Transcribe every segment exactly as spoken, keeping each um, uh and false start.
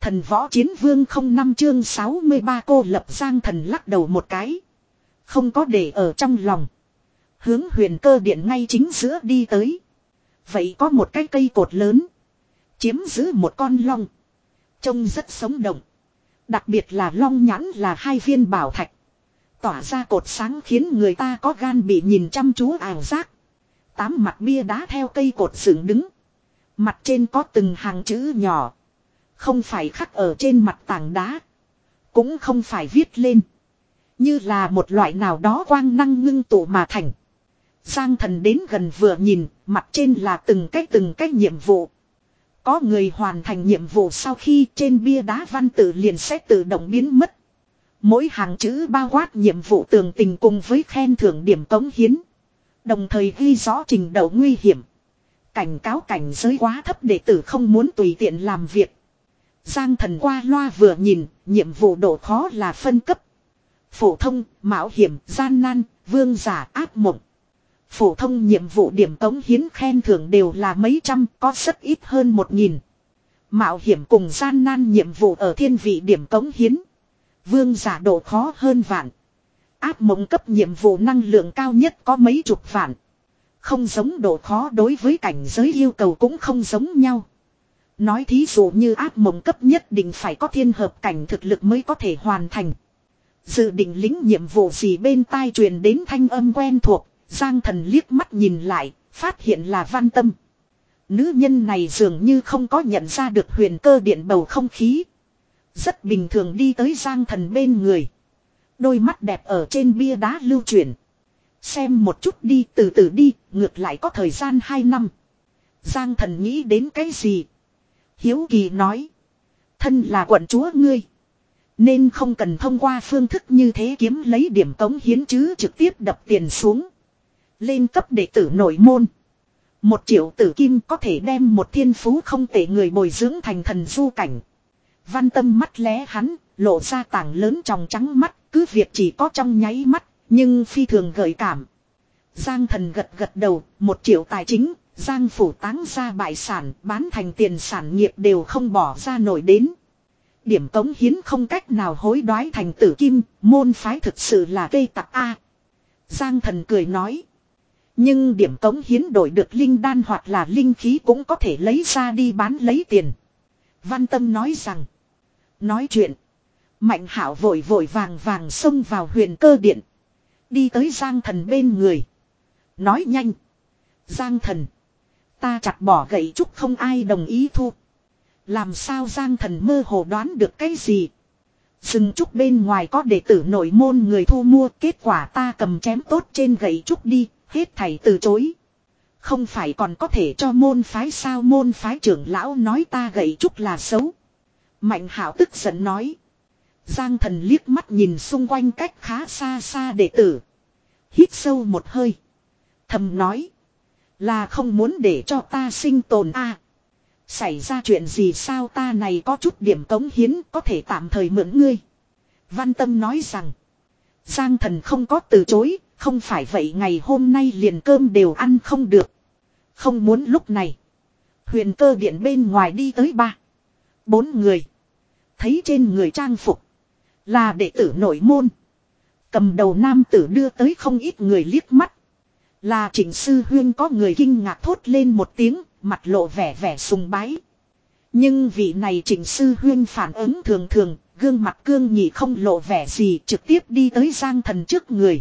Thần võ chiến vương không năm chương sáu mươi ba cô lập Giang Thần lắc đầu một cái. Không có để ở trong lòng. Hướng huyền cơ điện ngay chính giữa đi tới. Vậy có một cái cây cột lớn. Chiếm giữ một con long. Trông rất sống động. Đặc biệt là long nhãn là hai viên bảo thạch. Tỏa ra cột sáng khiến người ta có gan bị nhìn chăm chú ảo giác. Tám mặt bia đá theo cây cột dựng đứng. Mặt trên có từng hàng chữ nhỏ. Không phải khắc ở trên mặt tảng đá. Cũng không phải viết lên. Như là một loại nào đó quang năng ngưng tụ mà thành. Giang Thần đến gần vừa nhìn, mặt trên là từng cách từng cách nhiệm vụ. Có người hoàn thành nhiệm vụ sau khi trên bia đá văn tự liền sẽ tự động biến mất. Mỗi hàng chữ bao quát nhiệm vụ tường tình cùng với khen thưởng điểm cống hiến. Đồng thời ghi rõ trình độ nguy hiểm. Cảnh cáo cảnh giới quá thấp đệ tử không muốn tùy tiện làm việc. Giang Thần qua loa vừa nhìn, nhiệm vụ độ khó là phân cấp. Phổ thông, mạo hiểm, gian nan, vương giả, ác mộng. Phổ thông nhiệm vụ điểm cống hiến khen thưởng đều là mấy trăm, có rất ít hơn một nghìn. Mạo hiểm cùng gian nan nhiệm vụ ở thiên vị điểm cống hiến. Vương giả độ khó hơn vạn. Ác mộng cấp nhiệm vụ năng lượng cao nhất có mấy chục vạn. Không giống độ khó đối với cảnh giới yêu cầu cũng không giống nhau. Nói thí dụ như ác mộng cấp nhất định phải có thiên hợp cảnh thực lực mới có thể hoàn thành. Dự định lính nhiệm vụ gì bên tai truyền đến thanh âm quen thuộc. Giang Thần liếc mắt nhìn lại, phát hiện là Văn Tâm. Nữ nhân này dường như không có nhận ra được huyền cơ điện bầu không khí. Rất bình thường đi tới Giang Thần bên người. Đôi mắt đẹp ở trên bia đá lưu chuyển. Xem một chút đi, từ từ đi, ngược lại có thời gian hai năm. Giang Thần nghĩ đến cái gì? Hiếu kỳ nói. Thân là quận chúa ngươi. Nên không cần thông qua phương thức như thế kiếm lấy điểm cống hiến chứ trực tiếp đập tiền xuống. Lên cấp đệ tử nội môn. Một triệu tử kim có thể đem một thiên phú không tệ người bồi dưỡng thành thần du cảnh. Văn Tâm mắt lé hắn, lộ ra tảng lớn tròng trắng mắt, cứ việc chỉ có trong nháy mắt, nhưng phi thường gợi cảm. Giang Thần gật gật đầu, một triệu tài chính, Giang phủ táng ra bại sản, bán thành tiền sản nghiệp đều không bỏ ra nổi đến. Điểm cống hiến không cách nào hối đoái thành tử kim, môn phái thực sự là gây tặc a. Giang Thần cười nói. Nhưng điểm cống hiến đổi được linh đan hoặc là linh khí cũng có thể lấy ra đi bán lấy tiền. Văn Tâm nói rằng. Nói chuyện. Mạnh Hảo vội vội vàng vàng xông vào huyền cơ điện. Đi tới Giang Thần bên người. Nói nhanh. Giang Thần. Ta chặt bỏ gậy trúc không ai đồng ý thu. Làm sao Giang Thần mơ hồ đoán được cái gì. Rừng trúc bên ngoài có đệ tử nội môn người thu mua. Kết quả ta cầm chém tốt trên gậy trúc đi. Hết thảy từ chối. Không phải còn có thể cho môn phái sao môn phái trưởng lão nói ta gậy trúc là xấu. Mạnh Hảo tức giận nói. Giang Thần liếc mắt nhìn xung quanh cách khá xa xa đệ tử. Hít sâu một hơi. Thầm nói. Là không muốn để cho ta sinh tồn a. À, xảy ra chuyện gì sao ta này có chút điểm cống hiến có thể tạm thời mượn ngươi. Văn Tâm nói rằng. Giang Thần không có từ chối. Không phải vậy ngày hôm nay liền cơm đều ăn không được. Không muốn lúc này. Huyền cơ điện bên ngoài đi tới ba. Bốn người. Thấy trên người trang phục. Là đệ tử nội môn. Cầm đầu nam tử đưa tới không ít người liếc mắt. Là Trịnh Sư Huyên có người kinh ngạc thốt lên một tiếng. Mặt lộ vẻ vẻ sùng bái. Nhưng vị này Trịnh Sư Huyên phản ứng thường thường. Gương mặt cương nhị không lộ vẻ gì trực tiếp đi tới Giang Thần trước người.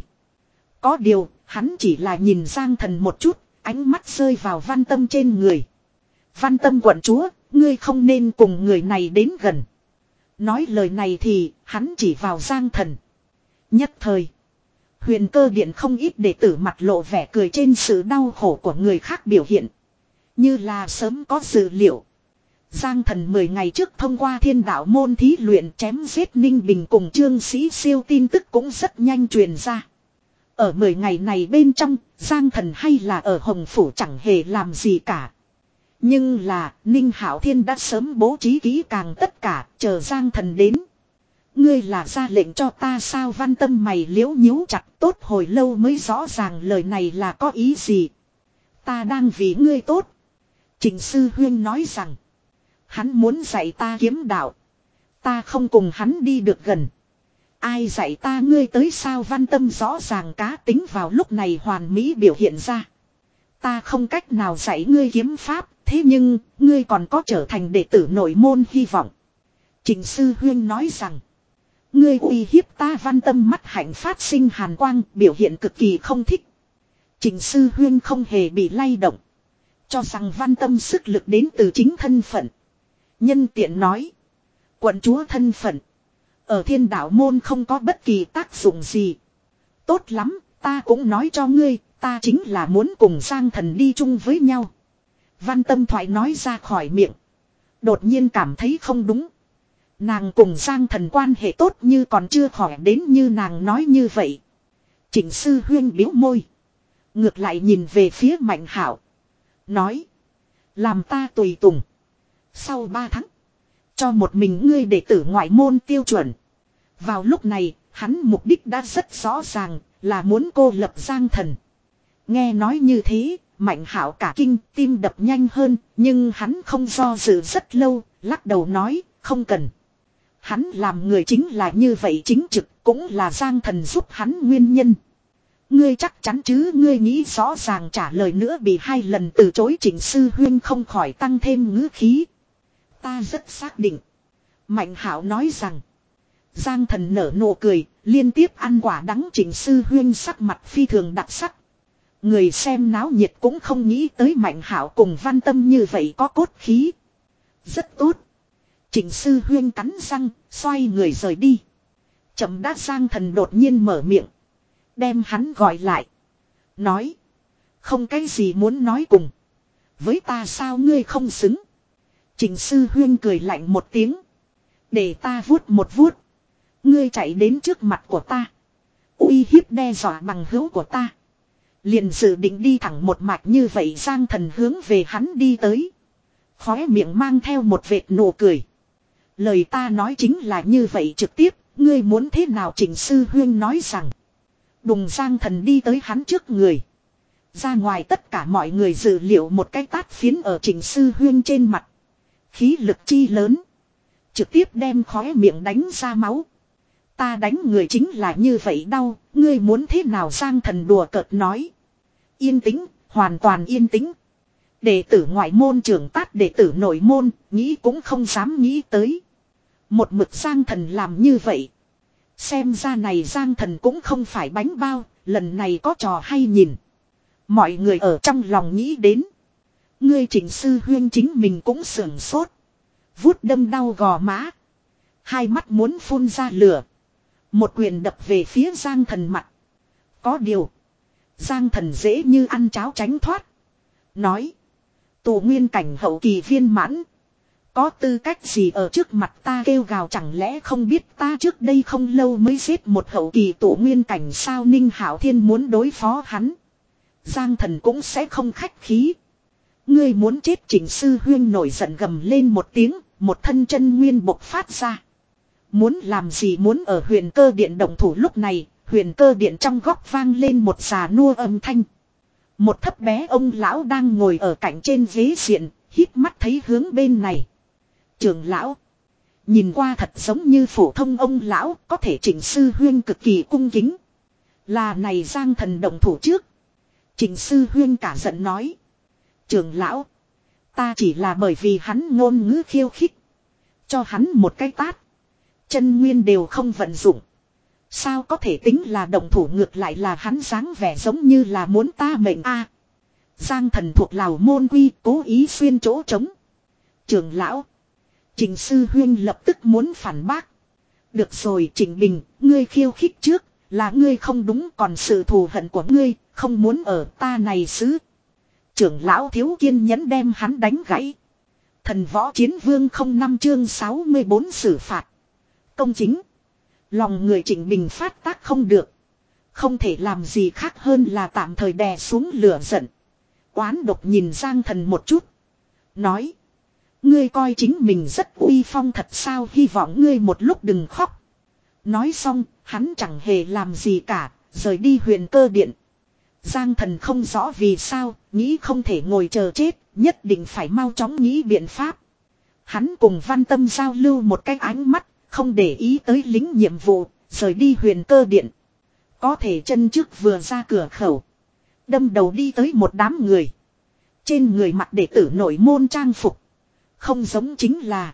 Có điều, hắn chỉ là nhìn Giang Thần một chút, ánh mắt rơi vào Văn Tâm trên người. Văn Tâm quận chúa, ngươi không nên cùng người này đến gần. Nói lời này thì, hắn chỉ vào Giang Thần. Nhất thời, huyền cơ điện không ít đệ tử mặt lộ vẻ cười trên sự đau khổ của người khác biểu hiện. Như là sớm có dự liệu. Giang Thần mười ngày trước thông qua thiên đạo môn thí luyện chém giết Ninh Bình cùng Trương Sĩ Siêu tin tức cũng rất nhanh truyền ra. Ở mười ngày này bên trong, Giang Thần hay là ở Hồng Phủ chẳng hề làm gì cả. Nhưng là, Ninh Hạo Thiên đã sớm bố trí kỹ càng tất cả, chờ Giang Thần đến. Ngươi là ra lệnh cho ta sao Văn Tâm mày liễu nhíu chặt tốt hồi lâu mới rõ ràng lời này là có ý gì. Ta đang vì ngươi tốt. Trịnh Sư Huyên nói rằng, hắn muốn dạy ta kiếm đạo. Ta không cùng hắn đi được gần. Ai dạy ta ngươi tới sao? Văn Tâm rõ ràng cá tính vào lúc này hoàn mỹ biểu hiện ra. Ta không cách nào dạy ngươi kiếm pháp, thế nhưng ngươi còn có trở thành đệ tử nội môn hy vọng. Trịnh sư huynh nói rằng, ngươi uy hiếp ta. Văn Tâm mắt hạnh phát sinh hàn quang, biểu hiện cực kỳ không thích. Trịnh sư huynh không hề bị lay động, cho rằng Văn Tâm sức lực đến từ chính thân phận. Nhân tiện nói, quận chúa thân phận ở Thiên Đạo môn không có bất kỳ tác dụng gì. Tốt lắm, ta cũng nói cho ngươi, ta chính là muốn cùng Giang Thần đi chung với nhau. Văn Tâm thoại nói ra khỏi miệng, đột nhiên cảm thấy không đúng. Nàng cùng Giang Thần quan hệ tốt như còn chưa khỏi đến như nàng nói như vậy. Trịnh sư huyên biếu môi, ngược lại nhìn về phía Mạnh Hạo, nói, làm ta tùy tùng. Sau ba tháng, cho một mình ngươi đệ tử ngoại môn tiêu chuẩn. Vào lúc này, hắn mục đích đã rất rõ ràng, là muốn cô lập Giang Thần. Nghe nói như thế, Mạnh Hạo cả kinh, tim đập nhanh hơn, nhưng hắn không do dự rất lâu, lắc đầu nói, không cần. Hắn làm người chính là như vậy, chính trực, cũng là Giang Thần giúp hắn nguyên nhân. Ngươi chắc chắn chứ? Ngươi nghĩ rõ ràng trả lời nữa bị hai lần từ chối. Trịnh sư huyên không khỏi tăng thêm ngữ khí. Ta rất xác định. Mạnh Hạo nói rằng. Giang Thần nở nụ cười, liên tiếp ăn quả đắng. Trịnh sư huyên sắc mặt phi thường đặc sắc. Người xem náo nhiệt cũng không nghĩ tới Mạnh Hạo cùng Văn Tâm như vậy có cốt khí. Rất tốt. Trịnh sư huyên cắn răng, xoay người rời đi. Chậm đã. Giang Thần đột nhiên mở miệng, đem hắn gọi lại, nói, không cái gì muốn nói cùng với ta sao? Ngươi không xứng. Trịnh sư huyên cười lạnh một tiếng, để ta vuốt một vuốt. Ngươi chạy đến trước mặt của ta, uy hiếp đe dọa bằng hữu của ta, liền dự định đi thẳng một mạch như vậy. Giang Thần hướng về hắn đi tới, khóe miệng mang theo một vệt nụ cười. Lời ta nói chính là như vậy trực tiếp, ngươi muốn thế nào? Trịnh sư huyên nói rằng. Đùng. Giang Thần đi tới hắn trước người, ra ngoài tất cả mọi người dự liệu một cái tát phiến ở Trịnh sư huyên trên mặt. Khí lực chi lớn, trực tiếp đem khóe miệng đánh ra máu. Ta đánh người chính là như vậy đau, ngươi muốn thế nào? Giang Thần đùa cợt nói. Yên tĩnh, hoàn toàn yên tĩnh. Đệ tử ngoại môn trưởng tát đệ tử nội môn, nghĩ cũng không dám nghĩ tới. Một mực Giang Thần làm như vậy. Xem ra này Giang Thần cũng không phải bánh bao, lần này có trò hay nhìn. Mọi người ở trong lòng nghĩ đến. Ngươi Trịnh sư huyên chính mình cũng sưởng sốt. Vuốt đâm đau gò má, hai mắt muốn phun ra lửa, một quyền đập về phía Giang Thần mặt. Có điều, Giang Thần dễ như ăn cháo tránh thoát, nói, tụ nguyên cảnh hậu kỳ viên mãn, có tư cách gì ở trước mặt ta kêu gào? Chẳng lẽ không biết ta trước đây không lâu mới giết một hậu kỳ tụ nguyên cảnh sao? Ninh Hạo Thiên muốn đối phó hắn, Giang Thần cũng sẽ không khách khí. Ngươi muốn chết? Trịnh sư huyên nổi giận gầm lên một tiếng, một thân chân nguyên bộc phát ra. Muốn làm gì? Muốn ở Huyền Cơ Điện động thủ. Lúc này, Huyền Cơ Điện trong góc vang lên một già nua âm thanh. Một thấp bé ông lão đang ngồi ở cạnh trên ghế diện, híp mắt thấy hướng bên này. Trưởng lão, nhìn qua thật giống như phổ thông ông lão, có thể Trịnh sư huyên cực kỳ cung kính. Là này Giang Thần động thủ trước. Trịnh sư huyên cả giận nói. Trưởng lão, ta chỉ là bởi vì hắn ngôn ngữ khiêu khích, cho hắn một cái tát, chân nguyên đều không vận dụng, sao có thể tính là động thủ? Ngược lại là hắn dáng vẻ giống như là muốn ta mệnh a. Giang Thần thuộc Lào môn quy, cố ý xuyên chỗ trống. Trưởng lão, Trịnh sư huyên lập tức muốn phản bác. Được rồi Trịnh Bình, ngươi khiêu khích trước, là ngươi không đúng, còn sự thù hận của ngươi, không muốn ở ta này xứ. Trưởng lão thiếu kiên nhẫn đem hắn đánh gãy. Thần võ chiến vương không năm chương sáu mươi bốn xử phạt. Công chính. Lòng người Trịnh Bình phát tác không được, không thể làm gì khác hơn là tạm thời đè xuống lửa giận. Oán độc nhìn Giang Thần một chút, nói, ngươi coi chính mình rất uy phong thật sao? Hy vọng ngươi một lúc đừng khóc. Nói xong, hắn chẳng hề làm gì cả, rời đi Huyền Cơ Điện. Giang Thần không rõ vì sao, nghĩ không thể ngồi chờ chết, nhất định phải mau chóng nghĩ biện pháp. Hắn cùng Văn Tâm giao lưu một cái ánh mắt, không để ý tới lính nhiệm vụ, rời đi huyền cơ điện. Có thể chân trước vừa ra cửa khẩu. Đâm đầu đi tới một đám người. Trên người mặc đệ tử nội môn trang phục. Không giống chính là.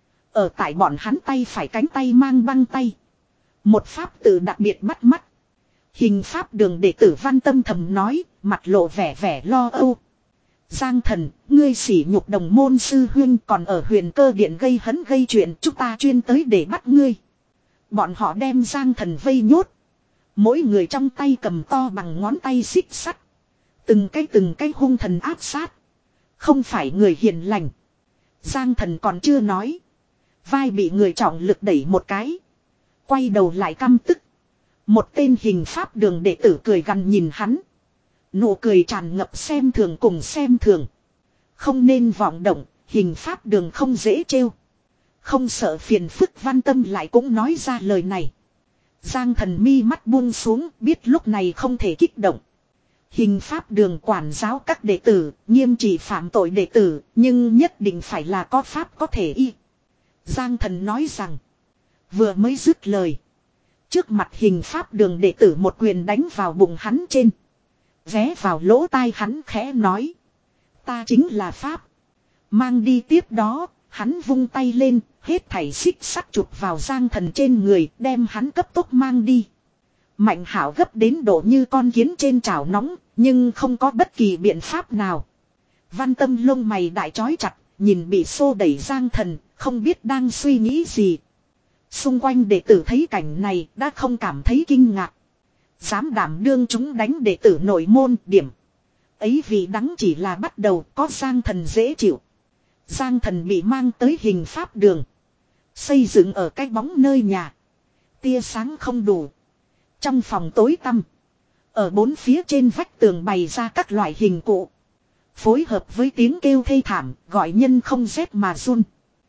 Ở tại bọn hắn tay phải cánh tay mang băng tay. Một pháp tự đặc biệt bắt mắt. Hình pháp đường đệ tử Văn Tâm thầm nói, mặt lộ vẻ vẻ lo âu. Giang thần, ngươi sỉ nhục đồng môn sư huyên còn ở huyền cơ điện gây hấn gây chuyện, chúng ta chuyên tới để bắt ngươi. Bọn họ đem Giang thần vây nhốt. Mỗi người trong tay cầm to bằng ngón tay xích sắt. Từng cái từng cái hung thần áp sát. Không phải người hiền lành. Giang thần còn chưa nói. Vai bị người trọng lực đẩy một cái. Quay đầu lại căm tức. Một tên hình pháp đường đệ tử cười gằn nhìn hắn. Nụ cười tràn ngập xem thường cùng xem thường. Không nên vọng động, hình pháp đường không dễ trêu. Không sợ phiền phức Văn Tâm lại cũng nói ra lời này. Giang thần mi mắt buông xuống, biết lúc này không thể kích động. Hình pháp đường quản giáo các đệ tử, nghiêm trị phạm tội đệ tử, nhưng nhất định phải là có pháp có thể y. Giang thần nói rằng, vừa mới dứt lời. Trước mặt hình pháp đường đệ tử một quyền đánh vào bụng hắn trên. Vé vào lỗ tai hắn khẽ nói. Ta chính là pháp. Mang đi tiếp đó, hắn vung tay lên, hết thảy xích sắt chụp vào Giang thần trên người, đem hắn cấp tốc mang đi. Mạnh hảo gấp đến độ như con kiến trên chảo nóng, nhưng không có bất kỳ biện pháp nào. Văn Tâm lông mày đại chói chặt, nhìn bị xô đẩy Giang thần, không biết đang suy nghĩ gì. Xung quanh đệ tử thấy cảnh này đã không cảm thấy kinh ngạc. Dám đảm đương chúng đánh đệ tử nội môn điểm. Ấy vì đắng chỉ là bắt đầu có Giang thần dễ chịu. Giang thần bị mang tới hình pháp đường. Xây dựng ở cái bóng nơi nhà. Tia sáng không đủ. Trong phòng tối tăm. Ở bốn phía trên vách tường bày ra các loại hình cụ. Phối hợp với tiếng kêu thê thảm gọi nhân không rét mà run.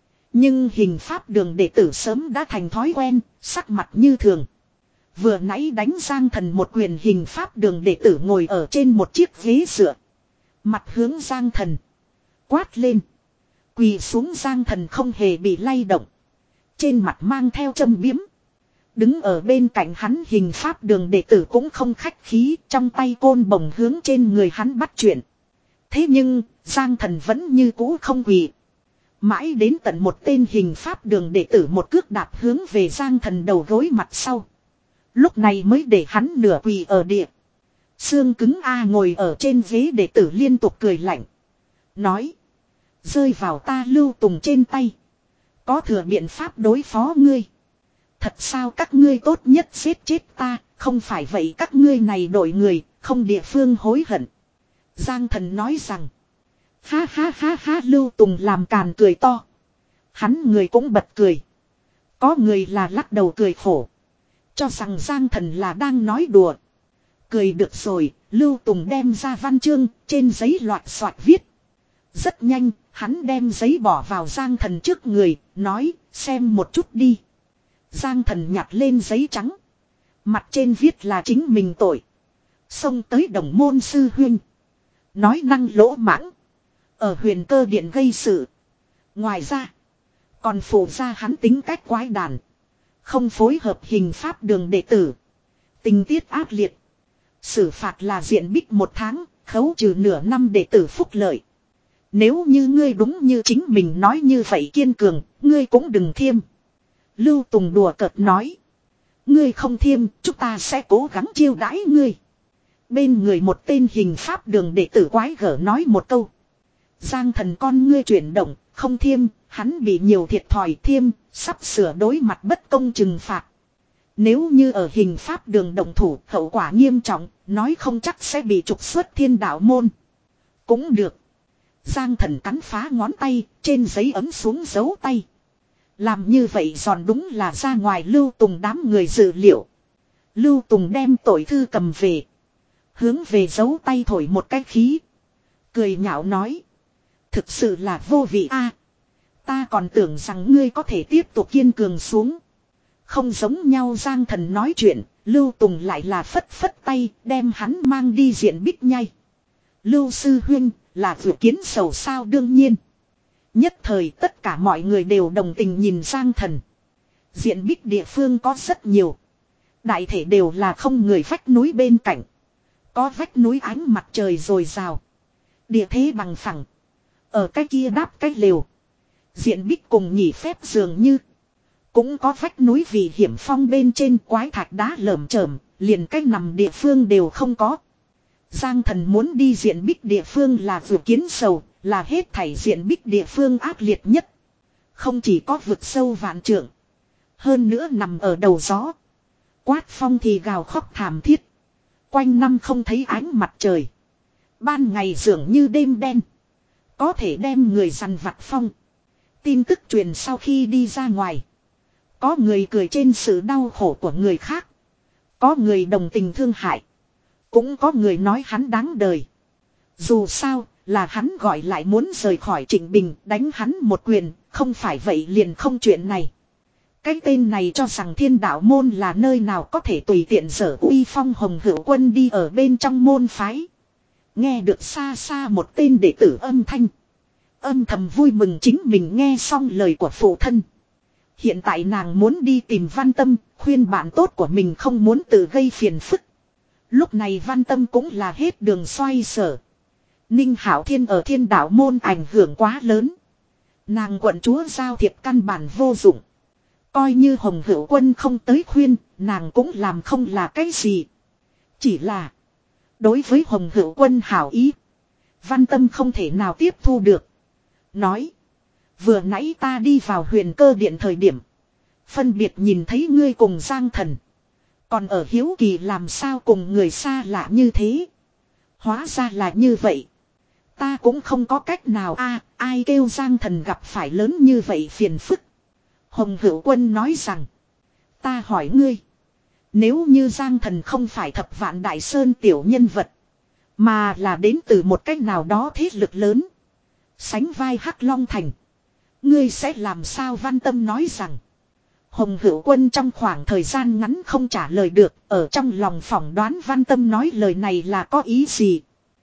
Nhưng hình pháp đường đệ tử sớm đã thành thói quen, sắc mặt như thường. Vừa nãy đánh Giang thần một quyền hình pháp đường đệ tử ngồi ở trên một chiếc ghế dựa. Mặt hướng Giang thần. Quát lên. Quỳ xuống Giang thần không hề bị lay động. Trên mặt mang theo châm biếm. Đứng ở bên cạnh hắn hình pháp đường đệ tử cũng không khách khí, trong tay côn bổng hướng trên người hắn bắt chuyện. Thế nhưng, Giang thần vẫn như cũ không quỳ. Mãi đến tận một tên hình pháp đường đệ tử một cước đạp hướng về Giang thần đầu gối mặt sau. Lúc này mới để hắn nửa quỳ ở địa. Xương cứng A ngồi ở trên ghế đệ tử liên tục cười lạnh. Nói. Rơi vào ta Lưu Tùng trên tay. Có thừa biện pháp đối phó ngươi. Thật sao các ngươi tốt nhất giết chết ta. Không phải vậy các ngươi này đổi người. Không địa phương hối hận. Giang thần nói rằng. Ha ha ha ha Lưu Tùng làm càn cười to. Hắn người cũng bật cười. Có người là lắc đầu cười khổ. Cho rằng Giang thần là đang nói đùa. Cười được rồi, Lưu Tùng đem ra văn chương, trên giấy loạt soạt viết. Rất nhanh, hắn đem giấy bỏ vào Giang thần trước người, nói, xem một chút đi. Giang thần nhặt lên giấy trắng. Mặt trên viết là chính mình tội. Xông tới đồng môn sư huynh. Nói năng lỗ mãng. Ở huyền cơ điện gây sự. Ngoài ra, còn phụ ra hắn tính cách quái đản. Không phối hợp hình pháp đường đệ tử. Tình tiết ác liệt. Xử phạt là diện bích một tháng, khấu trừ nửa năm đệ tử phúc lợi. Nếu như ngươi đúng như chính mình nói như vậy kiên cường, ngươi cũng đừng thiêm. Lưu Tùng đùa cợt nói. Ngươi không thiêm, chúng ta sẽ cố gắng chiêu đãi ngươi. Bên người một tên hình pháp đường đệ tử quái gở nói một câu. Giang thần con ngươi chuyển động, không thiêm, hắn bị nhiều thiệt thòi thiêm, sắp sửa đối mặt bất công trừng phạt. Nếu như ở hình pháp đường động thủ hậu quả nghiêm trọng, nói không chắc sẽ bị trục xuất thiên đạo môn. Cũng được. Giang thần cắn phá ngón tay, trên giấy ấm xuống dấu tay. Làm như vậy giòn đúng là ra ngoài Lưu Tùng đám người dự liệu. Lưu Tùng đem tội thư cầm về. Hướng về dấu tay thổi một cái khí. Cười nhạo nói. Thực sự là vô vị a. Ta còn tưởng rằng ngươi có thể tiếp tục kiên cường xuống. Không giống nhau Giang thần nói chuyện, Lưu Tùng lại là phất phất tay, đem hắn mang đi diện bích nhay. Lưu sư huynh, là vừa kiến sầu sao đương nhiên. Nhất thời tất cả mọi người đều đồng tình nhìn Giang thần. Diện bích địa phương có rất nhiều. Đại thể đều là không người vách núi bên cạnh. Có vách núi ánh mặt trời dồi dào. Địa thế bằng phẳng. Ở cái kia đáp cái lều. Diện bích cùng nhỉ phép dường như. Cũng có vách núi vì hiểm phong bên trên quái thạch đá lởm chởm. Liền cách nằm địa phương đều không có. Giang Thần muốn đi diện bích địa phương là vượt kiến sầu. Là hết thảy diện bích địa phương ác liệt nhất. Không chỉ có vực sâu vạn trượng. Hơn nữa nằm ở đầu gió. Quát phong thì gào khóc thảm thiết. Quanh năm không thấy ánh mặt trời. Ban ngày dường như đêm đen. Có thể đem người dằn vặt phong. Tin tức truyền sau khi đi ra ngoài. Có người cười trên sự đau khổ của người khác. Có người đồng tình thương hại. Cũng có người nói hắn đáng đời. Dù sao là hắn gọi lại muốn rời khỏi Trịnh Bình đánh hắn một quyền. Không phải vậy liền không chuyện này. Cái tên này cho rằng Thiên Đạo môn là nơi nào có thể tùy tiện dở uy phong Hồng Hữu Quân đi ở bên trong môn phái. Nghe được xa xa một tên đệ tử âm thanh. Âm thầm vui mừng chính mình nghe xong lời của phụ thân. Hiện tại nàng muốn đi tìm Văn Tâm, khuyên bạn tốt của mình không muốn tự gây phiền phức. Lúc này Văn Tâm cũng là hết đường xoay sở. Ninh Hạo Thiên ở Thiên Đạo môn ảnh hưởng quá lớn. Nàng quận chúa giao thiệp căn bản vô dụng. Coi như Hồng Hữu Quân không tới khuyên, nàng cũng làm không là cái gì. Chỉ là, đối với Hồng Hữu Quân hảo ý, Văn Tâm không thể nào tiếp thu được. Nói, vừa nãy ta đi vào Huyền Cơ Điện thời điểm, phân biệt nhìn thấy ngươi cùng Giang Thần. Còn ở hiếu kỳ làm sao cùng người xa lạ như thế. Hóa ra là như vậy. Ta cũng không có cách nào a, ai kêu Giang Thần gặp phải lớn như vậy phiền phức. Hồng Hữu Quân nói rằng, ta hỏi ngươi, nếu như Giang Thần không phải Thập Vạn Đại Sơn tiểu nhân vật, mà là đến từ một cách nào đó thế lực lớn, sánh vai Hắc Long Thành, ngươi sẽ làm sao? Văn Tâm nói rằng, Hồng Hữu Quân trong khoảng thời gian ngắn không trả lời được, ở trong lòng phỏng đoán Văn Tâm nói lời này là có ý gì.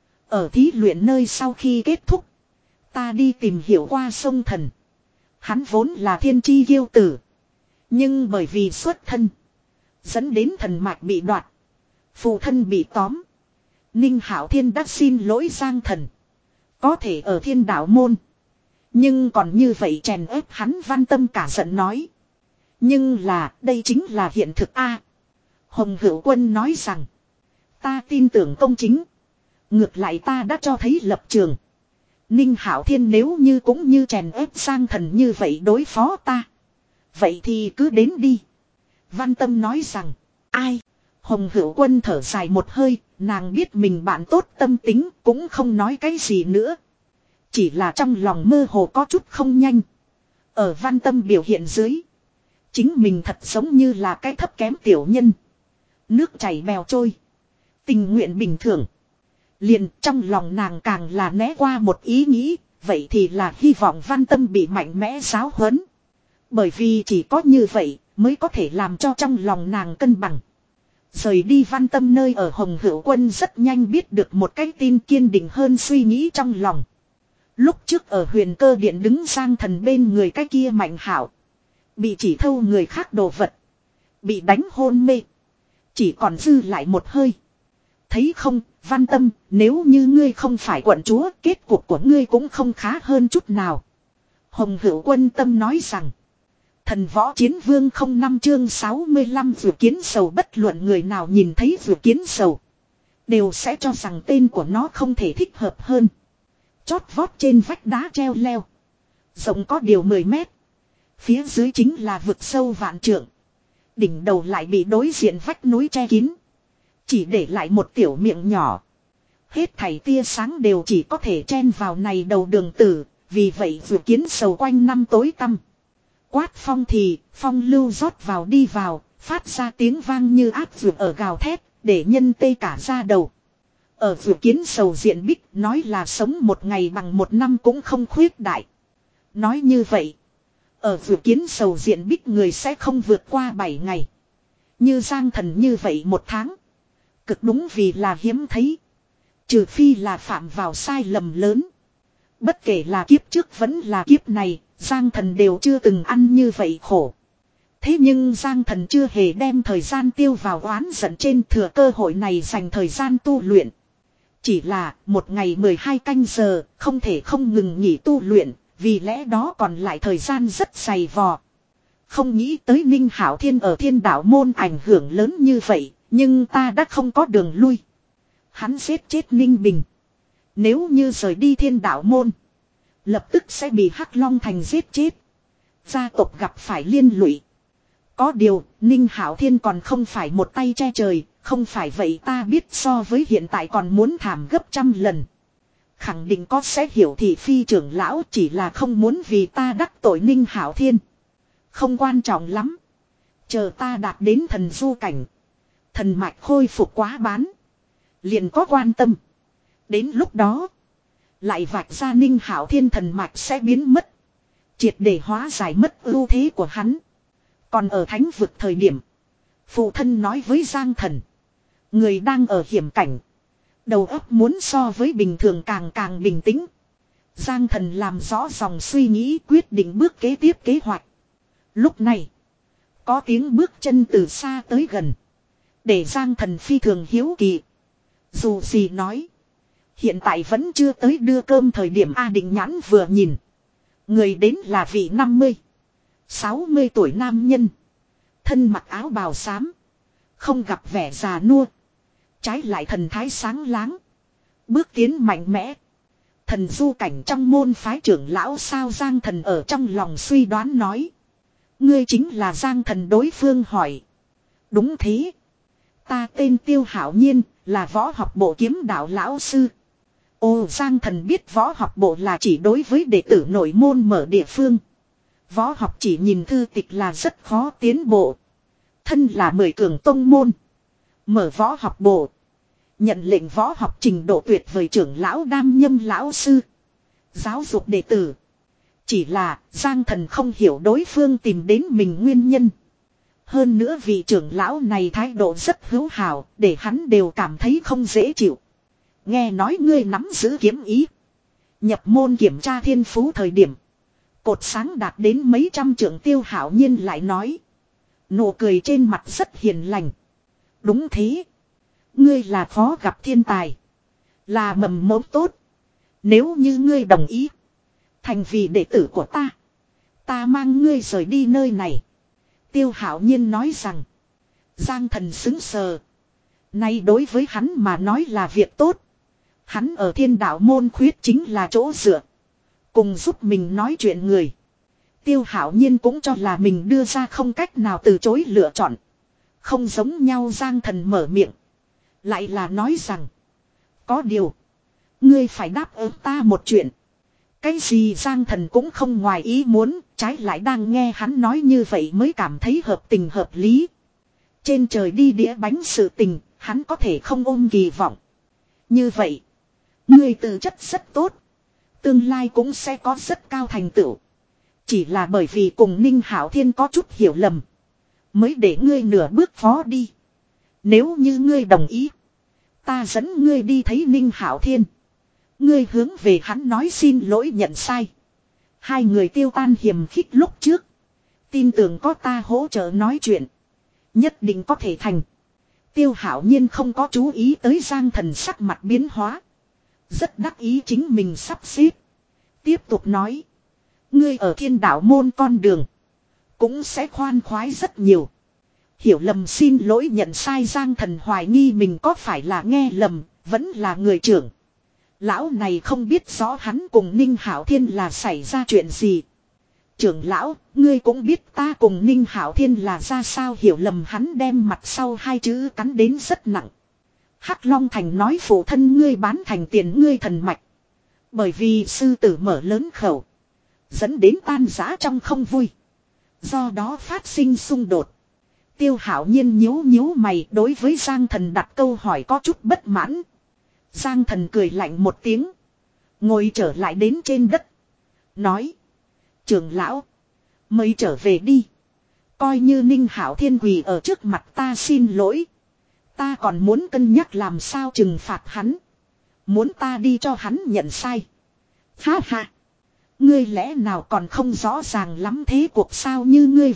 Ở thí luyện nơi sau khi kết thúc, ta đi tìm hiểu qua sông Thần. Hắn vốn là thiên chi kiêu tử. Nhưng bởi vì xuất thân, dẫn đến thần mạch bị đoạt, phụ thân bị tóm. Ninh Hạo Thiên đã xin lỗi Giang Thần, có thể ở Thiên Đạo môn. Nhưng còn như vậy chèn ép hắn. Văn Tâm cả giận nói. Nhưng là đây chính là hiện thực a. Hồng Hữu Quân nói rằng, ta tin tưởng công chính. Ngược lại ta đã cho thấy lập trường. Ninh Hạo Thiên nếu như cũng như chèn ép Giang Thần như vậy đối phó ta, vậy thì cứ đến đi. Văn Tâm nói rằng, ai? Hồng Hữu Quân thở dài một hơi, nàng biết mình bạn tốt tâm tính, cũng không nói cái gì nữa. Chỉ là trong lòng mơ hồ có chút không nhanh. Ở Văn Tâm biểu hiện dưới, chính mình thật giống như là cái thấp kém tiểu nhân. Nước chảy bèo trôi, tình nguyện bình thường. Liền trong lòng nàng càng là né qua một ý nghĩ, vậy thì là hy vọng Văn Tâm bị mạnh mẽ giáo huấn. Bởi vì chỉ có như vậy mới có thể làm cho trong lòng nàng cân bằng. Rời đi Văn Tâm nơi ở, Hồng Hữu Quân rất nhanh biết được một cái tin kiên định hơn suy nghĩ trong lòng. Lúc trước ở Huyền Cơ Điện đứng Giang Thần bên người cái kia Mạnh Hảo, bị chỉ thâu người khác đồ vật, bị đánh hôn mê, chỉ còn dư lại một hơi. Thấy không, Văn Tâm, nếu như ngươi không phải quận chúa, kết cục của ngươi cũng không khá hơn chút nào. Hồng Hữu Quân tâm nói rằng, Thần Võ Chiến Vương không năm chương sáu mươi lăm Vừa Kiến Sầu. Bất luận người nào nhìn thấy Vừa Kiến Sầu, đều sẽ cho rằng tên của nó không thể thích hợp hơn. Chót vót trên vách đá treo leo, rộng có điều mười mét. Phía dưới chính là vực sâu vạn trượng. Đỉnh đầu lại bị đối diện vách núi che kín, chỉ để lại một tiểu miệng nhỏ. Hết thảy tia sáng đều chỉ có thể chen vào này đầu đường tử. Vì vậy Vừa Kiến Sầu quanh năm tối tăm. Quát phong thì phong lưu rót vào đi vào, phát ra tiếng vang như áp vượt ở gào thét, để nhân tê cả da đầu. Ở Vừa Kiến Sầu diện bích, nói là sống một ngày bằng một năm cũng không khuyết đại. Nói như vậy, ở Vừa Kiến Sầu diện bích người sẽ không vượt qua bảy ngày. Như Giang Thần như vậy một tháng, cực đúng vì là hiếm thấy. Trừ phi là phạm vào sai lầm lớn. Bất kể là kiếp trước vẫn là kiếp này, Giang Thần đều chưa từng ăn như vậy khổ. Thế nhưng Giang Thần chưa hề đem thời gian tiêu vào oán giận trên, thừa cơ hội này dành thời gian tu luyện. Chỉ là một ngày mười hai canh giờ, không thể không ngừng nghỉ tu luyện, vì lẽ đó còn lại thời gian rất dày vò. Không nghĩ tới Ninh Hạo Thiên ở Thiên Đạo môn ảnh hưởng lớn như vậy, nhưng ta đã không có đường lui. Hắn giết chết Ninh Bình. Nếu như rời đi Thiên Đạo môn, lập tức sẽ bị Hắc Long Thành giết chết. Gia tộc gặp phải liên lụy. Có điều, Ninh Hạo Thiên còn không phải một tay che trời, không phải vậy ta biết so với hiện tại còn muốn thảm gấp trăm lần. Khẳng định có sẽ hiểu thị phi trưởng lão, chỉ là không muốn vì ta đắc tội Ninh Hạo Thiên. Không quan trọng lắm. Chờ ta đạt đến thần du cảnh. Thần mạch khôi phục quá bán. Liền có quan tâm. Đến lúc đó, lại vạch ra Ninh Hạo Thiên thần mạch sẽ biến mất. Triệt để hóa giải mất ưu thế của hắn. Còn ở thánh vực thời điểm, phụ thân nói với Giang Thần, người đang ở hiểm cảnh, đầu óc muốn so với bình thường càng càng bình tĩnh. Giang Thần làm rõ dòng suy nghĩ, quyết định bước kế tiếp kế hoạch. Lúc này, có tiếng bước chân từ xa tới gần, để Giang Thần phi thường hiếu kỳ. Dù gì nói, hiện tại vẫn chưa tới đưa cơm thời điểm. A Định Nhãn vừa nhìn, người đến là vị năm mươi, sáu mươi tuổi nam nhân, thân mặc áo bào xám, không gặp vẻ già nua, trái lại thần thái sáng láng, bước tiến mạnh mẽ. Thần du cảnh trong môn phái trưởng lão sao? Giang Thần ở trong lòng suy đoán nói. Ngươi chính là Giang Thần? Đối phương hỏi. Đúng thế. Ta tên Tiêu Hạo Nhiên, là võ học bộ kiếm đạo lão sư. Ồ, Giang Thần biết võ học bộ là chỉ đối với đệ tử nội môn mở địa phương. Võ học chỉ nhìn thư tịch là rất khó tiến bộ. Thân là mười cường tông môn, mở võ học bộ, nhận lệnh võ học trình độ tuyệt vời trưởng lão đam nhâm lão sư, giáo dục đệ tử. Chỉ là Giang Thần không hiểu đối phương tìm đến mình nguyên nhân. Hơn nữa vị trưởng lão này thái độ rất hữu hảo, để hắn đều cảm thấy không dễ chịu. Nghe nói ngươi nắm giữ kiếm ý, nhập môn kiểm tra thiên phú thời điểm, cột sáng đạt đến mấy trăm trượng. Tiêu Hạo Nhiên lại nói, nụ cười trên mặt rất hiền lành. Đúng thế. Ngươi là khó gặp thiên tài, là mầm mống tốt. Nếu như ngươi đồng ý thành vì đệ tử của ta, ta mang ngươi rời đi nơi này. Tiêu Hạo Nhiên nói rằng. Giang Thần xứng sờ. Nay đối với hắn mà nói là việc tốt. Hắn ở Thiên Đạo môn khuyết chính là chỗ dựa, cùng giúp mình nói chuyện người. Tiêu Hạo Nhiên cũng cho là mình đưa ra không cách nào từ chối lựa chọn. Không giống nhau. Giang Thần mở miệng, lại là nói rằng, có điều, ngươi phải đáp ứng ta một chuyện. Cái gì? Giang Thần cũng không ngoài ý muốn, trái lại đang nghe hắn nói như vậy mới cảm thấy hợp tình hợp lý. Trên trời đi đĩa bánh sự tình, hắn có thể không ôm kỳ vọng. Như vậy, ngươi tư chất rất tốt, tương lai cũng sẽ có rất cao thành tựu. Chỉ là bởi vì cùng Ninh Hạo Thiên có chút hiểu lầm, mới để ngươi nửa bước phó đi. Nếu như ngươi đồng ý, ta dẫn ngươi đi thấy Ninh Hạo Thiên. Ngươi hướng về hắn nói xin lỗi nhận sai. Hai người tiêu tan hiềm khích lúc trước. Tin tưởng có ta hỗ trợ nói chuyện, nhất định có thể thành. Tiêu Hạo Nhiên không có chú ý tới Giang Thần sắc mặt biến hóa, rất đắc ý chính mình sắp xếp. Tiếp tục nói, ngươi ở Thiên Đạo môn con đường cũng sẽ khoan khoái rất nhiều. Hiểu lầm xin lỗi nhận sai. Giang Thần hoài nghi mình có phải là nghe lầm, vẫn là người trưởng lão này không biết rõ hắn cùng Ninh Hạo Thiên là xảy ra chuyện gì. Trưởng lão, ngươi cũng biết ta cùng Ninh Hạo Thiên là ra sao. Hiểu lầm. Hắn đem mặt sau hai chữ cắn đến rất nặng. Hắc Long Thành nói phụ thân ngươi bán thành tiền ngươi thần mạch, bởi vì sư tử mở lớn khẩu, dẫn đến tan rã trong không vui, do đó phát sinh xung đột. Tiêu Hạo Nhiên nhíu nhíu mày, đối với Giang Thần đặt câu hỏi có chút bất mãn. Giang Thần cười lạnh một tiếng, ngồi trở lại đến trên đất, nói, trưởng lão, mời trở về đi. Coi như Ninh Hạo Thiên quỳ ở trước mặt ta xin lỗi, ta còn muốn cân nhắc làm sao trừng phạt hắn. Muốn ta đi cho hắn nhận sai. Ha ha, ngươi lẽ nào còn không rõ ràng lắm thế cuộc sao? Như ngươi vậy,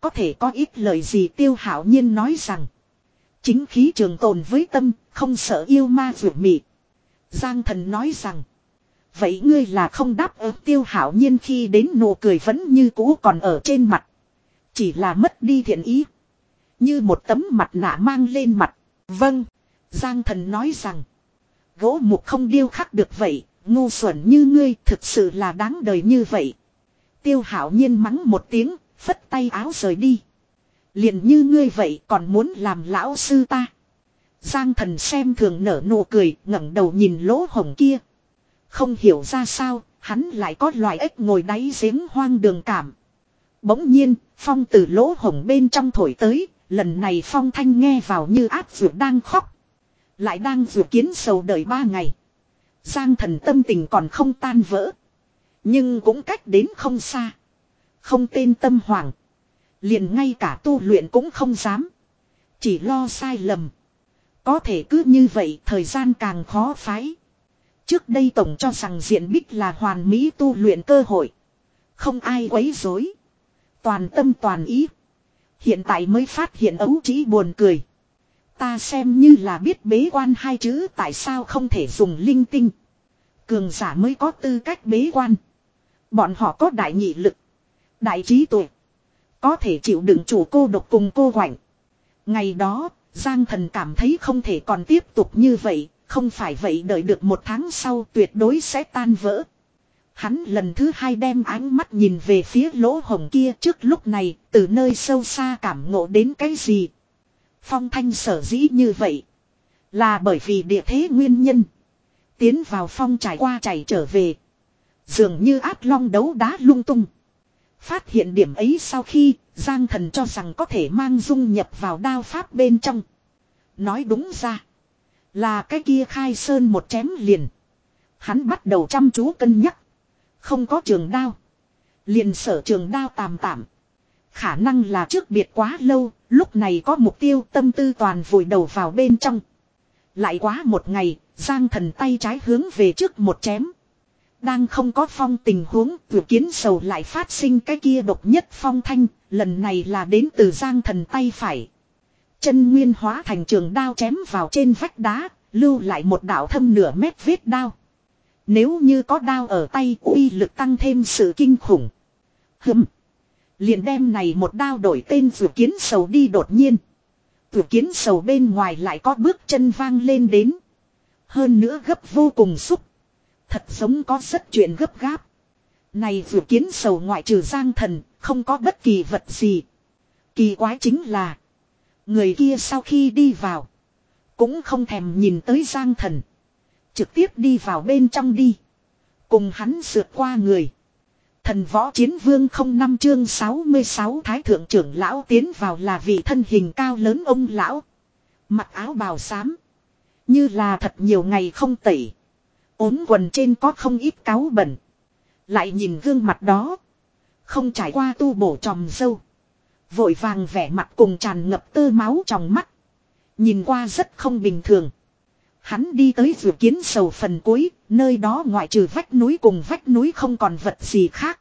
có thể có ít lời gì Tiêu Hạo Nhiên nói rằng. Chính khí trường tồn với tâm, không sợ yêu ma rủa mị. Giang Thần nói rằng. Vậy ngươi là không đáp ứng Tiêu Hạo Nhiên khi đến nụ cười vẫn như cũ còn ở trên mặt. Chỉ là mất đi thiện ý. Như một tấm mặt nạ mang lên mặt. Vâng. Giang Thần nói rằng. Gỗ mục không điêu khắc được vậy. Ngu xuẩn như ngươi thực sự là đáng đời như vậy. Tiêu Hạo Nhiên mắng một tiếng. Phất tay áo rời đi. Liền như ngươi vậy còn muốn làm lão sư ta. Giang Thần xem thường nở nụ cười. ngẩng đầu nhìn lỗ hổng kia. Không hiểu ra sao. Hắn lại có loại ếch ngồi đáy giếng hoang đường cảm. Bỗng nhiên phong từ lỗ hổng bên trong thổi tới. Lần này phong thanh nghe vào như áp dược đang khóc. Lại đang dự kiến sầu đợi ba ngày. Giang Thần tâm tình còn không tan vỡ. Nhưng cũng cách đến không xa. Không tên tâm hoảng. Liền ngay cả tu luyện cũng không dám. Chỉ lo sai lầm. Có thể cứ như vậy thời gian càng khó phái. Trước đây tổng cho rằng diện bích là hoàn mỹ tu luyện cơ hội. Không ai quấy rối. Toàn tâm toàn ý. Hiện tại mới phát hiện ấu trĩ buồn cười. Ta xem như là biết bế quan hai chữ tại sao không thể dùng linh tinh. Cường giả mới có tư cách bế quan. Bọn họ có đại nghị lực. Đại trí tuệ. Có thể chịu đựng chủ cô độc cùng cô quạnh. Ngày đó, Giang Thần cảm thấy không thể còn tiếp tục như vậy. Không phải vậy đợi được một tháng sau tuyệt đối sẽ tan vỡ. Hắn lần thứ hai đem ánh mắt nhìn về phía lỗ hồng kia trước lúc này, từ nơi sâu xa cảm ngộ đến cái gì. Phong thanh sở dĩ như vậy. Là bởi vì địa thế nguyên nhân. Tiến vào phong trải qua chảy trở về. Dường như át long đấu đá lung tung. Phát hiện điểm ấy sau khi, Giang Thần cho rằng có thể mang dung nhập vào đao pháp bên trong. Nói đúng ra. Là cái kia khai sơn một chém liền. Hắn bắt đầu chăm chú cân nhắc. Không có trường đao. Liền sở trường đao tàm tạm. Khả năng là trước biệt quá lâu. Lúc này có mục tiêu tâm tư toàn vùi đầu vào bên trong. Lại quá một ngày. Giang Thần tay trái hướng về trước một chém. Đang không có phong tình huống. Vừa kiến sầu lại phát sinh cái kia độc nhất phong thanh. Lần này là đến từ Giang Thần tay phải. Chân nguyên hóa thành trường đao chém vào trên vách đá. Lưu lại một đạo thâm nửa mét vết đao. Nếu như có đao ở tay uy lực tăng thêm sự kinh khủng. Hừm. Liền đem này một đao đổi tên Vừa kiến sầu đi đột nhiên. Vừa kiến sầu bên ngoài lại có bước chân vang lên đến. Hơn nữa gấp vô cùng xúc. Thật giống có rất chuyện gấp gáp. Này Vừa kiến sầu ngoại trừ Giang Thần, không có bất kỳ vật gì. Kỳ quái chính là. Người kia sau khi đi vào. Cũng không thèm nhìn tới Giang Thần. Trực tiếp đi vào bên trong đi. Cùng hắn sượt qua người. Thần võ chiến vương không năm chương sáu mươi sáu thái thượng trưởng lão tiến vào là vị thân hình cao lớn ông lão. Mặc áo bào xám. Như là thật nhiều ngày không tẩy. Ốm quần trên có không ít cáu bẩn. Lại nhìn gương mặt đó. Không trải qua tu bổ tròm dâu. Vội vàng vẻ mặt cùng tràn ngập tơ máu trong mắt. Nhìn qua rất không bình thường. Hắn đi tới Vừa kiến sầu phần cuối, nơi đó ngoại trừ vách núi cùng vách núi không còn vật gì khác.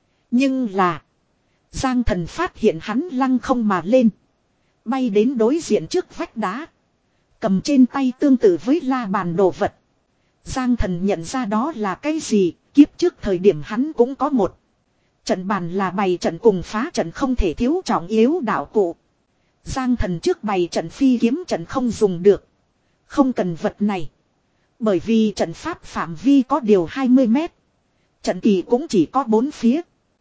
Nhưng là, Giang Thần phát hiện hắn lăng không mà lên. Bay đến đối diện trước vách đá. Cầm trên tay tương tự với la bàn đồ vật. Giang Thần nhận ra đó là cái gì, kiếp trước thời điểm hắn cũng có một. Trận bàn là bày trận cùng phá trận không thể thiếu trọng yếu đạo cụ. Giang Thần trước bày trận phi kiếm trận không dùng được. Không cần vật này. Bởi vì trận pháp phạm vi có điều hai mươi mét. Trận kỳ cũng chỉ có bốn phía.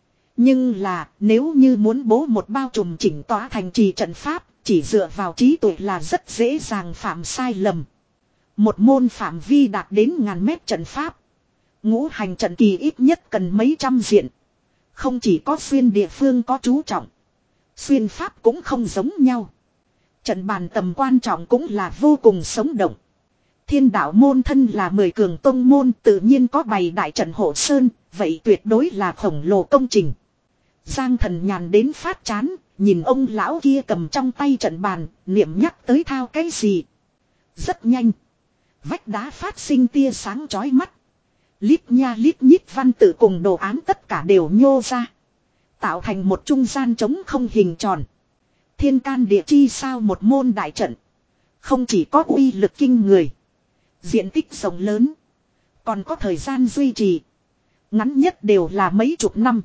Nhưng là nếu như muốn bố một bao trùm chỉnh tỏa thành trì trận pháp. Chỉ dựa vào trí tuệ là rất dễ dàng phạm sai lầm. Một môn phạm vi đạt đến ngàn mét trận pháp. Ngũ hành trận kỳ ít nhất cần mấy trăm diện. Không chỉ có xuyên địa phương có chú trọng. Xuyên pháp cũng không giống nhau. Trận bàn tầm quan trọng cũng là vô cùng sống động. Thiên đạo môn thân là mười cường tông môn tự nhiên có bày đại trận hộ sơn, vậy tuyệt đối là khổng lồ công trình. Giang Thần nhàn đến phát chán, nhìn ông lão kia cầm trong tay trận bàn, niệm nhắc tới thao cái gì. Rất nhanh. Vách đá phát sinh tia sáng chói mắt. Lít nha lít nhít văn tự cùng đồ án tất cả đều nhô ra. Tạo thành một trung gian trống không hình tròn. Thiên can địa chi sao một môn đại trận. Không chỉ có uy lực kinh người. Diện tích rộng lớn. Còn có thời gian duy trì. Ngắn nhất đều là mấy chục năm.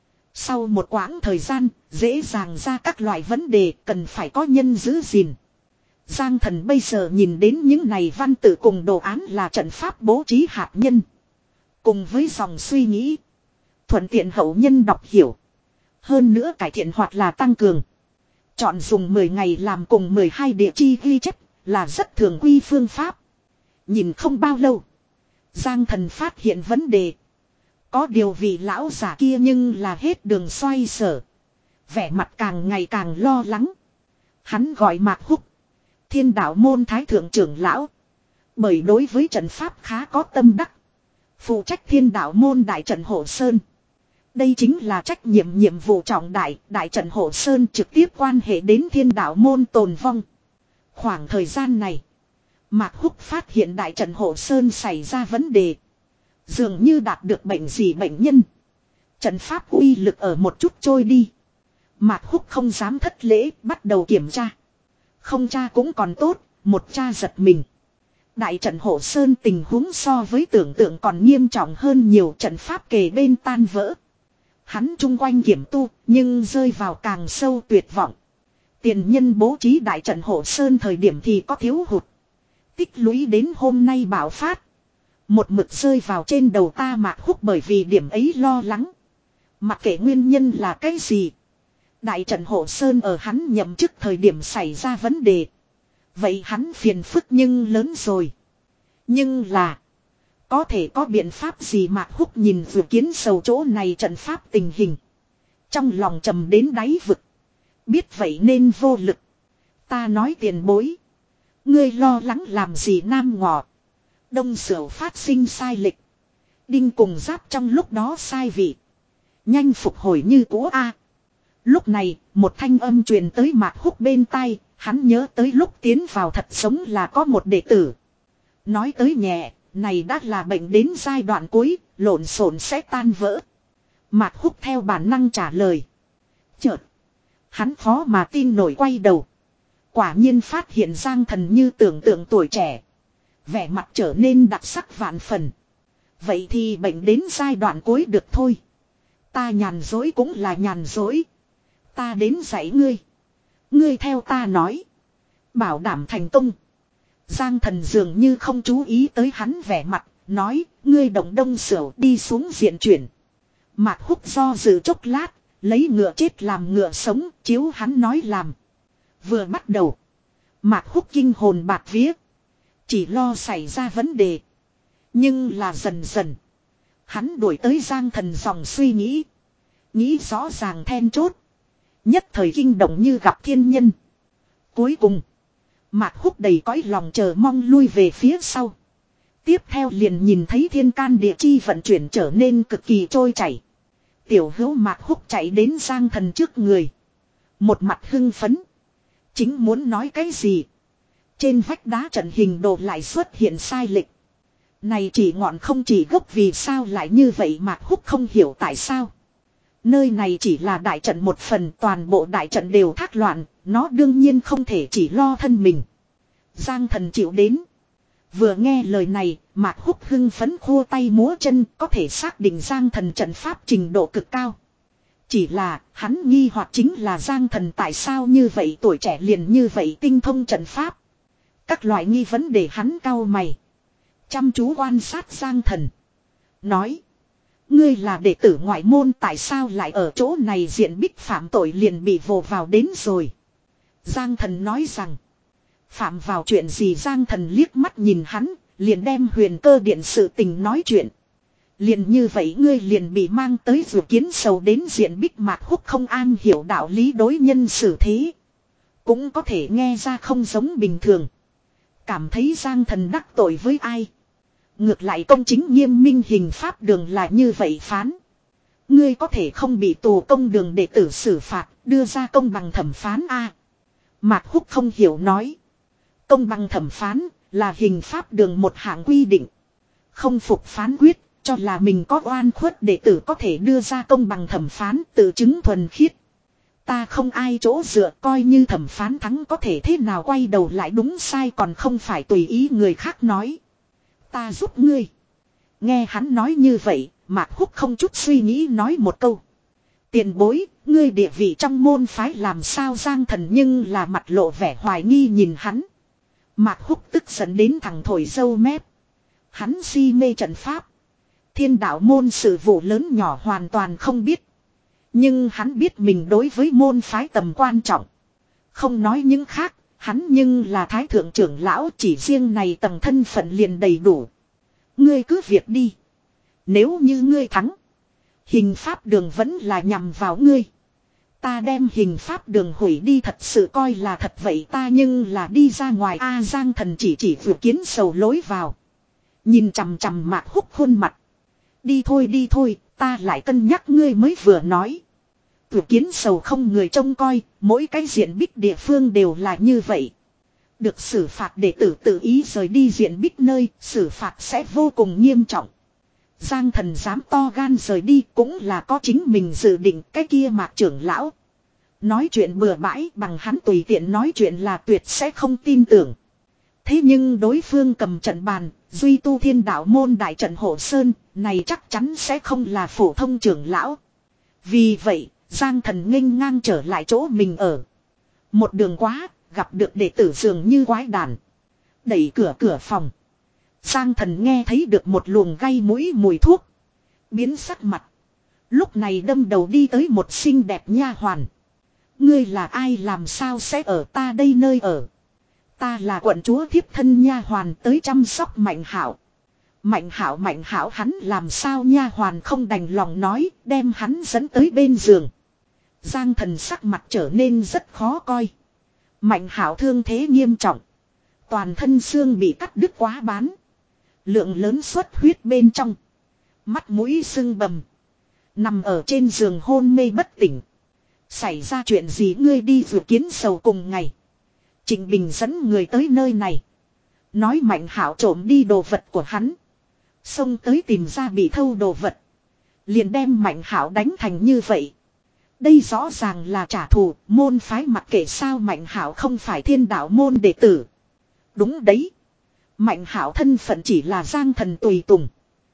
Sau một quãng thời gian, dễ dàng ra các loại vấn đề cần phải có nhân giữ gìn. Giang Thần bây giờ nhìn đến những này văn tự cùng đồ án là trận pháp bố trí hạt nhân. Cùng với dòng suy nghĩ. Thuận tiện hậu nhân đọc hiểu. Hơn nữa cải thiện hoặc là tăng cường. Chọn dùng mười ngày làm cùng mười hai địa chi ghi chép là rất thường quy phương pháp. Nhìn không bao lâu. Giang Thần phát hiện vấn đề. Có điều vị lão giả kia nhưng là hết đường xoay sở. Vẻ mặt càng ngày càng lo lắng. Hắn gọi Mạc Húc. Thiên đạo môn thái thượng trưởng lão. Bởi đối với trận pháp khá có tâm đắc. Phụ trách thiên đạo môn đại trận Hộ Sơn. Đây chính là trách nhiệm nhiệm vụ trọng đại. Đại trận Hộ Sơn trực tiếp quan hệ đến thiên đạo môn tồn vong. Khoảng thời gian này. Mạc Húc phát hiện đại trận Hộ Sơn xảy ra vấn đề. Dường như đạt được bệnh gì bệnh nhân. Trận pháp uy lực ở một chút trôi đi. Mạc Húc không dám thất lễ, bắt đầu kiểm tra. Không tra cũng còn tốt, một tra giật mình. Đại trận Hộ Sơn tình huống so với tưởng tượng còn nghiêm trọng hơn nhiều, trận pháp kề bên tan vỡ. Hắn chung quanh kiểm tu, nhưng rơi vào càng sâu tuyệt vọng. Tiền nhân bố trí đại trận Hộ Sơn thời điểm thì có thiếu hụt. Tích lũy đến hôm nay bạo phát. Một mực rơi vào trên đầu ta Mạc Húc, bởi vì điểm ấy lo lắng. Mặc kệ nguyên nhân là cái gì. Đại trận Hộ Sơn ở hắn nhậm chức thời điểm xảy ra vấn đề. Vậy hắn phiền phức nhưng lớn rồi. Nhưng là. Có thể có biện pháp gì? Mạc Húc nhìn vừa kiến sầu chỗ này trận pháp tình hình. Trong lòng trầm đến đáy vực. Biết vậy nên vô lực. Ta nói tiền bối. Ngươi lo lắng làm gì? Nam Ngọ Đông Sửu phát sinh sai lệch. Đinh cùng Giáp trong lúc đó sai vị. Nhanh phục hồi như cũ a. Lúc này, một thanh âm truyền tới Mạc Húc bên tai, hắn nhớ tới lúc tiến vào thật sống là có một đệ tử. Nói tới nhẹ, này đã là bệnh đến giai đoạn cuối, lộn xộn sẽ tan vỡ. Mạc Húc theo bản năng trả lời. Chợt, hắn khó mà tin nổi quay đầu. Quả nhiên phát hiện Giang Thần như tưởng tượng tuổi trẻ. Vẻ mặt trở nên đặc sắc vạn phần. Vậy thì bệnh đến giai đoạn cuối được thôi. Ta nhàn dối cũng là nhàn dối. Ta đến dạy ngươi. Ngươi theo ta nói. Bảo đảm thành công. Giang Thần dường như không chú ý tới hắn vẻ mặt. Nói, ngươi động Đông Sửu đi xuống diện chuyển. Mạc Húc do dự chốc lát. Lấy ngựa chết làm ngựa sống, chiếu hắn nói làm. Vừa bắt đầu. Mạc Húc kinh hồn bạt vía. Chỉ lo xảy ra vấn đề. Nhưng là dần dần. Hắn đuổi tới Giang Thần dòng suy nghĩ. Nghĩ rõ ràng then chốt. Nhất thời kinh động như gặp thiên nhân. Cuối cùng. Mạc Húc đầy cõi lòng chờ mong lui về phía sau. Tiếp theo liền nhìn thấy thiên can địa chi vận chuyển trở nên cực kỳ trôi chảy. Tiểu hữu Mạc Húc chạy đến Giang Thần trước người. Một mặt hưng phấn. Chính muốn nói cái gì. Trên vách đá trận hình đồ lại xuất hiện sai lệch. Này chỉ ngọn không chỉ gốc, vì sao lại như vậy? Mạc Húc không hiểu tại sao. Nơi này chỉ là đại trận một phần, toàn bộ đại trận đều thác loạn, nó đương nhiên không thể chỉ lo thân mình. Giang Thần chịu đến. Vừa nghe lời này, Mạc Húc hưng phấn khô tay múa chân, có thể xác định Giang Thần trận pháp trình độ cực cao. Chỉ là, hắn nghi hoặc chính là Giang Thần tại sao như vậy tuổi trẻ liền như vậy tinh thông trận pháp. Các loại nghi vấn để hắn cau mày. Chăm chú quan sát Giang Thần. Nói. Ngươi là đệ tử ngoại môn, tại sao lại ở chỗ này diện bích phạm tội liền bị vồ vào đến rồi. Giang Thần nói rằng. Phạm vào chuyện gì? Giang Thần liếc mắt nhìn hắn. Liền đem Huyền Cơ Điện sự tình nói chuyện. Liền như vậy ngươi liền bị mang tới vừa kiến sầu đến diện bích. Mạc Húc không an hiểu đạo lý đối nhân xử thế. Cũng có thể nghe ra không giống bình thường. Cảm thấy Giang Thần đắc tội với ai. Ngược lại công chính nghiêm minh hình pháp đường là như vậy phán. Ngươi có thể không bị tù công đường đệ tử xử phạt, đưa ra công bằng thẩm phán a. À, Mạc Húc không hiểu nói. Công bằng thẩm phán là hình pháp đường một hạng quy định. Không phục phán quyết Cho là mình có oan khuất đệ tử có thể đưa ra công bằng thẩm phán tự chứng thuần khiết. Ta không ai chỗ dựa, coi như thẩm phán thắng có thể thế nào quay đầu lại đúng sai còn không phải tùy ý người khác nói. Ta giúp ngươi. Nghe hắn nói như vậy, Mạc Húc không chút suy nghĩ nói một câu. Tiền bối, ngươi địa vị trong môn phái làm sao Giang Thần nhưng là mặt lộ vẻ hoài nghi nhìn hắn. Mạc Húc tức giận đến thẳng thổi dâu mép. Hắn si mê trận pháp. Thiên đạo môn sự vụ lớn nhỏ hoàn toàn không biết. Nhưng hắn biết mình đối với môn phái tầm quan trọng. Không nói những khác, hắn nhưng là thái thượng trưởng lão chỉ riêng này tầng thân phận liền đầy đủ. Ngươi cứ việc đi. Nếu như ngươi thắng. Hình pháp đường vẫn là nhằm vào ngươi. Ta đem hình pháp đường hủy đi thật sự coi là thật vậy ta nhưng là đi ra ngoài A Giang Thần chỉ chỉ vừa kiến sầu lối vào. Nhìn chằm chằm Mạc Húc khuôn mặt. Đi thôi đi thôi, ta lại cân nhắc ngươi mới vừa nói. Vừa kiến sầu không người trông coi, mỗi cái diện bích địa phương đều là như vậy. Được xử phạt đệ tử tự ý rời đi diện bích nơi, xử phạt sẽ vô cùng nghiêm trọng. Giang Thần dám to gan rời đi cũng là có chính mình dự định cái kia Mạc trưởng lão. Nói chuyện bừa bãi bằng hắn tùy tiện nói chuyện là tuyệt sẽ không tin tưởng. Thế nhưng đối phương cầm trận bàn, duy tu thiên đạo môn đại trận hộ sơn, này chắc chắn sẽ không là phổ thông trưởng lão. Vì vậy, Giang Thần nghênh ngang trở lại chỗ mình ở. Một đường quá, gặp được đệ tử dường như quái đản. Đẩy cửa cửa phòng. Giang Thần nghe thấy được một luồng gây mũi mùi thuốc. Biến sắc mặt. Lúc này đâm đầu đi tới một xinh đẹp nha hoàn. Ngươi là ai làm sao sẽ ở ta đây nơi ở? Ta là quận chúa thiếp thân nha hoàn tới chăm sóc Mạnh Hạo. Mạnh Hạo Mạnh Hạo hắn làm sao nha hoàn không đành lòng nói, đem hắn dẫn tới bên giường. Giang Thần sắc mặt trở nên rất khó coi. Mạnh Hạo thương thế nghiêm trọng. Toàn thân xương bị cắt đứt quá bán. Lượng lớn xuất huyết bên trong. Mắt mũi sưng bầm. Nằm ở trên giường hôn mê bất tỉnh. Xảy ra chuyện gì ngươi đi vừa kiến sầu cùng ngày. Trịnh Bình dẫn người tới nơi này. Nói Mạnh Hạo trộm đi đồ vật của hắn. Xông tới tìm ra bị thâu đồ vật. Liền đem Mạnh Hạo đánh thành như vậy. Đây rõ ràng là trả thù, môn phái mặc kệ sao Mạnh Hạo không phải thiên đạo môn đệ tử. Đúng đấy. Mạnh Hạo thân phận chỉ là Giang Thần tùy tùng.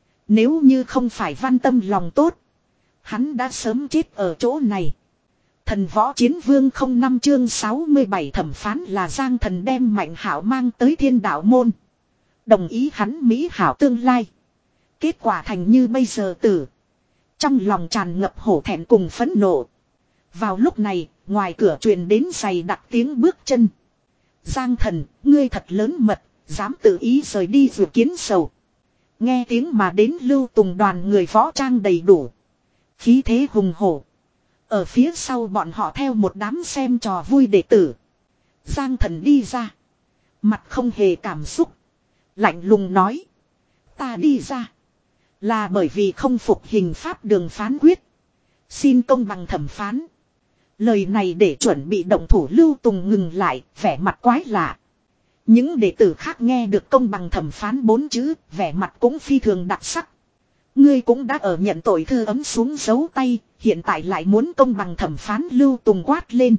Nếu như không phải văn tâm lòng tốt. Hắn đã sớm chết ở chỗ này. Thần võ chiến vương không năm chương sáu mươi bảy thẩm phán là Giang Thần đem Mạnh Hạo mang tới thiên đạo môn. Đồng ý hắn mỹ hảo tương lai. Kết quả thành như bây giờ tử. Trong lòng tràn ngập hổ thẹn cùng phẫn nộ. Vào lúc này, ngoài cửa truyền đến giày đặc tiếng bước chân. Giang Thần, ngươi thật lớn mật, dám tự ý rời đi vừa kiến sầu. Nghe tiếng mà đến Lưu Tùng đoàn người võ trang đầy đủ. Khí thế hùng hổ. Ở phía sau bọn họ theo một đám xem trò vui đệ tử. Giang Thần đi ra. Mặt không hề cảm xúc. Lạnh lùng nói. Ta đi ra. Là bởi vì không phục hình pháp đường phán quyết. Xin công bằng thẩm phán. Lời này để chuẩn bị động thủ Lưu Tùng ngừng lại, vẻ mặt quái lạ. Những đệ tử khác nghe được công bằng thẩm phán bốn chữ, vẻ mặt cũng phi thường đặc sắc. Ngươi cũng đã ở nhận tội thư ấm xuống dấu tay, hiện tại lại muốn công bằng thẩm phán Lưu Tùng quát lên.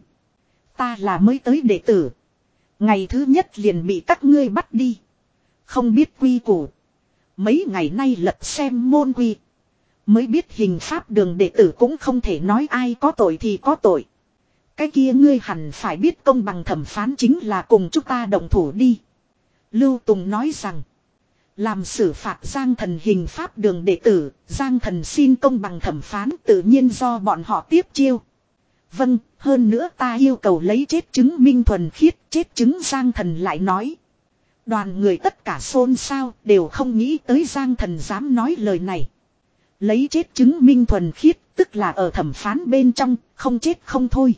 Ta là mới tới đệ tử. Ngày thứ nhất liền bị các ngươi bắt đi. Không biết quy củ. Mấy ngày nay lật xem môn quy. Mới biết hình pháp đường đệ tử cũng không thể nói ai có tội thì có tội. Cái kia ngươi hẳn phải biết công bằng thẩm phán chính là cùng chúng ta động thủ đi. Lưu Tùng nói rằng. Làm xử phạt Giang Thần hình pháp đường đệ tử, Giang Thần xin công bằng thẩm phán tự nhiên do bọn họ tiếp chiêu. Vâng, hơn nữa ta yêu cầu lấy chết chứng minh thuần khiết, chết chứng Giang Thần lại nói. Đoàn người tất cả xôn xao đều không nghĩ tới Giang Thần dám nói lời này. Lấy chết chứng minh thuần khiết tức là ở thẩm phán bên trong, không chết không thôi.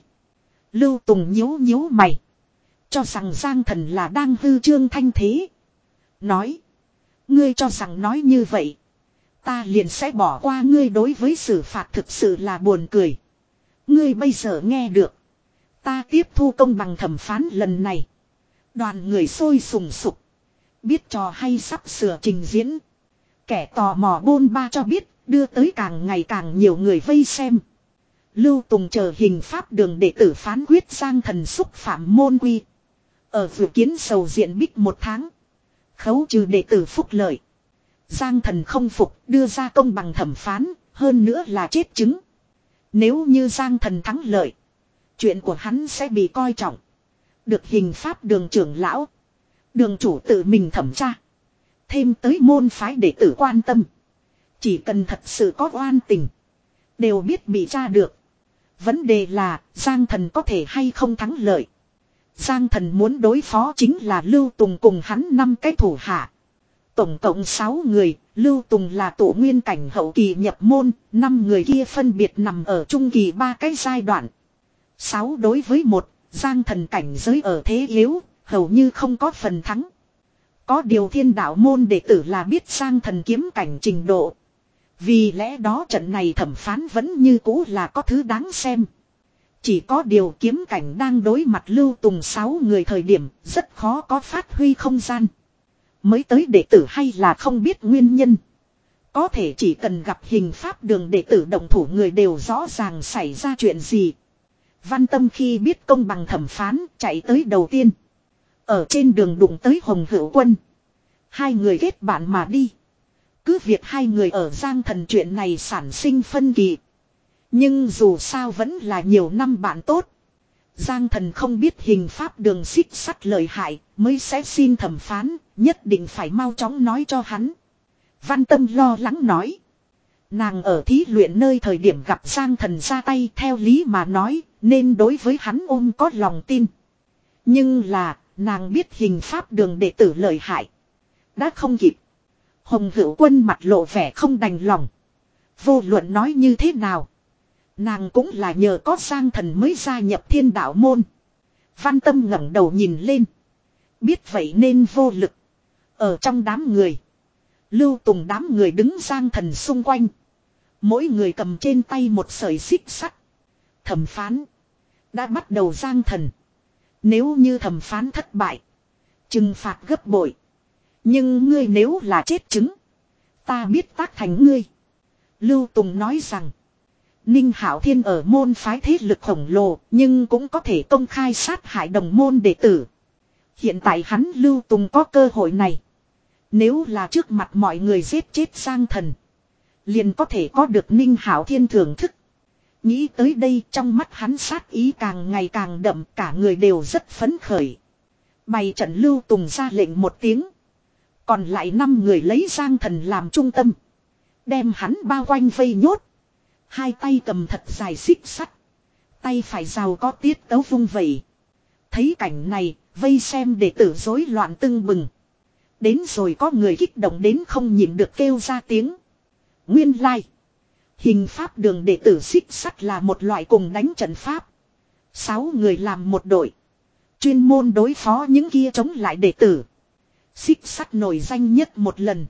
Lưu Tùng nhíu nhíu mày. Cho rằng Giang Thần là đang hư trương thanh thế. Nói. Ngươi cho rằng nói như vậy. Ta liền sẽ bỏ qua ngươi đối với xử phạt thực sự là buồn cười. Ngươi bây giờ nghe được. Ta tiếp thu công bằng thẩm phán lần này. Đoàn người sôi sùng sục. Biết trò hay sắp sửa trình diễn. Kẻ tò mò bôn ba cho biết, đưa tới càng ngày càng nhiều người vây xem. Lưu Tùng chờ hình pháp đường đệ tử phán quyết Giang Thần xúc phạm môn quy. Ở Vừa Kiến sầu diện bích một tháng. Khấu trừ đệ tử phúc lợi. Giang Thần không phục, đưa ra công bằng thẩm phán, hơn nữa là chết chứng. Nếu như Giang Thần thắng lợi, chuyện của hắn sẽ bị coi trọng. Được hình pháp đường trưởng lão, đường chủ tự mình thẩm tra. Thêm tới môn phái đệ tử quan tâm. Chỉ cần thật sự có oan tình, đều biết bị tra được. Vấn đề là Giang Thần có thể hay không thắng lợi. Giang Thần muốn đối phó chính là Lưu Tùng cùng hắn năm cái thủ hạ. Tổng cộng sáu người, Lưu Tùng là tổ nguyên cảnh hậu kỳ nhập môn, năm người kia phân biệt nằm ở trung kỳ ba cái giai đoạn. Sáu đối với một, Giang Thần cảnh giới ở thế yếu, hầu như không có phần thắng. Có điều Thiên Đạo môn đệ tử là biết Giang Thần kiếm cảnh trình độ. Vì lẽ đó trận này thẩm phán vẫn như cũ là có thứ đáng xem. Chỉ có điều kiếm cảnh đang đối mặt Lưu Tùng sáu người thời điểm rất khó có phát huy không gian. Mới tới đệ tử hay là không biết nguyên nhân. Có thể chỉ cần gặp hình pháp đường đệ tử động thủ người đều rõ ràng xảy ra chuyện gì. Văn Tâm khi biết công bằng thẩm phán chạy tới đầu tiên. Ở trên đường đụng tới Hồng Hữu Quân. Hai người kết bạn mà đi. Cứ việc hai người ở Giang Thần chuyện này sản sinh phân kỳ. Nhưng dù sao vẫn là nhiều năm bạn tốt. Giang Thần không biết hình pháp đường xích sắt lợi hại mới sẽ xin thẩm phán, nhất định phải mau chóng nói cho hắn. Văn Tâm lo lắng nói. Nàng ở thí luyện nơi thời điểm gặp Giang Thần ra tay theo lý mà nói, nên đối với hắn ôm có lòng tin. Nhưng là, nàng biết hình pháp đường đệ tử lợi hại. Đã không kịp. Hồng Hữu Quân mặt lộ vẻ không đành lòng. Vô luận nói như thế nào. Nàng cũng là nhờ có Giang Thần mới gia nhập Thiên Đạo môn. Văn Tâm ngẩng đầu nhìn lên. Biết vậy nên vô lực. Ở trong đám người. Lưu Tùng đám người đứng Giang Thần xung quanh. Mỗi người cầm trên tay một sợi xích sắt. Thẩm phán. Đã bắt đầu Giang Thần. Nếu như thẩm phán thất bại. Trừng phạt gấp bội. Nhưng ngươi nếu là chết chứng. Ta biết tác thành ngươi. Lưu Tùng nói rằng. Ninh Hạo Thiên ở môn phái thế lực khổng lồ. Nhưng cũng có thể công khai sát hại đồng môn đệ tử. Hiện tại hắn Lưu Tùng có cơ hội này. Nếu là trước mặt mọi người giết chết Giang Thần. Liền có thể có được Ninh Hạo Thiên thưởng thức. Nghĩ tới đây trong mắt hắn sát ý càng ngày càng đậm. Cả người đều rất phấn khởi. Bày trận Lưu Tùng ra lệnh một tiếng. Còn lại năm người lấy Giang Thần làm trung tâm. Đem hắn bao quanh vây nhốt. Hai tay cầm thật dài xích sắt. Tay phải giàu có tiết tấu vung vẩy. Thấy cảnh này, vây xem đệ tử rối loạn tưng bừng. Đến rồi có người kích động đến không nhịn được kêu ra tiếng. Nguyên lai. Hình pháp đường đệ tử xích sắt là một loại cùng đánh trận pháp. Sáu người làm một đội. Chuyên môn đối phó những kia chống lại đệ tử. Xích sắt nổi danh nhất một lần.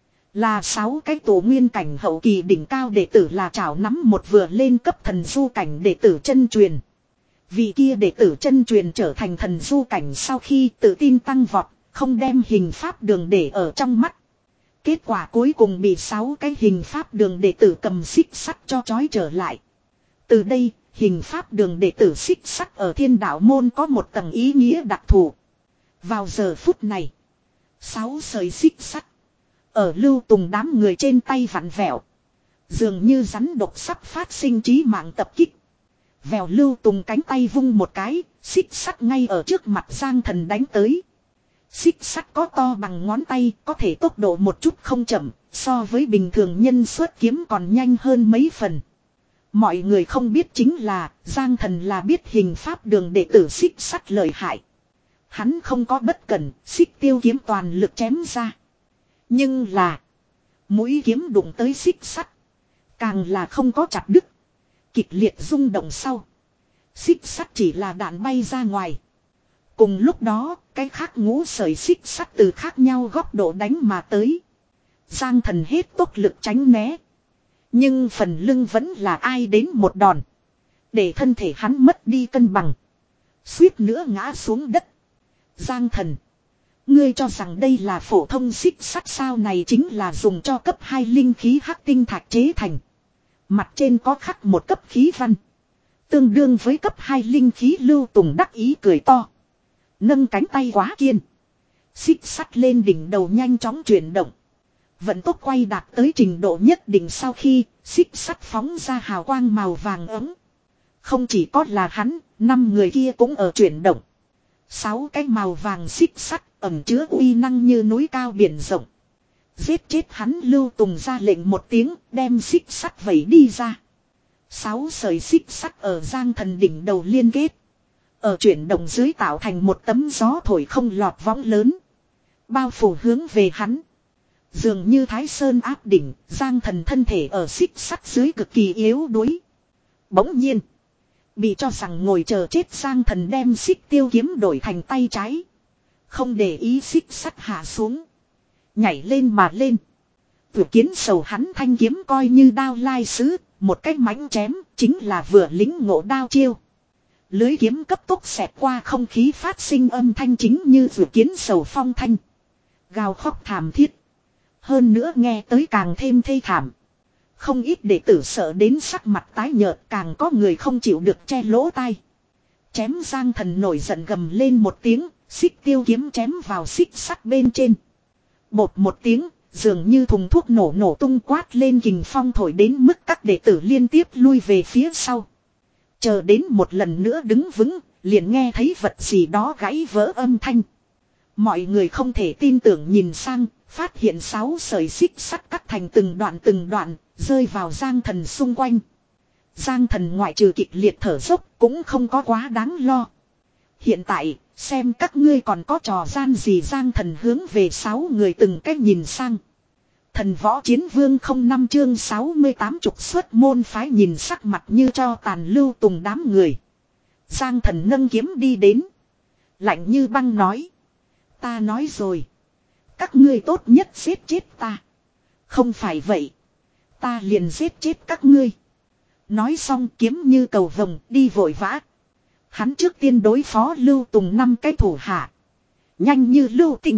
Là sáu cái tổ nguyên cảnh hậu kỳ đỉnh cao đệ tử là chảo nắm một vừa lên cấp thần du cảnh đệ tử chân truyền. Vị kia đệ tử chân truyền trở thành thần du cảnh sau khi tự tin tăng vọt, không đem hình pháp đường để ở trong mắt. Kết quả cuối cùng bị sáu cái hình pháp đường đệ tử cầm xích sắt cho trói trở lại. Từ đây, hình pháp đường đệ tử xích sắt ở Thiên Đạo môn có một tầng ý nghĩa đặc thù. Vào giờ phút này, sáu sợi xích sắt ở Lưu Tùng đám người trên tay vặn vẹo. Dường như rắn độc sắp phát sinh chí mạng tập kích. Vèo Lưu Tùng cánh tay vung một cái, xích sắt ngay ở trước mặt Giang Thần đánh tới. Xích sắt có to bằng ngón tay, có thể tốc độ một chút không chậm, so với bình thường nhân xuất kiếm còn nhanh hơn mấy phần. Mọi người không biết chính là, Giang Thần là biết hình pháp đường đệ tử xích sắt lợi hại. Hắn không có bất cẩn, xích tiêu kiếm toàn lực chém ra. Nhưng là, mũi kiếm đụng tới xích sắt, càng là không có chặt đứt. Kịch liệt rung động sau, xích sắt chỉ là đạn bay ra ngoài. Cùng lúc đó, cái khác ngũ sợi xích sắt từ khác nhau góc độ đánh mà tới. Giang Thần hết tốc lực tránh né. Nhưng phần lưng vẫn là ai đến một đòn. Để thân thể hắn mất đi cân bằng. Suýt nữa ngã xuống đất. Giang Thần, Ngươi cho rằng đây là phổ thông xích sắt sao, này chính là dùng cho cấp hai linh khí hắc tinh thạch chế thành. Mặt trên có khắc một cấp khí văn. Tương đương với cấp hai linh khí. Lưu Tùng đắc ý cười to. Nâng cánh tay quá kiên. Xích sắt lên đỉnh đầu nhanh chóng chuyển động. Vận tốc quay đạt tới trình độ nhất định sau khi xích sắt phóng ra hào quang màu vàng ấm. Không chỉ có là hắn, năm người kia cũng ở chuyển động. Sáu cái màu vàng xích sắt ẩn chứa uy năng như núi cao biển rộng. Giết chết hắn. Lưu Tùng ra lệnh một tiếng, đem xích sắt vẩy đi ra. Sáu sợi xích sắt ở Giang Thần đỉnh đầu liên kết. Ở chuyển động dưới tạo thành một tấm gió thổi không lọt võng lớn. Bao phủ hướng về hắn. Dường như Thái Sơn áp đỉnh, Giang Thần thân thể ở xích sắt dưới cực kỳ yếu đuối. Bỗng nhiên, bị cho rằng ngồi chờ chết Giang Thần đem xích tiêu kiếm đổi thành tay trái. Không để ý xích sắt hạ xuống. Nhảy lên mà lên. Vừa kiến sầu hắn thanh kiếm coi như đao lai sứ, một cách mãnh chém, chính là vừa lính ngộ đao chiêu. Lưới kiếm cấp tốc xẹt qua không khí phát sinh âm thanh chính như vừa kiến sầu phong thanh. Gào khóc thảm thiết. Hơn nữa nghe tới càng thêm thê thảm. Không ít đệ tử sợ đến sắc mặt tái nhợt, càng có người không chịu được che lỗ tai. Chém Giang Thần nổi giận gầm lên một tiếng, xích tiêu kiếm chém vào xích sắt bên trên. Bột một tiếng, dường như thùng thuốc nổ nổ tung quát lên kình phong thổi đến mức các đệ tử liên tiếp lui về phía sau. Chờ đến một lần nữa đứng vững, liền nghe thấy vật gì đó gãy vỡ âm thanh. Mọi người không thể tin tưởng nhìn sang, phát hiện sáu sợi xích sắt cắt thành từng đoạn từng đoạn, rơi vào Giang Thần xung quanh. Giang Thần ngoại trừ kịch liệt thở dốc cũng không có quá đáng lo. Hiện tại, xem các ngươi còn có trò gian gì. Giang Thần hướng về sáu người từng cách nhìn sang. Thần Võ Chiến Vương không năm chương sáu mươi tám trục xuất môn phái nhìn sắc mặt như cho tàn Lưu Tùng đám người. Giang Thần nâng kiếm đi đến. Lạnh như băng nói. Ta nói rồi. Các ngươi tốt nhất giết chết ta. Không phải vậy. Ta liền giết chết các ngươi. Nói xong kiếm như cầu vồng đi vội vã. Hắn trước tiên đối phó Lưu Tùng năm cái thủ hạ. Nhanh như lưu tinh.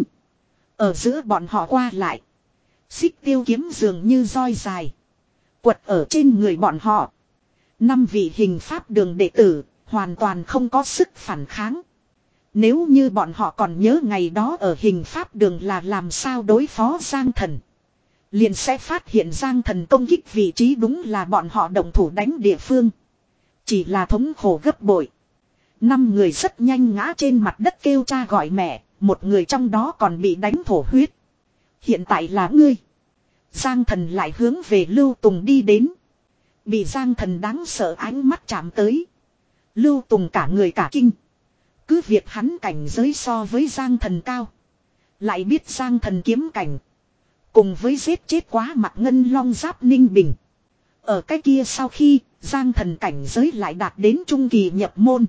Ở giữa bọn họ qua lại. Xích tiêu kiếm dường như roi dài. Quật ở trên người bọn họ. Năm vị hình pháp đường đệ tử. Hoàn toàn không có sức phản kháng. Nếu như bọn họ còn nhớ ngày đó ở hình pháp đường là làm sao đối phó Giang Thần. Liền sẽ phát hiện Giang Thần công kích vị trí đúng là bọn họ động thủ đánh địa phương. Chỉ là thống khổ gấp bội. Năm người rất nhanh ngã trên mặt đất kêu cha gọi mẹ. Một người trong đó còn bị đánh thổ huyết. Hiện tại là ngươi. Giang Thần lại hướng về Lưu Tùng đi đến. Bị Giang Thần đáng sợ ánh mắt chạm tới. Lưu Tùng cả người cả kinh. Cứ việc hắn cảnh giới so với Giang Thần cao. Lại biết Giang Thần kiếm cảnh. Cùng với giết chết quá mặt ngân long giáp ninh bình. Ở cái kia sau khi Giang Thần cảnh giới lại đạt đến trung kỳ nhập môn.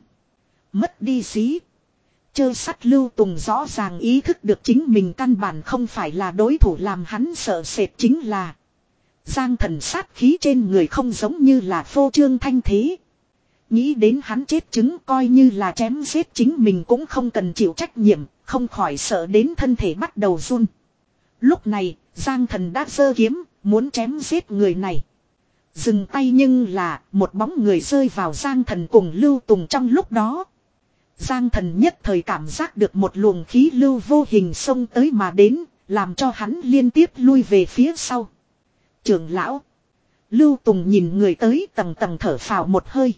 Mất đi xí. Chơ sắt Lưu Tùng rõ ràng ý thức được chính mình căn bản không phải là đối thủ, làm hắn sợ sệt chính là Giang Thần sát khí trên người không giống như là phô trương thanh thế. Nghĩ đến hắn chết chứng coi như là chém giết chính mình cũng không cần chịu trách nhiệm, không khỏi sợ đến thân thể bắt đầu run. Lúc này, Giang Thần đã giơ kiếm, muốn chém giết người này. Dừng tay nhưng là một bóng người rơi vào Giang Thần cùng Lưu Tùng trong lúc đó. Giang Thần nhất thời cảm giác được một luồng khí lưu vô hình xông tới mà đến, làm cho hắn liên tiếp lui về phía sau. Trưởng lão. Lưu Tùng nhìn người tới tầng tầng thở phào một hơi.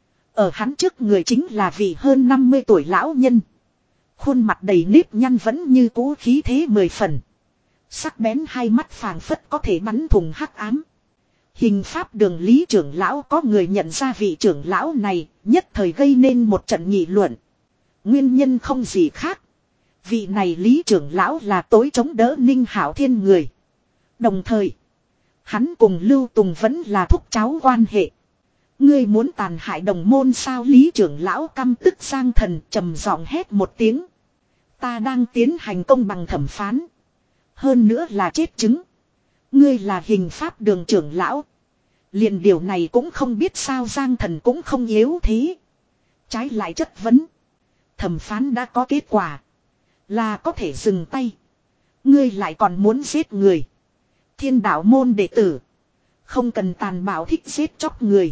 Ở hắn trước người chính là vị hơn năm mươi tuổi lão nhân. Khuôn mặt đầy nếp nhăn vẫn như cũ khí thế mười phần. Sắc bén hai mắt phảng phất có thể bắn thùng hắc ám. Hình pháp đường Lý trưởng lão có người nhận ra vị trưởng lão này, nhất thời gây nên một trận nghị luận. Nguyên nhân không gì khác. Vị này Lý trưởng lão là tối chống đỡ Ninh Hạo Thiên người. Đồng thời, hắn cùng Lưu Tùng vẫn là thúc cháu quan hệ. Ngươi muốn tàn hại đồng môn sao? Lý trưởng lão căm tức Giang Thần trầm giọng hét một tiếng. Ta đang tiến hành công bằng thẩm phán. Hơn nữa là chết chứng. Ngươi là hình pháp đường trưởng lão. Liền điều này cũng không biết sao? Giang Thần cũng không yếu thế. Trái lại chất vấn. Thẩm phán đã có kết quả. Là có thể dừng tay. Ngươi lại còn muốn giết người. Thiên đạo môn đệ tử. Không cần tàn bạo thích giết chóc người.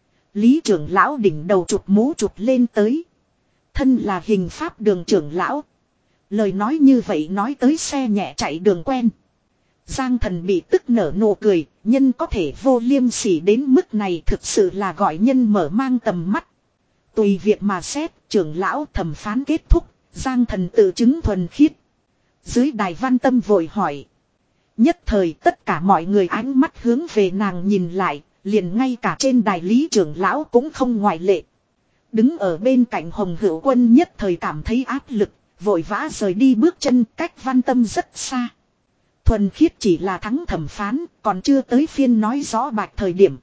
Lý trưởng lão đỉnh đầu chụp mũ chụp lên tới. Thân là hình pháp đường trưởng lão. Lời nói như vậy nói tới xe nhẹ chạy đường quen. Giang Thần bị tức nở nụ cười. Nhân có thể vô liêm sỉ đến mức này thực sự là gọi nhân mở mang tầm mắt. Tùy việc mà xét, trưởng lão thẩm phán kết thúc. Giang Thần tự chứng thuần khiết. Dưới đài Văn Tâm vội hỏi. Nhất thời tất cả mọi người ánh mắt hướng về nàng nhìn lại. Liền ngay cả trên đài Lý trưởng lão cũng không ngoại lệ. Đứng ở bên cạnh Hồng Hữu Quân nhất thời cảm thấy áp lực. Vội vã rời đi bước chân cách Văn Tâm rất xa. Thuần khiết chỉ là thắng thẩm phán. Còn chưa tới phiên nói rõ bạch thời điểm.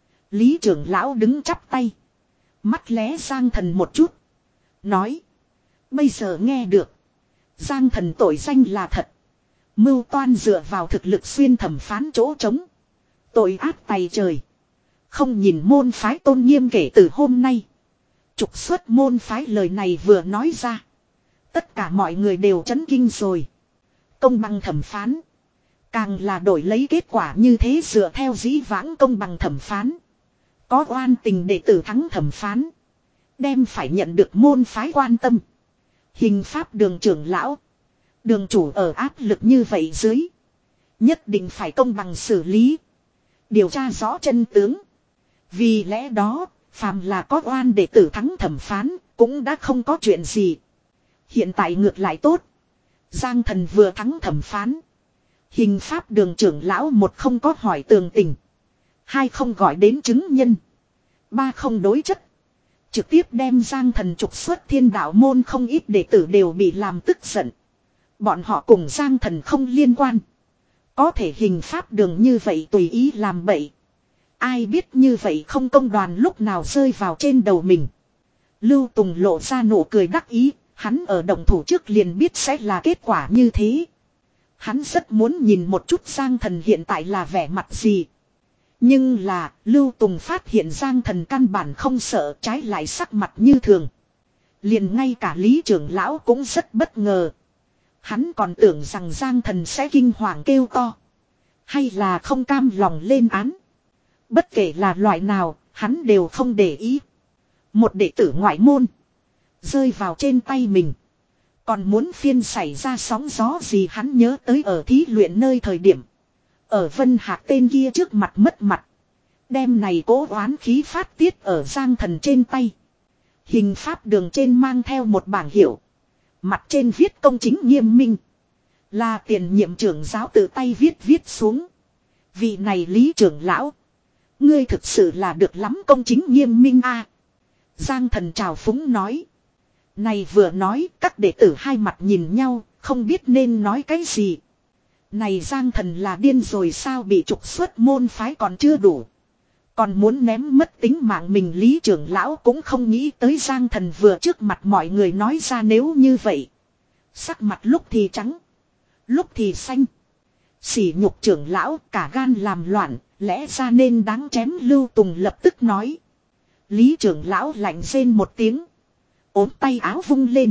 Lý trưởng lão đứng chắp tay. Mắt lé Giang Thần một chút. Nói. Bây giờ nghe được. Giang Thần tội danh là thật. Mưu toan dựa vào thực lực xuyên thẩm phán chỗ trống. Tội ác tày trời. Không nhìn môn phái tôn nghiêm kể từ hôm nay. Trục xuất môn phái lời này vừa nói ra. Tất cả mọi người đều chấn kinh rồi. Công bằng thẩm phán. Càng là đổi lấy kết quả như thế dựa theo dĩ vãng công bằng thẩm phán. Có oan tình đệ tử thắng thẩm phán. Đem phải nhận được môn phái quan tâm. Hình pháp đường trưởng lão. Đường chủ ở áp lực như vậy dưới. Nhất định phải công bằng xử lý. Điều tra rõ chân tướng. Vì lẽ đó, phàm là có oan đệ tử thắng thẩm phán, cũng đã không có chuyện gì. Hiện tại ngược lại tốt. Giang Thần vừa thắng thẩm phán. Hình pháp đường trưởng lão một không có hỏi tường tình. Hai không gọi đến chứng nhân. Ba không đối chất. Trực tiếp đem Giang Thần trục xuất thiên đạo môn, không ít đệ tử đều bị làm tức giận. Bọn họ cùng Giang Thần không liên quan. Có thể hình pháp đường như vậy tùy ý làm bậy. Ai biết như vậy không công đoàn lúc nào rơi vào trên đầu mình. Lưu Tùng lộ ra nụ cười đắc ý. Hắn ở động thủ trước liền biết sẽ là kết quả như thế. Hắn rất muốn nhìn một chút Giang Thần hiện tại là vẻ mặt gì. Nhưng là Lưu Tùng phát hiện Giang Thần căn bản không sợ, trái lại sắc mặt như thường. Liền ngay cả Lý trưởng lão cũng rất bất ngờ. Hắn còn tưởng rằng Giang Thần sẽ kinh hoàng kêu to. Hay là không cam lòng lên án. Bất kể là loại nào, hắn đều không để ý. Một đệ tử ngoại môn. Rơi vào trên tay mình. Còn muốn phiên xảy ra sóng gió gì, hắn nhớ tới ở thí luyện nơi thời điểm. Ở Vân Hạc tên kia trước mặt mất mặt. Đêm này cố oán khí phát tiết ở Giang Thần trên tay. Hình pháp đường trên mang theo một bảng hiệu. Mặt trên viết công chính nghiêm minh. Là tiền nhiệm trưởng giáo tự tay viết viết xuống. Vị này Lý trưởng lão. Ngươi thực sự là được lắm công chính nghiêm minh a. À, Giang Thần trào phúng nói. Này vừa nói các đệ tử hai mặt nhìn nhau. Không biết nên nói cái gì. Này Giang Thần là điên rồi sao, bị trục xuất môn phái còn chưa đủ. Còn muốn ném mất tính mạng mình. Lý trưởng lão cũng không nghĩ tới Giang Thần vừa trước mặt mọi người nói ra nếu như vậy. Sắc mặt lúc thì trắng. Lúc thì xanh. Sỉ nhục trưởng lão cả gan làm loạn. Lẽ ra nên đáng chém. Lưu Tùng lập tức nói. Lý trưởng lão lạnh rên một tiếng. Ốm tay áo vung lên.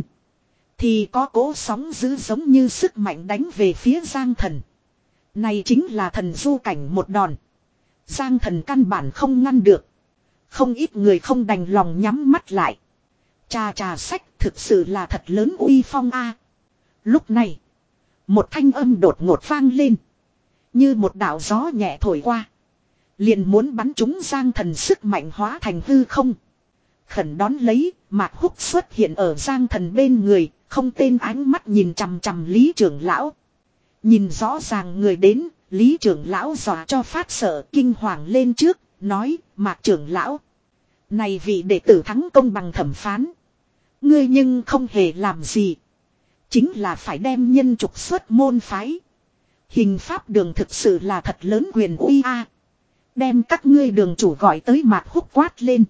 Thì có cỗ sóng dữ giống như sức mạnh đánh về phía Giang Thần. Này chính là thần du cảnh một đòn. Giang Thần căn bản không ngăn được. Không ít người không đành lòng nhắm mắt lại. Trà trà sách thực sự là thật lớn uy phong a. Lúc này, một thanh âm đột ngột vang lên. Như một đạo gió nhẹ thổi qua. Liền muốn bắn trúng Giang Thần, sức mạnh hóa thành hư không. Khẩn đón lấy, Mạc Húc xuất hiện ở Giang Thần bên người, không tên ánh mắt nhìn chằm chằm Lý trưởng lão. Nhìn rõ ràng người đến, Lý trưởng lão dọa cho phát sợ, kinh hoàng lên trước, nói, Mạc trưởng lão. Này vị đệ tử thắng công bằng thẩm phán. Ngươi nhưng không hề làm gì. Chính là phải đem nhân trục xuất môn phái. Hình pháp đường thực sự là thật lớn quyền uy a. Đem các ngươi đường chủ gọi tới. Mạc Húc quát lên.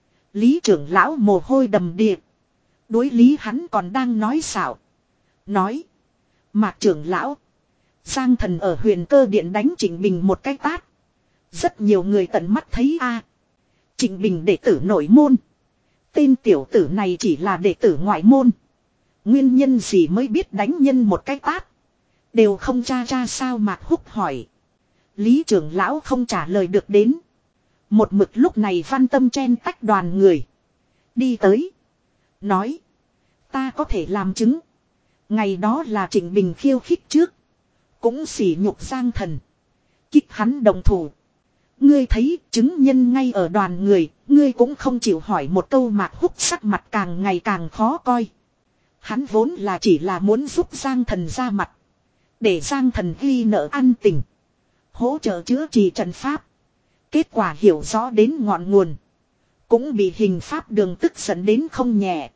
Lý trưởng lão mồ hôi đầm đìa. Đối lý hắn còn đang nói xạo. Nói. Mạc trưởng lão. Giang Thần ở Huyền Cơ Điện đánh Trịnh Bình một cái tát. Rất nhiều người tận mắt thấy a. Trịnh Bình đệ tử nội môn. Tên tiểu tử này chỉ là đệ tử ngoại môn. Nguyên nhân gì mới biết đánh nhân một cái tát. Đều không tra ra sao Mạc Húc hỏi. Lý trưởng lão không trả lời được đến. Một mực lúc này Văn Tâm chen tách đoàn người. Đi tới. Nói. Ta có thể làm chứng. Ngày đó là Trịnh Bình khiêu khích trước. Cũng sỉ nhục Giang Thần. Kích hắn đồng thủ. Ngươi thấy chứng nhân ngay ở đoàn người. Ngươi cũng không chịu hỏi một câu Mạc Húc sắc mặt càng ngày càng khó coi. Hắn vốn là chỉ là muốn giúp Giang Thần ra mặt. Để Giang Thần ghi nợ ăn tình. Hỗ trợ chữa trị trận pháp. Kết quả hiểu rõ đến ngọn nguồn. Cũng bị hình pháp đường tức giận đến không nhẹ.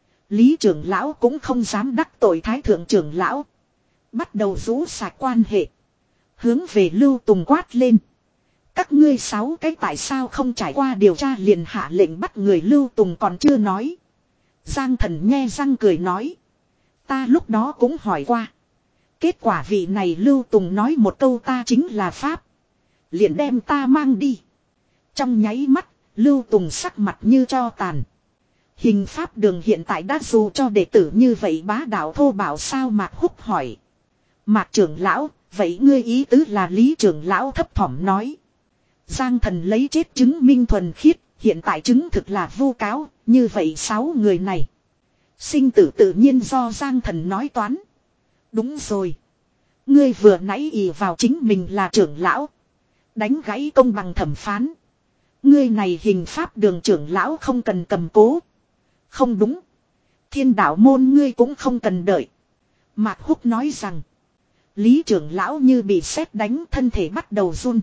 Lý trưởng lão cũng không dám đắc tội thái thượng trưởng lão. Bắt đầu rũ sạch quan hệ. Hướng về Lưu Tùng quát lên. Các ngươi sáu cái tại sao không trải qua điều tra liền hạ lệnh bắt người Lưu Tùng còn chưa nói. Giang Thần nhe răng cười nói. Ta lúc đó cũng hỏi qua. Kết quả vị này Lưu Tùng nói một câu ta chính là Pháp. Liền đem ta mang đi. Trong nháy mắt, Lưu Tùng sắc mặt như cho tàn. Hình pháp đường hiện tại đã dù cho đệ tử như vậy bá đạo thô bảo sao Mạc Húc hỏi. Mạc trưởng lão, vậy ngươi ý tứ là Lý trưởng lão thấp thỏm nói. Giang Thần lấy chết chứng minh thuần khiết, hiện tại chứng thực là vu cáo, như vậy sáu người này. Sinh tử tự nhiên do Giang Thần nói toán. Đúng rồi. Ngươi vừa nãy ì vào chính mình là trưởng lão. Đánh gãy công bằng thẩm phán. Ngươi này hình pháp đường trưởng lão không cần cầm cố. Không đúng. Thiên đạo môn ngươi cũng không cần đợi. Mạc Húc nói rằng. Lý trưởng lão như bị sét đánh thân thể bắt đầu run.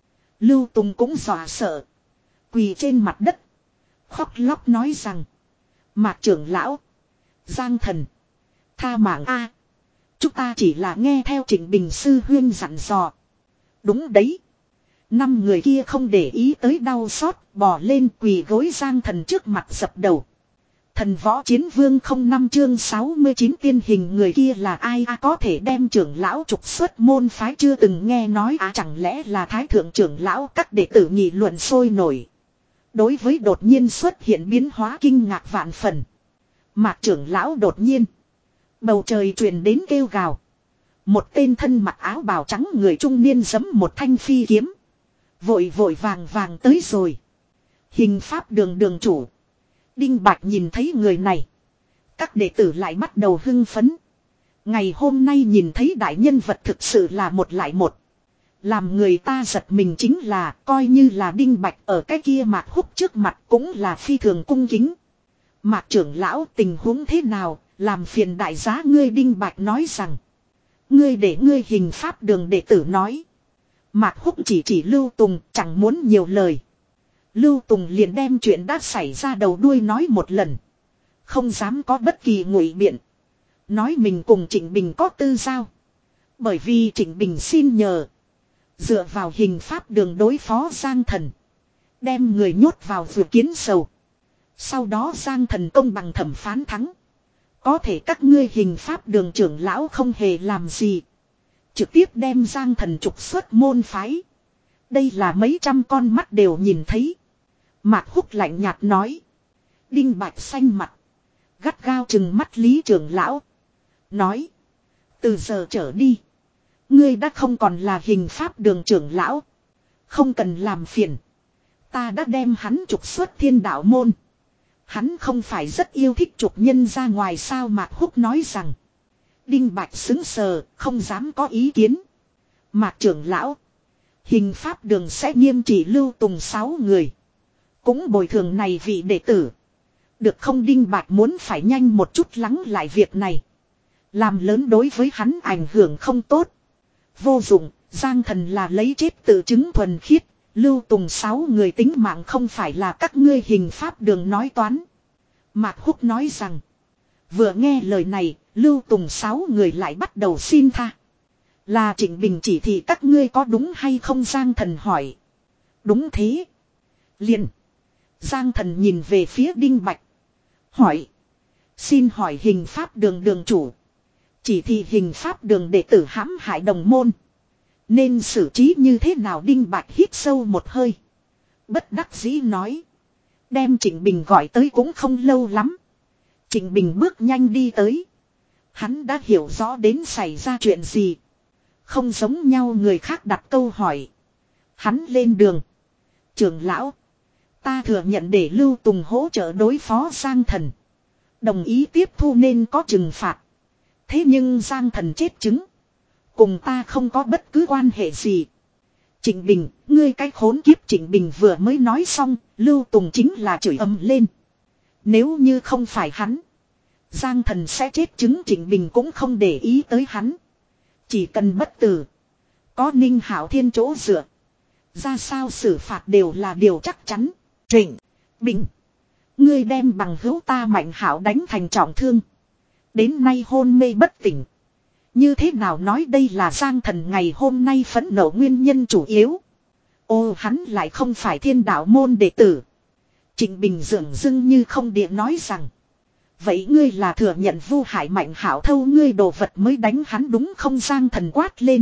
Lưu Tùng cũng dọa sợ. Quỳ trên mặt đất. Khóc lóc nói rằng. Mạc trưởng lão. Giang Thần. Tha mạng A. Chúng ta chỉ là nghe theo Trịnh Bình sư huyên dặn dò. Đúng đấy. Năm người kia không để ý tới đau xót, bò lên quỳ gối Giang Thần trước mặt dập đầu. Thần võ chiến vương không năm chương sáu mươi chín tiên hình người kia là ai à, có thể đem trưởng lão trục xuất môn phái chưa từng nghe nói à, chẳng lẽ là thái thượng trưởng lão các đệ tử nghị luận sôi nổi. Đối với đột nhiên xuất hiện biến hóa kinh ngạc vạn phần. Mạc trưởng lão đột nhiên. Bầu trời truyền đến kêu gào. Một tên thân mặc áo bào trắng người trung niên giẫm một thanh phi kiếm. Vội vội vàng vàng tới rồi. Hình pháp đường đường chủ. Đinh Bạch nhìn thấy người này. Các đệ tử lại bắt đầu hưng phấn. Ngày hôm nay nhìn thấy đại nhân vật thực sự là một lại một. Làm người ta giật mình chính là coi như là Đinh Bạch ở cái kia Mạc Húc trước mặt cũng là phi thường cung kính. Mạc trưởng lão tình huống thế nào, làm phiền đại giá ngươi Đinh Bạch nói rằng. Ngươi để ngươi hình pháp đường đệ tử nói. Mạc Húc chỉ chỉ Lưu Tùng chẳng muốn nhiều lời. Lưu Tùng liền đem chuyện đã xảy ra đầu đuôi nói một lần. Không dám có bất kỳ ngụy biện. Nói mình cùng Trịnh Bình có tư giao. Bởi vì Trịnh Bình xin nhờ. Dựa vào hình pháp đường đối phó Giang Thần. Đem người nhốt vào vừa kiến sầu. Sau đó Giang Thần công bằng thẩm phán thắng. Có thể các ngươi hình pháp đường trưởng lão không hề làm gì. Trực tiếp đem Giang Thần trục xuất môn phái. Đây là mấy trăm con mắt đều nhìn thấy. Mạc Húc lạnh nhạt nói. Đinh Bạch xanh mặt. Gắt gao chừng mắt Lý trưởng lão. Nói. Từ giờ trở đi. Ngươi đã không còn là hình pháp đường trưởng lão. Không cần làm phiền. Ta đã đem hắn trục xuất thiên đạo môn. Hắn không phải rất yêu thích trục nhân ra ngoài sao Mạc Húc nói rằng. Đinh Bạch xứng sờ, không dám có ý kiến. Mạc trưởng lão. Hình pháp đường sẽ nghiêm trị Lưu Tùng sáu người. Cũng bồi thường này vị đệ tử. Được không Đinh Bạch muốn phải nhanh một chút lắng lại việc này. Làm lớn đối với hắn ảnh hưởng không tốt. Vô dụng, Giang Thần là lấy chết tự chứng thuần khiết. Lưu Tùng sáu người tính mạng không phải là các ngươi hình pháp đường nói toán. Mạc Húc nói rằng. Vừa nghe lời này, Lưu Tùng sáu người lại bắt đầu xin tha. Là Trịnh Bình chỉ thị các ngươi có đúng hay không Giang Thần hỏi. Đúng thế. Liền. Giang Thần nhìn về phía Đinh Bạch. Hỏi. Xin hỏi hình pháp đường đường chủ. Chỉ thị hình pháp đường đệ tử hãm hại đồng môn. Nên xử trí như thế nào Đinh Bạch hít sâu một hơi. Bất đắc dĩ nói. Đem Trịnh Bình gọi tới cũng không lâu lắm. Trịnh Bình bước nhanh đi tới. Hắn đã hiểu rõ đến xảy ra chuyện gì. Không giống nhau người khác đặt câu hỏi. Hắn lên đường. Trưởng lão. Ta thừa nhận để Lưu Tùng hỗ trợ đối phó Giang Thần. Đồng ý tiếp thu nên có trừng phạt. Thế nhưng Giang Thần chết chứng. Cùng ta không có bất cứ quan hệ gì. Trịnh Bình, ngươi cái khốn kiếp. Trịnh Bình vừa mới nói xong, Lưu Tùng chính là chửi ầm lên. Nếu như không phải hắn, Giang Thần sẽ chết chứng. Trịnh Bình cũng không để ý tới hắn. Chỉ cần bất tử, có Ninh Hạo Thiên chỗ dựa, ra sao xử phạt đều là điều chắc chắn. Trịnh Bình, ngươi đem bằng hữu ta Mạnh Hạo đánh thành trọng thương, đến nay hôn mê bất tỉnh. Như thế nào nói đây là Giang Thần ngày hôm nay phẫn nộ nguyên nhân chủ yếu. Ô, hắn lại không phải Thiên Đạo môn đệ tử. Trịnh Bình dường dưng như không địa nói rằng, vậy ngươi là thừa nhận vu hại Mạnh Hạo thâu ngươi đồ vật mới đánh hắn đúng không? Giang Thần quát lên.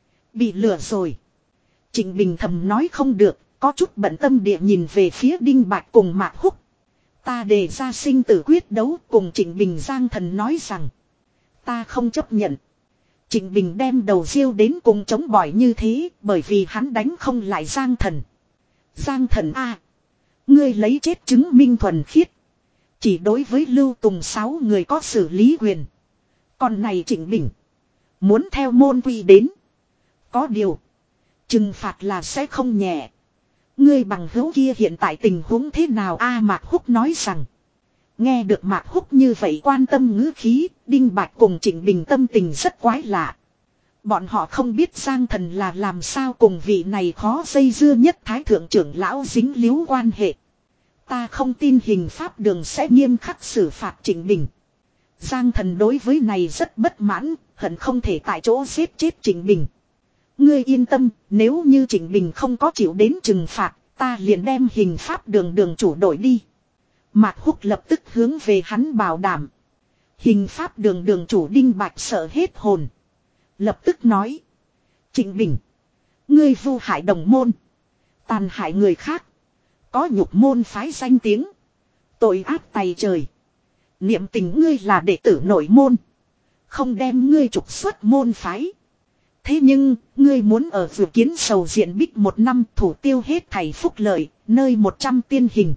Bị lừa rồi. Trịnh Bình thầm nói không được, có chút bận tâm địa nhìn về phía Đinh Bạch cùng Mạc Húc. Ta đề ra sinh tử quyết đấu cùng Trịnh Bình. Giang Thần nói rằng, ta không chấp nhận. Trịnh Bình đem đầu riêu đến cùng chống bỏi như thế, bởi vì hắn đánh không lại Giang Thần. Giang Thần a, ngươi lấy chết chứng minh thuần khiết. Chỉ đối với Lưu Tùng sáu người có xử lý quyền. Còn này Trịnh Bình, muốn theo môn quy đến. Có điều, trừng phạt là sẽ không nhẹ. Ngươi bằng hữu kia hiện tại tình huống thế nào? A Mạc Húc nói rằng. Nghe được Mạc Húc như vậy quan tâm ngữ khí, Đinh Bạch cùng Trịnh Bình tâm tình rất quái lạ. Bọn họ không biết Giang Thần là làm sao cùng vị này khó dây dưa nhất Thái Thượng trưởng lão dính líu quan hệ. Ta không tin hình pháp đường sẽ nghiêm khắc xử phạt Trịnh Bình. Giang Thần đối với này rất bất mãn, hận không thể tại chỗ giết chết Trịnh Bình. Ngươi yên tâm, nếu như Trịnh Bình không có chịu đến trừng phạt, ta liền đem hình pháp đường đường chủ đổi đi. Mạc Húc lập tức hướng về hắn bảo đảm. Hình pháp đường đường chủ Đinh Bạch sợ hết hồn. Lập tức nói. Trịnh Bình, ngươi vu hại đồng môn, tàn hại người khác, có nhục môn phái danh tiếng, tội ác tày trời. Niệm tình ngươi là đệ tử nội môn, không đem ngươi trục xuất môn phái. Thế nhưng, ngươi muốn ở Dự Kiến Sầu Diện Bích một năm thủ tiêu hết thảy phúc lợi, nơi một trăm tiên hình.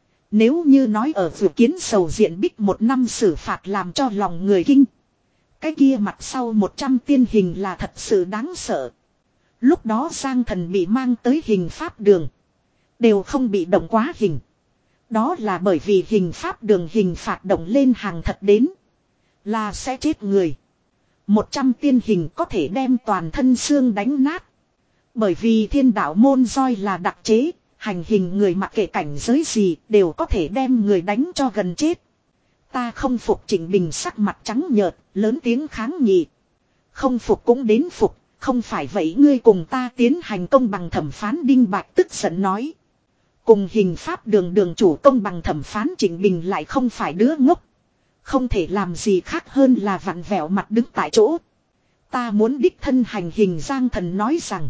Nếu như nói ở Dự Kiến Sầu Diện Bích một năm xử phạt làm cho lòng người kinh, cái kia mặt sau một trăm tiên hình là thật sự đáng sợ. Lúc đó Giang Thần bị mang tới hình pháp đường, đều không bị động quá hình. Đó là bởi vì hình pháp đường hình phạt động lên hàng thật đến, là sẽ chết người. Một trăm tiên hình có thể đem toàn thân xương đánh nát. Bởi vì Thiên Đạo môn roi là đặc chế, hành hình người mặc kệ cảnh giới gì đều có thể đem người đánh cho gần chết. Ta không phục. Trịnh Bình sắc mặt trắng nhợt, lớn tiếng kháng nghị. Không phục cũng đến phục, không phải vậy ngươi cùng ta tiến hành công bằng thẩm phán. Đinh Bạch tức giận nói. Cùng hình pháp đường đường chủ công bằng thẩm phán. Trịnh Bình lại không phải đứa ngốc, không thể làm gì khác hơn là vặn vẹo mặt đứng tại chỗ. Ta muốn đích thân hành hình. Giang Thần nói rằng.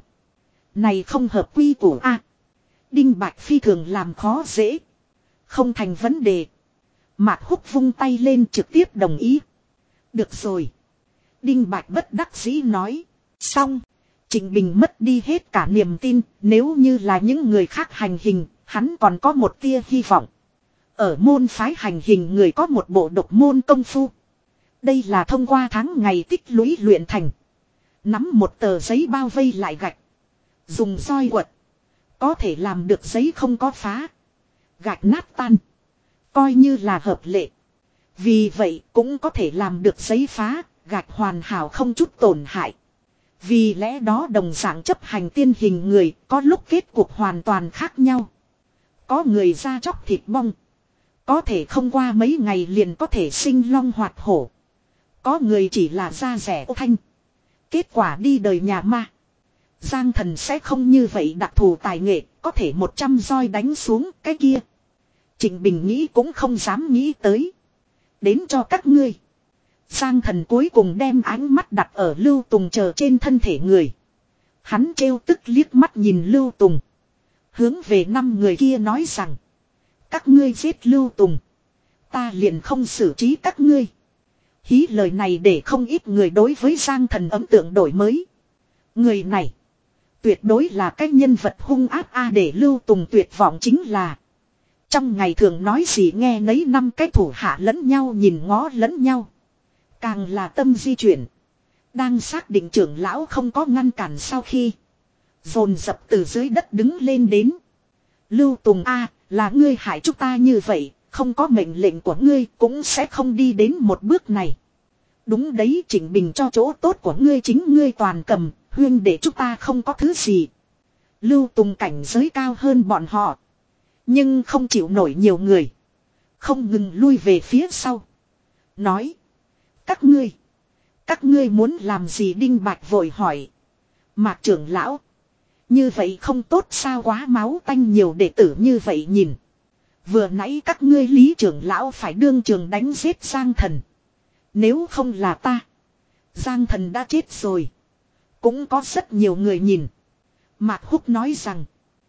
Này không hợp quy củ a. À, Đinh Bạch phi thường làm khó dễ. Không thành vấn đề. Mạc Húc vung tay lên trực tiếp đồng ý. Được rồi. Đinh Bạch bất đắc dĩ nói. Xong. Trịnh Bình mất đi hết cả niềm tin. Nếu như là những người khác hành hình, hắn còn có một tia hy vọng. Ở môn phái hành hình người có một bộ độc môn công phu. Đây là thông qua tháng ngày tích lũy luyện thành. Nắm một tờ giấy bao vây lại gạch, dùng roi quật, có thể làm được giấy không có phá, gạch nát tan, coi như là hợp lệ. Vì vậy cũng có thể làm được giấy phá, gạch hoàn hảo không chút tổn hại. Vì lẽ đó đồng dạng chấp hành tiên hình người có lúc kết cuộc hoàn toàn khác nhau. Có người da chóc thịt bong, có thể không qua mấy ngày liền có thể sinh long hoạt hổ. Có người chỉ là da rẻ ô thanh, kết quả đi đời nhà ma. Giang Thần sẽ không như vậy đặc thù tài nghệ, có thể một trăm roi đánh xuống cái kia. Trịnh Bình nghĩ cũng không dám nghĩ tới. Đến cho các ngươi. Giang Thần cuối cùng đem ánh mắt đặt ở Lưu Tùng chờ trên thân thể người. Hắn trêu tức liếc mắt nhìn Lưu Tùng, hướng về năm người kia nói rằng. Các ngươi giết Lưu Tùng, ta liền không xử trí các ngươi. Hí lời này để không ít người đối với Giang Thần ấn tượng đổi mới. Người này tuyệt đối là cái nhân vật hung ác a để Lưu Tùng tuyệt vọng chính là. Trong ngày thường nói gì nghe nấy năm cái thủ hạ lẫn nhau nhìn ngó lẫn nhau. Càng là tâm di chuyển. Đang xác định trưởng lão không có ngăn cản sau khi. Dồn dập từ dưới đất đứng lên đến. Lưu Tùng a là ngươi hại chúng ta như vậy. Không có mệnh lệnh của ngươi cũng sẽ không đi đến một bước này. Đúng đấy, Trịnh Bình cho chỗ tốt của ngươi chính ngươi toàn cầm. Huyên để chúng ta không có thứ gì. Lưu Tùng cảnh giới cao hơn bọn họ. Nhưng không chịu nổi nhiều người. Không ngừng lui về phía sau. Nói. Các ngươi. Các ngươi muốn làm gì? Đinh Bạch vội hỏi. Mạc trưởng lão. Như vậy không tốt sao? Quá máu tanh nhiều đệ tử như vậy nhìn. Vừa nãy các ngươi Lý trưởng lão phải đương trường đánh giết Giang Thần. Nếu không là ta. Giang Thần đã chết rồi. Cũng có rất nhiều người nhìn. Mạc Húc nói rằng.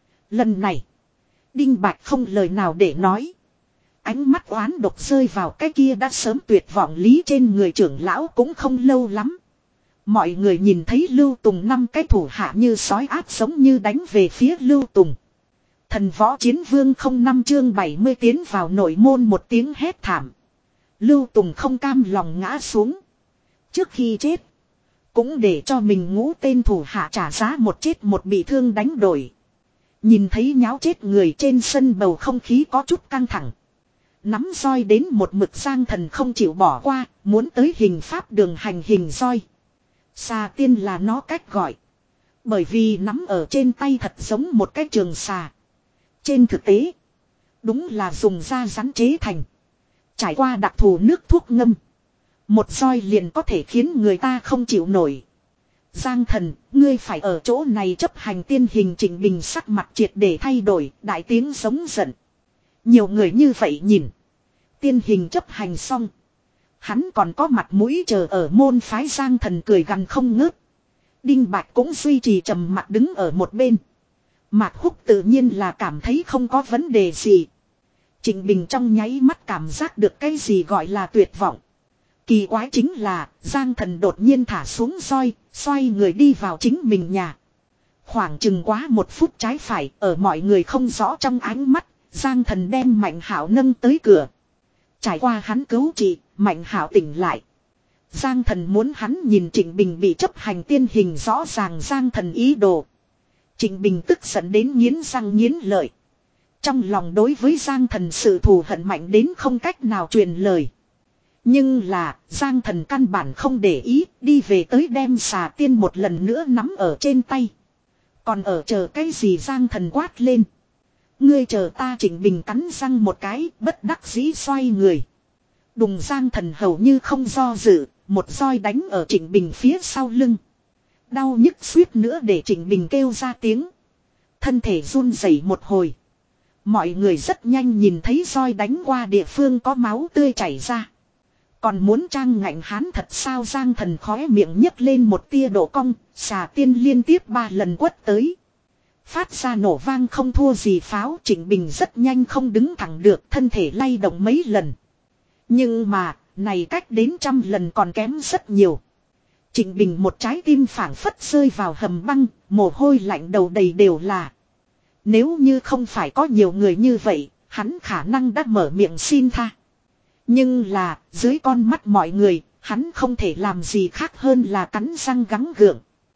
Lần này. Đinh Bạch không lời nào để nói. Ánh mắt oán độc rơi vào cái kia đã sớm tuyệt vọng Lý trên người trưởng lão cũng không lâu lắm. Mọi người nhìn thấy Lưu Tùng năm cái thủ hạ như sói áp giống như đánh về phía Lưu Tùng. Thần võ chiến vương không năm chương bảy mươi tiến vào nội môn một tiếng hét thảm. Lưu Tùng không cam lòng ngã xuống. Trước khi chết. Cũng để cho mình ngũ tên thủ hạ trả giá một chết một bị thương đánh đổi. Nhìn thấy nháo chết người trên sân bầu không khí có chút căng thẳng. Nắm roi đến một mực Giang Thần không chịu bỏ qua, muốn tới hình pháp đường hành hình roi. Xà tiên là nó cách gọi. Bởi vì nắm ở trên tay thật giống một cái trường xà. Trên thực tế, đúng là dùng da rắn chế thành. Trải qua đặc thù nước thuốc ngâm. Một roi liền có thể khiến người ta không chịu nổi. Giang Thần, ngươi phải ở chỗ này chấp hành tiên hình. Trịnh Bình sắc mặt triệt để thay đổi, đại tiếng giống giận. Nhiều người như vậy nhìn. Tiên hình chấp hành xong. Hắn còn có mặt mũi chờ ở môn phái. Giang Thần cười gằn không ngớt. Đinh Bạch cũng duy trì trầm mặt đứng ở một bên. Mạc Húc tự nhiên là cảm thấy không có vấn đề gì. Trịnh Bình trong nháy mắt cảm giác được cái gì gọi là tuyệt vọng. Kỳ quái chính là Giang Thần đột nhiên thả xuống roi, xoay người đi vào chính mình nhà. Khoảng chừng quá một phút trái phải, ở mọi người không rõ trong ánh mắt, Giang Thần đem Mạnh Hảo nâng tới cửa. Trải qua hắn cứu trị, Mạnh Hảo tỉnh lại. Giang Thần muốn hắn nhìn Trịnh Bình bị chấp hành tiên hình rõ ràng Giang Thần ý đồ. Trịnh Bình tức giận đến nghiến răng nghiến lợi. Trong lòng đối với Giang Thần sự thù hận mạnh đến không cách nào truyền lời. Nhưng là Giang Thần căn bản không để ý, đi về tới đem xà tiên một lần nữa nắm ở trên tay. Còn ở chờ cái gì? Giang Thần quát lên. Ngươi chờ ta. Trịnh Bình cắn răng một cái, bất đắc dĩ xoay người. Đùng. Giang Thần hầu như không do dự, một roi đánh ở Trịnh Bình phía sau lưng. Đau nhức suýt nữa để Trịnh Bình kêu ra tiếng. Thân thể run rẩy một hồi. Mọi người rất nhanh nhìn thấy roi đánh qua địa phương có máu tươi chảy ra. Còn muốn trang ngạnh hán thật sao? Giang Thần khóe miệng nhấc lên một tia độ cong, xà tiên liên tiếp ba lần quất tới. Phát ra nổ vang không thua gì pháo. Trịnh Bình rất nhanh không đứng thẳng được, thân thể lay động mấy lần. Nhưng mà, này cách đến trăm lần còn kém rất nhiều. Trịnh Bình một trái tim phảng phất rơi vào hầm băng, mồ hôi lạnh đầu đầy đều là. Nếu như không phải có nhiều người như vậy, hắn khả năng đã mở miệng xin tha. Nhưng là, dưới con mắt mọi người, hắn không thể làm gì khác hơn là cắn răng gắng gượng.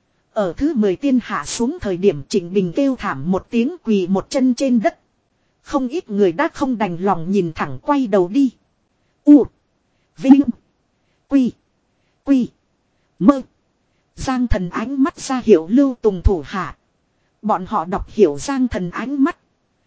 Ở thứ mười tiên hạ xuống thời điểm Trịnh Bình kêu thảm một tiếng, quỳ một chân trên đất. Không ít người đã không đành lòng nhìn thẳng quay đầu đi. U. Vinh. Quy. Quy. Mơ. Giang Thần ánh mắt ra hiệu Lưu Tùng thủ hạ. Bọn họ đọc hiểu Giang Thần ánh mắt.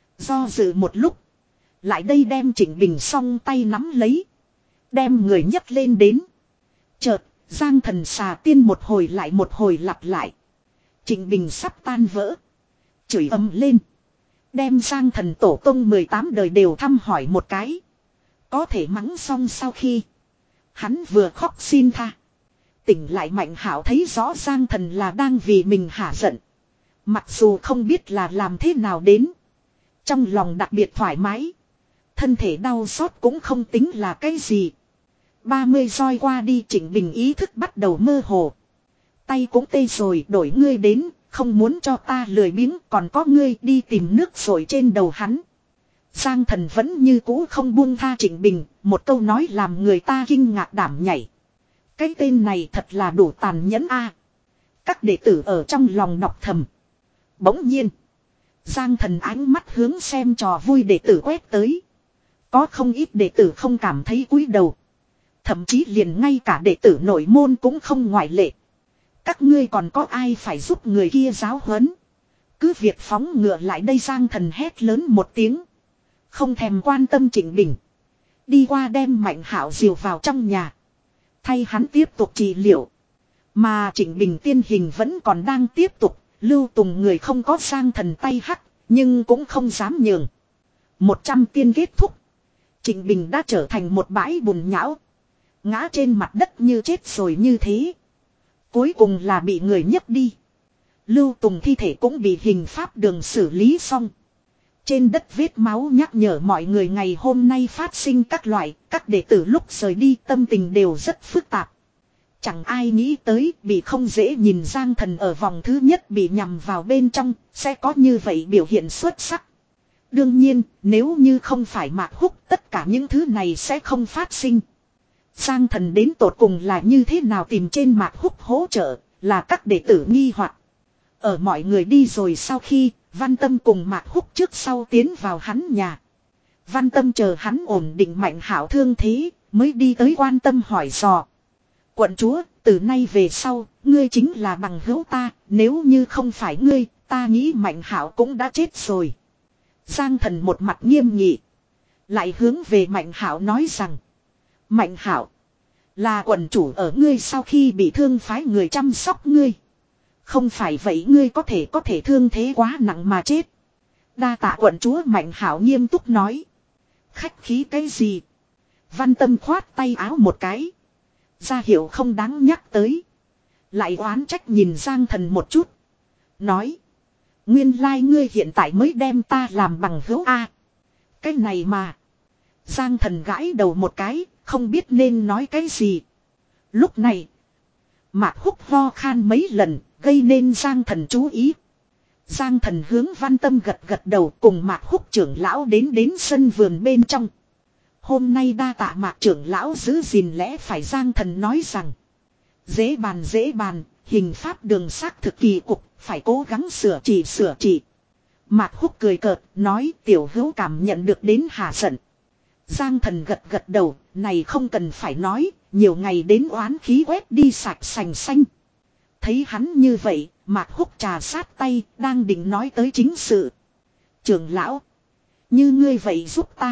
Do dự một lúc. Lại đây đem Trịnh Bình song tay nắm lấy. Đem người nhấc lên đến. Chợt, Giang Thần xà tiên một hồi lại một hồi lặp lại. Trịnh Bình sắp tan vỡ. Chửi ầm lên. Đem Giang Thần tổ tông mười tám đời đều thăm hỏi một cái. Có thể mắng xong sau khi. Hắn vừa khóc xin tha. Tỉnh lại Mạnh Hảo thấy rõ Giang Thần là đang vì mình hả giận. Mặc dù không biết là làm thế nào đến. Trong lòng đặc biệt thoải mái. Thân thể đau xót cũng không tính là cái gì. ba mươi roi qua đi, Trịnh Bình ý thức bắt đầu mơ hồ. Tay cũng tê rồi, đổi ngươi đến, không muốn cho ta lười biếng, còn có ngươi đi tìm nước rồi trên đầu hắn. Giang Thần vẫn như cũ không buông tha Trịnh Bình, một câu nói làm người ta kinh ngạc đảm nhảy. Cái tên này thật là đủ tàn nhẫn a. Các đệ tử ở trong lòng đọc thầm. Bỗng nhiên, Giang Thần ánh mắt hướng xem trò vui đệ tử quét tới. Có không ít đệ tử không cảm thấy cúi đầu. Thậm chí liền ngay cả đệ tử nội môn cũng không ngoại lệ. Các ngươi còn có ai phải giúp người kia giáo huấn? Cứ việc phóng ngựa lại đây, Giang Thần hét lớn một tiếng. Không thèm quan tâm Trịnh Bình. Đi qua đem Mạnh Hạo dìu vào trong nhà. Thay hắn tiếp tục trị liệu. Mà Trịnh Bình tiên hình vẫn còn đang tiếp tục. Lưu Tùng người không có Giang Thần tay hắc, nhưng cũng không dám nhường. Một trăm tiên kết thúc. Trịnh Bình đã trở thành một bãi bùn nhão. Ngã trên mặt đất như chết rồi như thế. Cuối cùng là bị người nhấc đi. Lưu Tùng thi thể cũng bị hình pháp đường xử lý xong. Trên đất vết máu nhắc nhở mọi người ngày hôm nay phát sinh các loại, các đệ tử lúc rời đi tâm tình đều rất phức tạp. Chẳng ai nghĩ tới bị không dễ nhìn Giang Thần ở vòng thứ nhất bị nhằm vào bên trong, sẽ có như vậy biểu hiện xuất sắc. Đương nhiên, nếu như không phải Mạc Húc, tất cả những thứ này sẽ không phát sinh. Giang Thần đến tột cùng là như thế nào tìm trên Mạc Húc hỗ trợ, là các đệ tử nghi hoặc. Ở mọi người đi rồi sau khi, Văn Tâm cùng Mạc Húc trước sau tiến vào hắn nhà. Văn Tâm chờ hắn ổn định Mạnh Hạo thương thế, mới đi tới quan tâm hỏi dò. Quận chúa, từ nay về sau, ngươi chính là bằng hữu ta, nếu như không phải ngươi, ta nghĩ Mạnh Hạo cũng đã chết rồi. Giang Thần một mặt nghiêm nghị, lại hướng về Mạnh Hạo nói rằng. Mạnh Hạo, là quận chủ ở ngươi sau khi bị thương phái người chăm sóc ngươi. Không phải vậy ngươi có thể có thể thương thế quá nặng mà chết. Đa tạ quận chúa, Mạnh Hạo nghiêm túc nói. Khách khí cái gì? Văn Tâm khoát tay áo một cái. Ra hiệu không đáng nhắc tới. Lại oán trách nhìn Giang Thần một chút. Nói. Nguyên lai ngươi hiện tại mới đem ta làm bằng hữu A. Cái này mà. Giang Thần gãi đầu một cái, không biết nên nói cái gì. Lúc này, Mạc Húc ho khan mấy lần, gây nên Giang Thần chú ý. Giang Thần hướng Văn Tâm gật gật đầu, cùng Mạc Húc trưởng lão đến đến sân vườn bên trong. Hôm nay đa tạ Mạc trưởng lão giữ gìn lẽ phải, Giang Thần nói rằng. Dễ bàn dễ bàn, hình pháp đường xác thực kỳ cục, phải cố gắng sửa chỉ sửa chỉ. Mạc Húc cười cợt, nói tiểu hữu cảm nhận được đến hà giận. Giang Thần gật gật đầu, này không cần phải nói, nhiều ngày đến oán khí quét đi sạch sành xanh. Thấy hắn như vậy, Mạc Húc trà sát tay, đang định nói tới chính sự. Trưởng lão, như ngươi vậy giúp ta.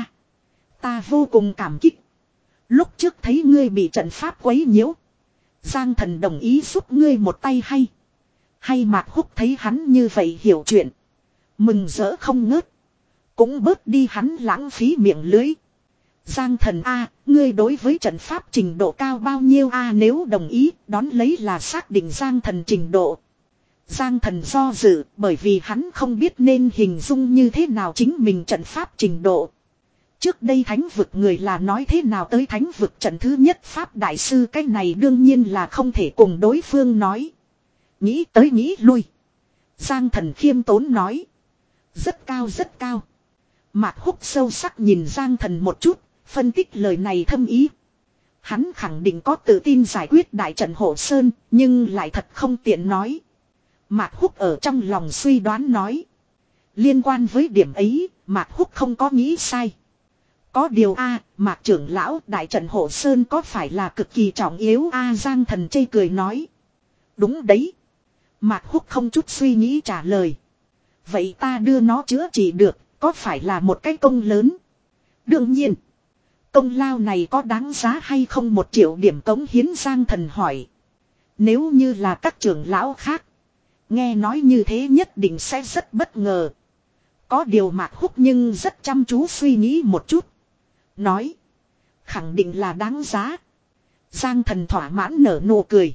Ta vô cùng cảm kích. Lúc trước thấy ngươi bị trận pháp quấy nhiễu, Giang Thần đồng ý giúp ngươi một tay hay. Hay Mạc Húc thấy hắn như vậy hiểu chuyện, mừng rỡ không ngớt. Cũng bớt đi hắn lãng phí miệng lưới. Giang Thần a, ngươi đối với trận pháp trình độ cao bao nhiêu a? Nếu đồng ý, đón lấy là xác định Giang Thần trình độ. Giang Thần do dự, bởi vì hắn không biết nên hình dung như thế nào chính mình trận pháp trình độ. Trước đây thánh vực người là nói thế nào tới thánh vực trận thứ nhất pháp đại sư, cái này đương nhiên là không thể cùng đối phương nói. Nghĩ tới nghĩ lui, Giang Thần khiêm tốn nói. Rất cao rất cao. Mạc Húc sâu sắc nhìn Giang Thần một chút, phân tích lời này thâm ý. Hắn khẳng định có tự tin giải quyết đại trận hộ sơn, nhưng lại thật không tiện nói. Mạc Húc ở trong lòng suy đoán nói. Liên quan với điểm ấy, Mạc Húc không có nghĩ sai. Có điều a, Mạc trưởng lão, đại trận hộ sơn có phải là cực kỳ trọng yếu a? Giang Thần chê cười nói. Đúng đấy. Mạc Húc không chút suy nghĩ trả lời. Vậy ta đưa nó chữa trị được, có phải là một cái công lớn? Đương nhiên. Công lao này có đáng giá hay không? Một triệu điểm cống hiến, Giang Thần hỏi. Nếu như là các trưởng lão khác, nghe nói như thế nhất định sẽ rất bất ngờ. Có điều Mạc Húc nhưng rất chăm chú suy nghĩ một chút. Nói. Khẳng định là đáng giá. Giang Thần thỏa mãn nở nụ cười.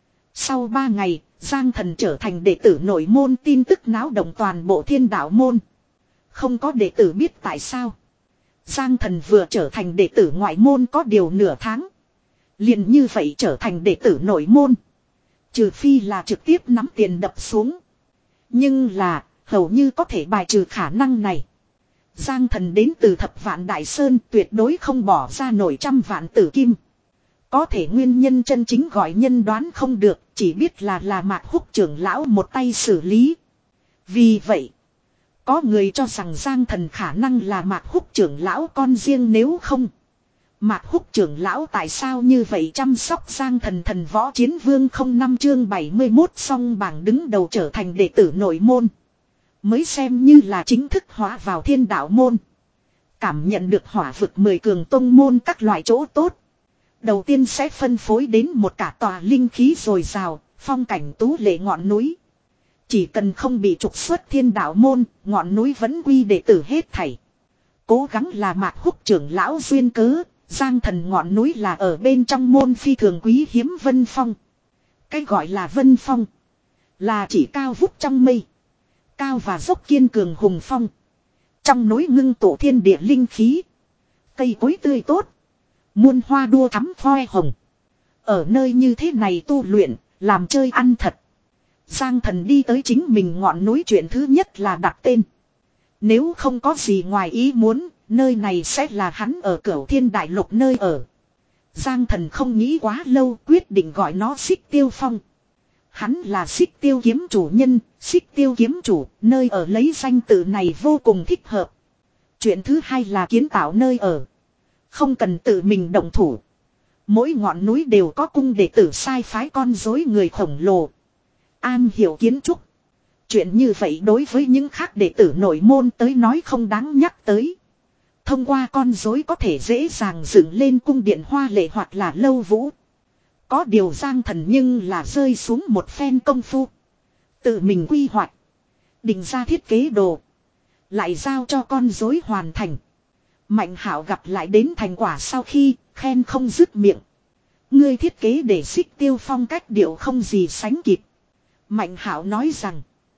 Sau ba ngày, Giang Thần trở thành đệ tử nội môn, tin tức náo động toàn bộ Thiên Đạo môn. Không có đệ tử biết tại sao. Giang Thần vừa trở thành đệ tử ngoại môn có điều nửa tháng. Liền như vậy trở thành đệ tử nội môn. Trừ phi là trực tiếp nắm tiền đập xuống. Nhưng là, hầu như có thể bài trừ khả năng này. Giang Thần đến từ thập vạn Đại Sơn tuyệt đối không bỏ ra nổi trăm vạn tử kim. Có thể nguyên nhân chân chính gọi nhân đoán không được, chỉ biết là là Mạc Húc trưởng lão một tay xử lý. Vì vậy, có người cho rằng Giang Thần khả năng là Mạc Húc trưởng lão con riêng, nếu không. Mạc Húc trưởng lão tại sao như vậy chăm sóc Giang Thần? Thần võ chiến vương không năm chương bảy mươi mốt song bảng đứng đầu trở thành đệ tử nội môn. Mới xem như là chính thức hóa vào thiên đạo môn. Cảm nhận được hỏa vực mười cường tông môn các loại chỗ tốt. Đầu tiên sẽ phân phối đến một cả tòa linh khí dồi dào, phong cảnh tú lệ ngọn núi. Chỉ cần không bị trục xuất thiên đạo môn, ngọn núi vẫn quy đệ tử hết thảy. Cố gắng là Mạc Húc trưởng lão duyên cớ, Giang Thần ngọn núi là ở bên trong môn phi thường quý hiếm Vân Phong. Cái gọi là Vân Phong, là chỉ cao vút trong mây. Cao và dốc kiên cường hùng phong. Trong núi ngưng tụ thiên địa linh khí. Cây cối tươi tốt. Muôn hoa đua thắm hoe hồng. Ở nơi như thế này tu luyện, làm chơi ăn thật. Giang Thần đi tới chính mình ngọn núi, chuyện thứ nhất là đặt tên. Nếu không có gì ngoài ý muốn, nơi này sẽ là hắn ở Cửu Thiên Đại Lục nơi ở. Giang Thần không nghĩ quá lâu, quyết định gọi nó Xích Tiêu Phong. Hắn là Xích Tiêu kiếm chủ nhân, Xích Tiêu kiếm chủ, nơi ở lấy danh tự này vô cùng thích hợp. Chuyện thứ hai là kiến tạo nơi ở. Không cần tự mình động thủ. Mỗi ngọn núi đều có cung đệ tử sai phái con rối người khổng lồ. An hiểu kiến trúc. Chuyện như vậy đối với những khác đệ tử nội môn tới nói không đáng nhắc tới. Thông qua con rối có thể dễ dàng dựng lên cung điện hoa lệ hoặc là lâu vũ. Có điều Giang Thần nhưng là rơi xuống một phen công phu. Tự mình quy hoạch. Định ra thiết kế đồ. Lại giao cho con rối hoàn thành. Mạnh Hạo gặp lại đến thành quả sau khi khen không dứt miệng. Ngươi thiết kế để Xích Tiêu Phong cách điệu không gì sánh kịp. Mạnh Hạo nói rằng.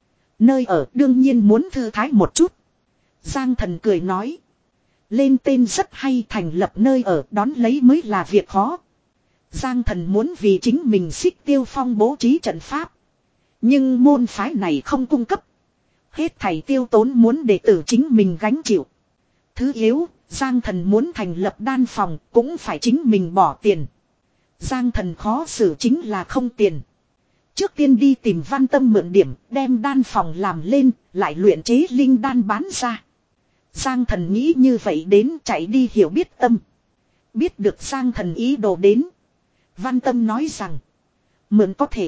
Nơi ở đương nhiên muốn thư thái một chút. Giang Thần cười nói. Lên tên rất hay, thành lập nơi ở đón lấy mới là việc khó. Giang Thần muốn vì chính mình Xích Tiêu Phong bố trí trận pháp. Nhưng môn phái này không cung cấp. Hết thảy tiêu tốn muốn đệ tử chính mình gánh chịu. Thứ yếu, Giang Thần muốn thành lập đan phòng cũng phải chính mình bỏ tiền. Giang Thần khó xử chính là không tiền. Trước tiên đi tìm Văn Tâm mượn điểm, đem đan phòng làm lên, lại luyện chế linh đan bán ra. Giang Thần nghĩ như vậy đến chạy đi hiểu biết tâm. Biết được Giang Thần ý đồ đến. Văn Tâm nói rằng. Mượn có thể.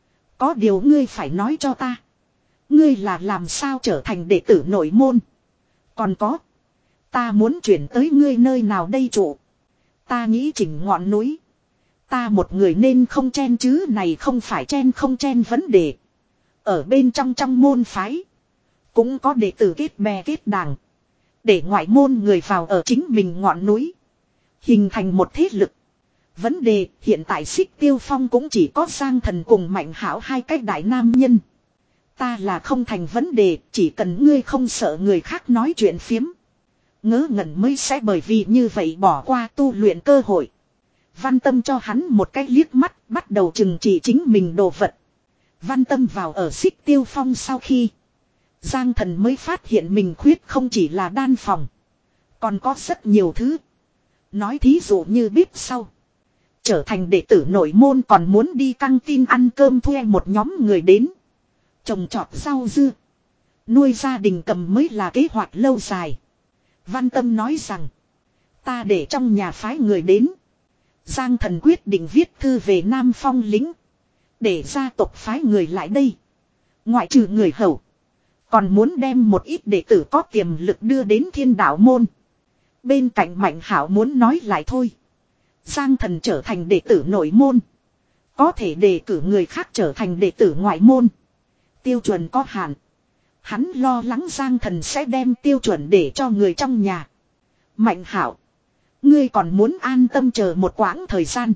Có điều ngươi phải nói cho ta. Ngươi là làm sao trở thành đệ tử nội môn. Còn có. Ta muốn chuyển tới ngươi nơi nào đây trụ. Ta nghĩ chỉnh ngọn núi. Ta một người nên không chen chứ, này không phải chen không chen vấn đề. Ở bên trong trong môn phái. Cũng có đệ tử kết bè kết đảng. Để ngoại môn người vào ở chính mình ngọn núi. Hình thành một thế lực. Vấn đề hiện tại Xích Tiêu Phong cũng chỉ có Giang Thần cùng Mạnh Hảo hai cách đại nam nhân. Ta là không thành vấn đề, chỉ cần ngươi không sợ người khác nói chuyện phiếm. Ngớ ngẩn mới sẽ bởi vì như vậy bỏ qua tu luyện cơ hội. Văn Tâm cho hắn một cái liếc mắt, bắt đầu chừng chỉ chính mình đồ vật. Văn Tâm vào ở Xích Tiêu Phong sau khi Giang Thần mới phát hiện mình khuyết không chỉ là đan phòng. Còn có rất nhiều thứ. Nói thí dụ như bếp sau. Trở thành đệ tử nội môn còn muốn đi căng tin ăn cơm, thuê một nhóm người đến. Trồng trọt rau dưa. Nuôi gia đình cầm mới là kế hoạch lâu dài. Văn Tâm nói rằng. Ta để trong nhà phái người đến. Giang Thần quyết định viết thư về Nam Phong lĩnh. Để gia tộc phái người lại đây. Ngoại trừ người hầu. Còn muốn đem một ít đệ tử có tiềm lực đưa đến thiên đạo môn. Bên cạnh Mạnh Hảo muốn nói lại thôi. Giang Thần trở thành đệ tử nội môn. Có thể đề cử người khác trở thành đệ tử ngoại môn. Tiêu chuẩn có hạn. Hắn lo lắng Giang Thần sẽ đem tiêu chuẩn để cho người trong nhà. Mạnh Hảo. Ngươi còn muốn an tâm chờ một quãng thời gian.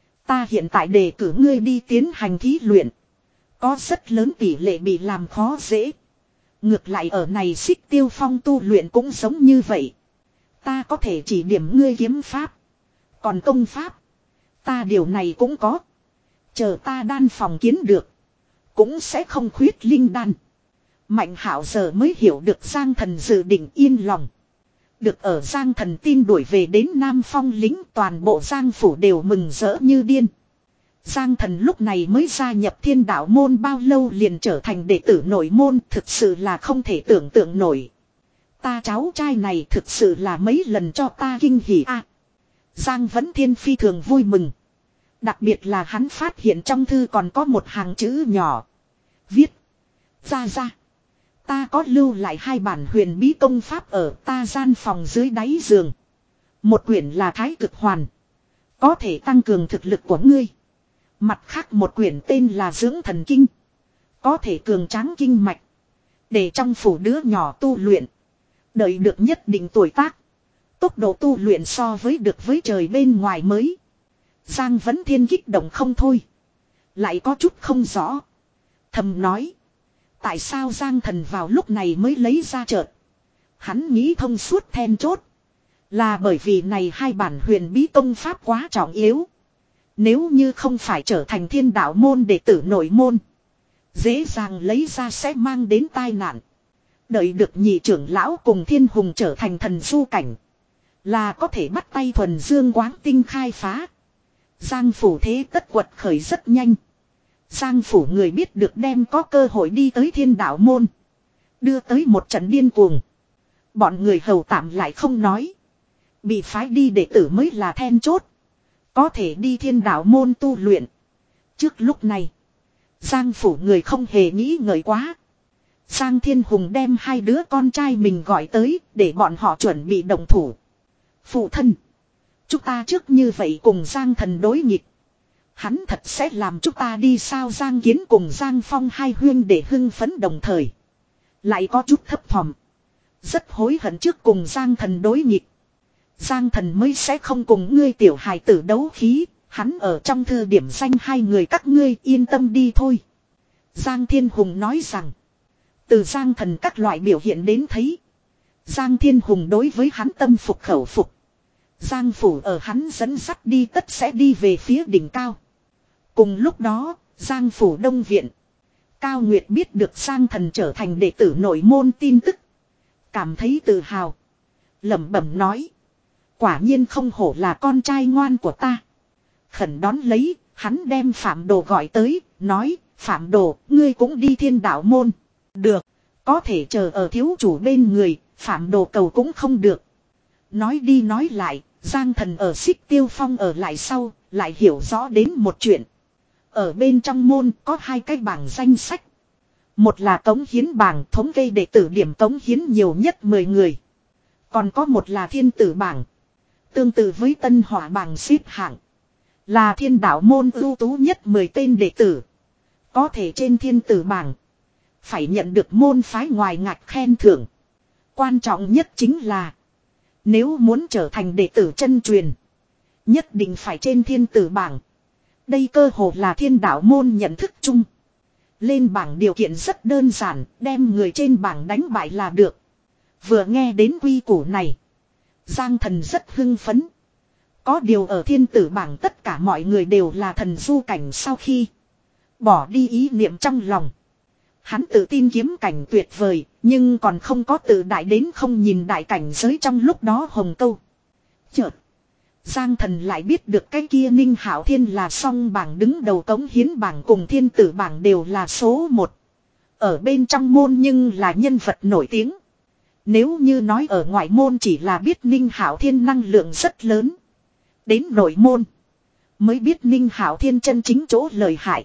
Ta hiện tại đề cử ngươi đi tiến hành thí luyện. Có rất lớn tỷ lệ bị làm khó dễ. Ngược lại ở này Xích Tiêu Phong tu luyện cũng giống như vậy. Ta có thể chỉ điểm ngươi kiếm pháp. Còn công pháp. Ta điều này cũng có. Chờ ta đan phòng kiến được. Cũng sẽ không khuyết linh đan. Mạnh Hạo giờ mới hiểu được Giang Thần dự định yên lòng. Được ở Giang Thần tin đuổi về đến Nam Phong lính, toàn bộ Giang phủ đều mừng rỡ như điên. Giang Thần lúc này mới gia nhập Thiên Đạo môn bao lâu liền trở thành đệ tử nội môn, thực sự là không thể tưởng tượng nổi. Ta cháu trai này thực sự là mấy lần cho ta kinh hỉ a. À, Giang Vấn Thiên phi thường vui mừng. Đặc biệt là hắn phát hiện trong thư còn có một hàng chữ nhỏ. Viết. Ra ra. Ta có lưu lại hai bản huyền bí công pháp ở ta gian phòng dưới đáy giường. Một quyển là Thái Cực Hoàn. Có thể tăng cường thực lực của ngươi. Mặt khác một quyển tên là Dưỡng Thần Kinh. Có thể cường tráng kinh mạch. Để trong phủ đứa nhỏ tu luyện. Đợi được nhất định tuổi tác. Tốc độ tu luyện so với được với trời bên ngoài mới. Giang Vấn Thiên kích động không thôi. Lại có chút không rõ. Thầm nói. Tại sao Giang Thần vào lúc này mới lấy ra chợt. Hắn nghĩ thông suốt then chốt. Là bởi vì này hai bản huyền bí công pháp quá trọng yếu. Nếu như không phải trở thành Thiên Đạo môn đệ tử nội môn. Dễ dàng lấy ra sẽ mang đến tai nạn. Đợi được nhị trưởng lão cùng Thiên Hùng trở thành thần du cảnh. Là có thể bắt tay thuần dương quáng tinh khai phá. Giang phủ thế tất quật khởi rất nhanh. Giang phủ người biết được đem có cơ hội đi tới Thiên Đạo môn. Đưa tới một trận điên cuồng. Bọn người hầu tạm lại không nói. Bị phái đi đệ tử mới là then chốt. Có thể đi Thiên Đạo môn tu luyện. Trước lúc này. Giang phủ người không hề nghĩ ngợi quá. Giang Thiên Hùng đem hai đứa con trai mình gọi tới. Để bọn họ chuẩn bị động thủ. Phụ thân. Chúng ta trước như vậy cùng Giang Thần đối nghịch. Hắn thật sẽ làm chúng ta đi sao Giang Kiến cùng Giang Phong hai huyên để hưng phấn đồng thời. Lại có chút thấp thỏm. Rất hối hận trước cùng Giang Thần đối nghịch. Giang Thần mới sẽ không cùng ngươi tiểu hài tử đấu khí. Hắn ở trong thư điểm danh hai người các ngươi yên tâm đi thôi. Giang Thiên Hùng nói rằng. Từ Giang Thần các loại biểu hiện đến thấy. Giang Thiên Hùng đối với hắn tâm phục khẩu phục. Giang phủ ở hắn dẫn dắt đi tất sẽ đi về phía đỉnh cao. Cùng lúc đó, Giang phủ Đông Viện. Cao Nguyệt biết được Giang Thần trở thành đệ tử nội môn tin tức. Cảm thấy tự hào. Lẩm bẩm nói. Quả nhiên không hổ là con trai ngoan của ta. Khẩn đón lấy, hắn đem Phạm Đồ gọi tới, nói, Phạm Đồ, ngươi cũng đi Thiên Đạo môn. Được, có thể chờ ở thiếu chủ bên người, Phạm Đồ cầu cũng không được. Nói đi nói lại, Giang Thần ở Xích Tiêu Phong ở lại sau, lại hiểu rõ đến một chuyện. Ở bên trong môn có hai cái bảng danh sách. Một là cống hiến bảng thống kê đệ tử điểm cống hiến nhiều nhất mười người. Còn có một là thiên tử bảng. Tương tự với tân hỏa bảng xếp hạng. Là Thiên Đạo môn ưu tú nhất mười tên đệ tử. Có thể trên thiên tử bảng. Phải nhận được môn phái ngoài ngạch khen thưởng. Quan trọng nhất chính là. Nếu muốn trở thành đệ tử chân truyền. Nhất định phải trên thiên tử bảng. Đây cơ hồ là Thiên Đạo môn nhận thức chung. Lên bảng điều kiện rất đơn giản. Đem người trên bảng đánh bại là được. Vừa nghe đến quy củ này. Giang Thần rất hưng phấn. Có điều ở thiên tử bảng tất cả mọi người đều là thần du cảnh sau khi. Bỏ đi ý niệm trong lòng. Hắn tự tin kiếm cảnh tuyệt vời. Nhưng còn không có tự đại đến không nhìn đại cảnh giới trong lúc đó hồng câu. Chợt. Giang Thần lại biết được cái kia Ninh Hạo Thiên là song bảng đứng đầu cống hiến bảng cùng thiên tử bảng đều là số một. Ở bên trong môn nhưng là nhân vật nổi tiếng. Nếu như nói ở ngoại môn chỉ là biết Ninh Hạo Thiên năng lượng rất lớn. Đến nội môn. Mới biết Ninh Hạo Thiên chân chính chỗ lợi hại.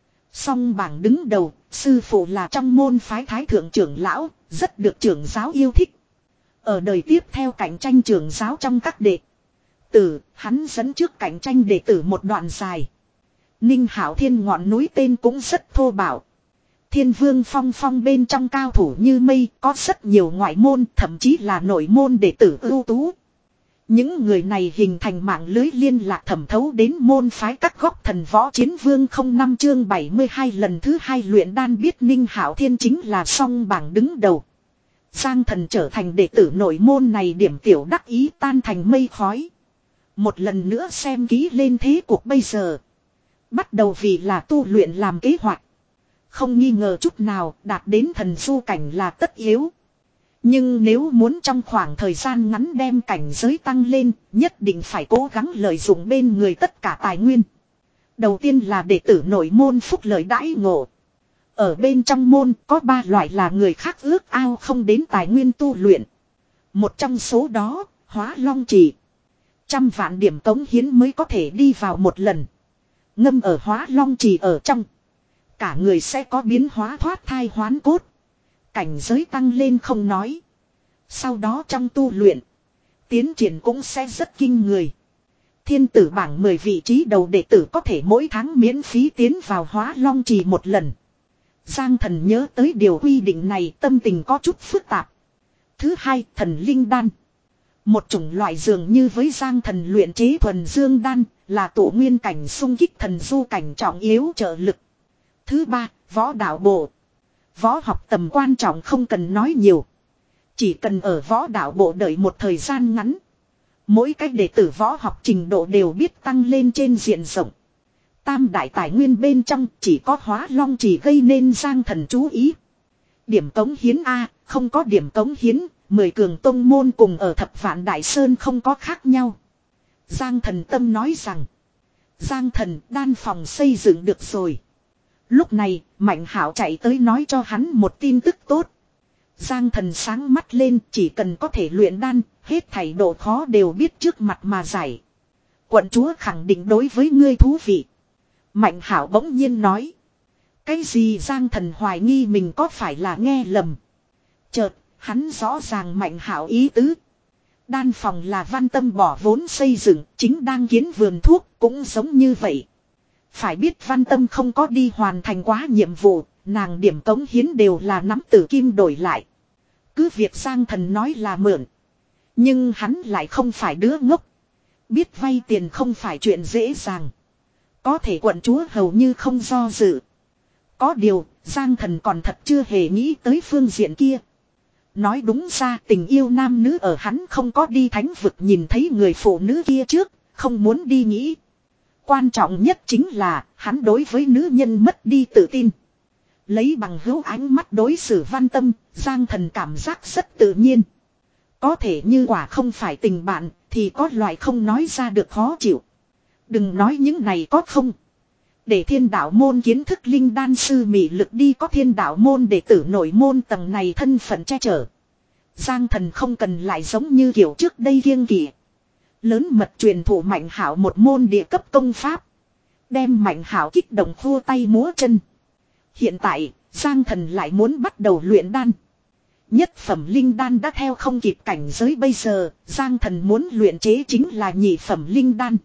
Song bảng đứng đầu, sư phụ là trong môn phái thái thượng trưởng lão, rất được trưởng giáo yêu thích. Ở đời tiếp theo cạnh tranh trưởng giáo trong các đệ tử, hắn dẫn trước cạnh tranh đệ tử một đoạn dài. Ninh Hạo Thiên ngọn núi tên cũng rất thô bạo. Thiên Vương Phong Phong bên trong cao thủ như mây, có rất nhiều ngoại môn, thậm chí là nội môn đệ tử ưu tú. Những người này hình thành mạng lưới liên lạc thẩm thấu đến môn phái các góc thần võ chiến vương không năm chương bảy mươi hai lần thứ hai luyện đan biết Ninh Hạo Thiên chính là song bảng đứng đầu. Giang Thần trở thành đệ tử nội môn này điểm tiểu đắc ý tan thành mây khói. Một lần nữa xem kỹ lên thế cuộc bây giờ. Bắt đầu vì là tu luyện làm kế hoạch. Không nghi ngờ chút nào đạt đến thần du cảnh là tất yếu. Nhưng nếu muốn trong khoảng thời gian ngắn đem cảnh giới tăng lên, nhất định phải cố gắng lợi dụng bên người tất cả tài nguyên. Đầu tiên là đệ tử nội môn phúc lợi đãi ngộ. Ở bên trong môn có ba loại là người khác ước ao không đến tài nguyên tu luyện. Một trong số đó, hóa long trì. Trăm vạn điểm cống hiến mới có thể đi vào một lần. Ngâm ở hóa long trì ở trong. Cả người sẽ có biến hóa thoát thai hoán cốt. Cảnh giới tăng lên không nói. Sau đó trong tu luyện. Tiến triển cũng sẽ rất kinh người. Thiên tử bảng mười vị trí đầu đệ tử có thể mỗi tháng miễn phí tiến vào hóa long trì một lần. Giang Thần nhớ tới điều quy định này, tâm tình có chút phức tạp. Thứ hai, thần linh đan. Một chủng loại dường như với Giang Thần luyện chế thuần dương đan, là tổ nguyên cảnh xung kích thần du cảnh trọng yếu trợ lực. Thứ ba, võ đạo bộ. Võ học tầm quan trọng không cần nói nhiều. Chỉ cần ở võ đạo bộ đợi một thời gian ngắn. Mỗi cách đệ tử võ học trình độ đều biết tăng lên trên diện rộng. Tam đại tài nguyên bên trong chỉ có hóa long chỉ gây nên Giang Thần chú ý. Điểm cống hiến A, không có điểm cống hiến, mười cường tông môn cùng ở Thập Vạn Đại Sơn không có khác nhau. Giang Thần tâm nói rằng, Giang Thần đan phòng xây dựng được rồi. Lúc này, Mạnh Hảo chạy tới nói cho hắn một tin tức tốt. Giang Thần sáng mắt lên, chỉ cần có thể luyện đan, hết thảy độ khó đều biết trước mặt mà giải. Quận chúa khẳng định đối với ngươi thú vị. Mạnh Hảo bỗng nhiên nói. Cái gì? Giang Thần hoài nghi mình có phải là nghe lầm. Chợt, hắn rõ ràng Mạnh Hảo ý tứ. Đan phòng là Văn Tâm bỏ vốn xây dựng, chính đang kiến vườn thuốc, cũng giống như vậy. Phải biết Văn Tâm không có đi hoàn thành quá nhiệm vụ, nàng điểm cống hiến đều là nắm tử kim đổi lại. Cứ việc Giang Thần nói là mượn. Nhưng hắn lại không phải đứa ngốc. Biết vay tiền không phải chuyện dễ dàng. Có thể quận chúa hầu như không do dự. Có điều, Giang Thần còn thật chưa hề nghĩ tới phương diện kia. Nói đúng ra tình yêu nam nữ ở hắn không có đi thánh vực nhìn thấy người phụ nữ kia trước, không muốn đi nghĩ. Quan trọng nhất chính là, hắn đối với nữ nhân mất đi tự tin. Lấy bằng hữu ánh mắt đối xử Văn Tâm, Giang Thần cảm giác rất tự nhiên. Có thể như quả không phải tình bạn, thì có loại không nói ra được khó chịu. Đừng nói những này có không. Để thiên đạo môn kiến thức linh đan sư mị lực đi có thiên đạo môn đệ tử nội môn tầng này thân phận che chở. Giang Thần không cần lại giống như kiểu trước đây kiêng kỵ. Lớn mật truyền thụ Mạnh Hảo một môn địa cấp công pháp. Đem Mạnh Hảo kích động khua tay múa chân. Hiện tại, Giang Thần lại muốn bắt đầu luyện đan. Nhất phẩm linh đan đã theo không kịp cảnh giới bây giờ, Giang Thần muốn luyện chế chính là nhị phẩm linh đan.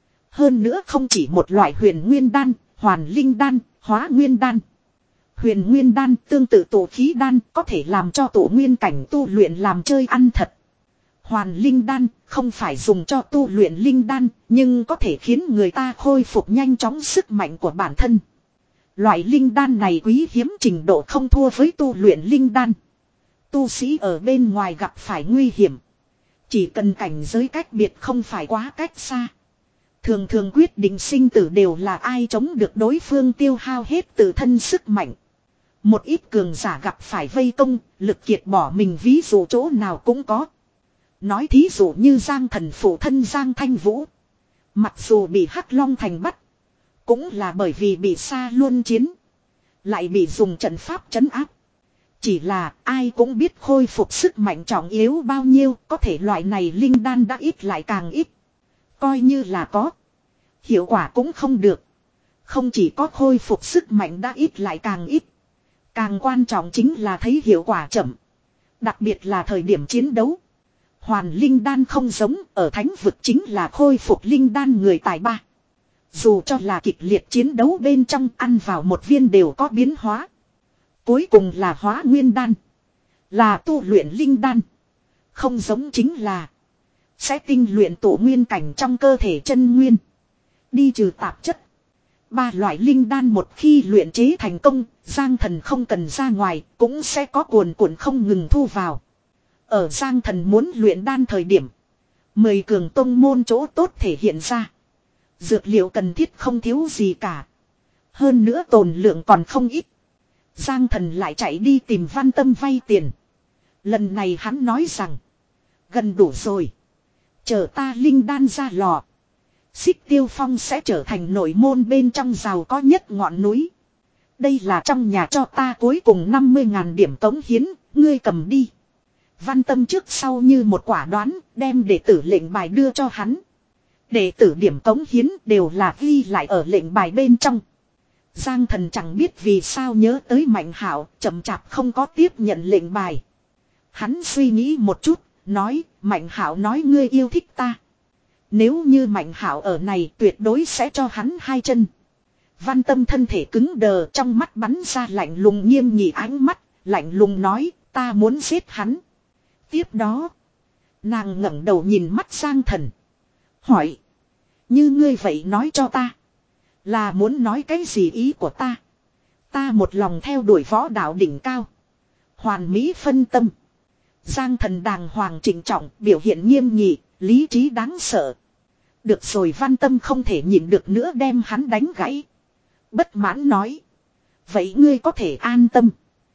Hơn nữa không chỉ một loại huyền nguyên đan, hoàn linh đan, hóa nguyên đan. Huyền nguyên đan tương tự tổ khí đan có thể làm cho tổ nguyên cảnh tu luyện làm chơi ăn thật. Hoàn linh đan không phải dùng cho tu luyện linh đan, nhưng có thể khiến người ta khôi phục nhanh chóng sức mạnh của bản thân. Loại linh đan này quý hiếm trình độ không thua với tu luyện linh đan. Tu sĩ ở bên ngoài gặp phải nguy hiểm. Chỉ cần cảnh giới cách biệt không phải quá cách xa. Thường thường quyết định sinh tử đều là ai chống được đối phương tiêu hao hết tự thân sức mạnh. Một ít cường giả gặp phải vây công, lực kiệt bỏ mình ví dụ chỗ nào cũng có. Nói thí dụ như Giang Thần phụ thân Giang Thanh Vũ. Mặc dù bị Hắc Long Thành bắt. Cũng là bởi vì bị xa luân chiến. Lại bị dùng trận pháp trấn áp. Chỉ là ai cũng biết khôi phục sức mạnh trọng yếu bao nhiêu. Có thể loại này linh đan đã ít lại càng ít. Coi như là có. Hiệu quả cũng không được. Không chỉ có khôi phục sức mạnh đã ít lại càng ít. Càng quan trọng chính là thấy hiệu quả chậm. Đặc biệt là thời điểm chiến đấu. Hoàn linh đan không giống ở thánh vực chính là khôi phục linh đan người tài ba. Dù cho là kịch liệt chiến đấu bên trong ăn vào một viên đều có biến hóa. Cuối cùng là hóa nguyên đan. Là tu luyện linh đan. Không giống chính là sẽ tinh luyện tổ nguyên cảnh trong cơ thể chân nguyên. Đi trừ tạp chất. Ba loại linh đan một khi luyện chế thành công, Giang Thần không cần ra ngoài, cũng sẽ có cuồn cuộn không ngừng thu vào. Ở Giang Thần muốn luyện đan thời điểm, Mười cường tông môn chỗ tốt thể hiện ra. Dược liệu cần thiết không thiếu gì cả. Hơn nữa tồn lượng còn không ít. Giang Thần lại chạy đi tìm Văn Tâm vay tiền. Lần này hắn nói rằng. Gần đủ rồi. Chờ ta linh đan ra lò. Xích Tiêu Phong sẽ trở thành nội môn bên trong giàu có nhất ngọn núi. Đây là trong nhà cho ta cuối cùng năm mươi ngàn điểm tống hiến. Ngươi cầm đi. Văn Tâm trước sau như một quả đoán. Đem đệ tử lệnh bài đưa cho hắn. Đệ tử điểm tống hiến đều là ghi lại ở lệnh bài bên trong. Giang Thần chẳng biết vì sao nhớ tới Mạnh Hạo, chậm chạp không có tiếp nhận lệnh bài. Hắn suy nghĩ một chút, nói, Mạnh Hạo nói ngươi yêu thích ta. Nếu như Mạnh Hạo ở này tuyệt đối sẽ cho hắn hai chân. Văn Tâm thân thể cứng đờ, trong mắt bắn ra lạnh lùng nghiêm nghị ánh mắt, lạnh lùng nói, ta muốn giết hắn. Tiếp đó, nàng ngẩng đầu nhìn mắt Giang Thần. Hỏi, như ngươi vậy nói cho ta. Là muốn nói cái gì ý của ta. Ta một lòng theo đuổi võ đạo đỉnh cao. Hoàn mỹ phân tâm. Giang Thần đàng hoàng trịnh trọng, biểu hiện nghiêm nghị, lý trí đáng sợ. Được rồi, Văn Tâm không thể nhịn được nữa đem hắn đánh gãy. Bất mãn nói. Vậy ngươi có thể an tâm.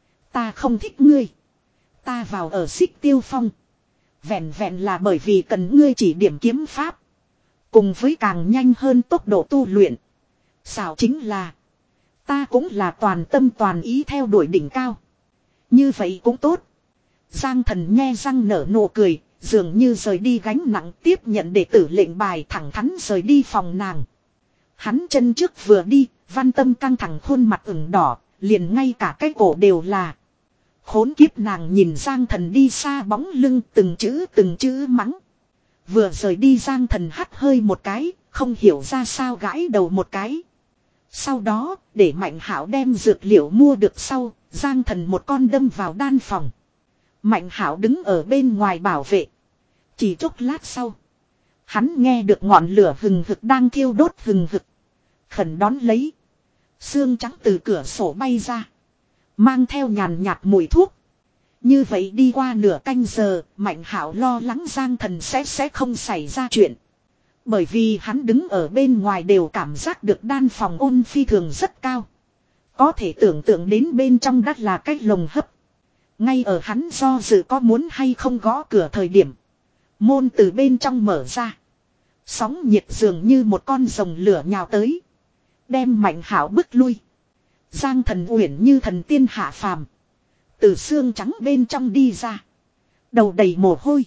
Ta không thích ngươi. Ta vào ở Xích Tiêu Phong. Vẹn vẹn là bởi vì cần ngươi chỉ điểm kiếm pháp. Cùng với càng nhanh hơn tốc độ tu luyện. Xảo chính là. Ta cũng là toàn tâm toàn ý theo đuổi đỉnh cao. Như vậy cũng tốt. Giang Thần nhe răng nở nụ cười. Dường như rời đi gánh nặng, tiếp nhận đệ tử lệnh bài, thẳng thắn rời đi phòng nàng. Hắn chân trước vừa đi, Văn Tâm căng thẳng khuôn mặt ửng đỏ. Liền ngay cả cái cổ đều là. Khốn kiếp, nàng nhìn Giang Thần đi xa bóng lưng, từng chữ từng chữ mắng. Vừa rời đi Giang Thần hắt hơi một cái, không hiểu ra sao gãi đầu một cái. Sau đó, để Mạnh Hạo đem dược liệu mua được sau, Giang Thần một con đâm vào đan phòng. Mạnh Hạo đứng ở bên ngoài bảo vệ. Chỉ chốc lát sau, hắn nghe được ngọn lửa hừng hực đang thiêu đốt hừng hực. Khẩn đón lấy. Xương trắng từ cửa sổ bay ra. Mang theo nhàn nhạt mùi thuốc. Như vậy đi qua nửa canh giờ, Mạnh Hạo lo lắng Giang Thần sẽ sẽ không xảy ra chuyện. Bởi vì hắn đứng ở bên ngoài đều cảm giác được đan phòng ôn phi thường rất cao. Có thể tưởng tượng đến bên trong đất là cái lồng hấp. Ngay ở hắn do dự có muốn hay không gõ cửa thời điểm. Môn từ bên trong mở ra. Sóng nhiệt dường như một con rồng lửa nhào tới. Đem Mạnh Hạo bức lui. Giang Thần uyển như thần tiên hạ phàm. Từ xương trắng bên trong đi ra. Đầu đầy mồ hôi.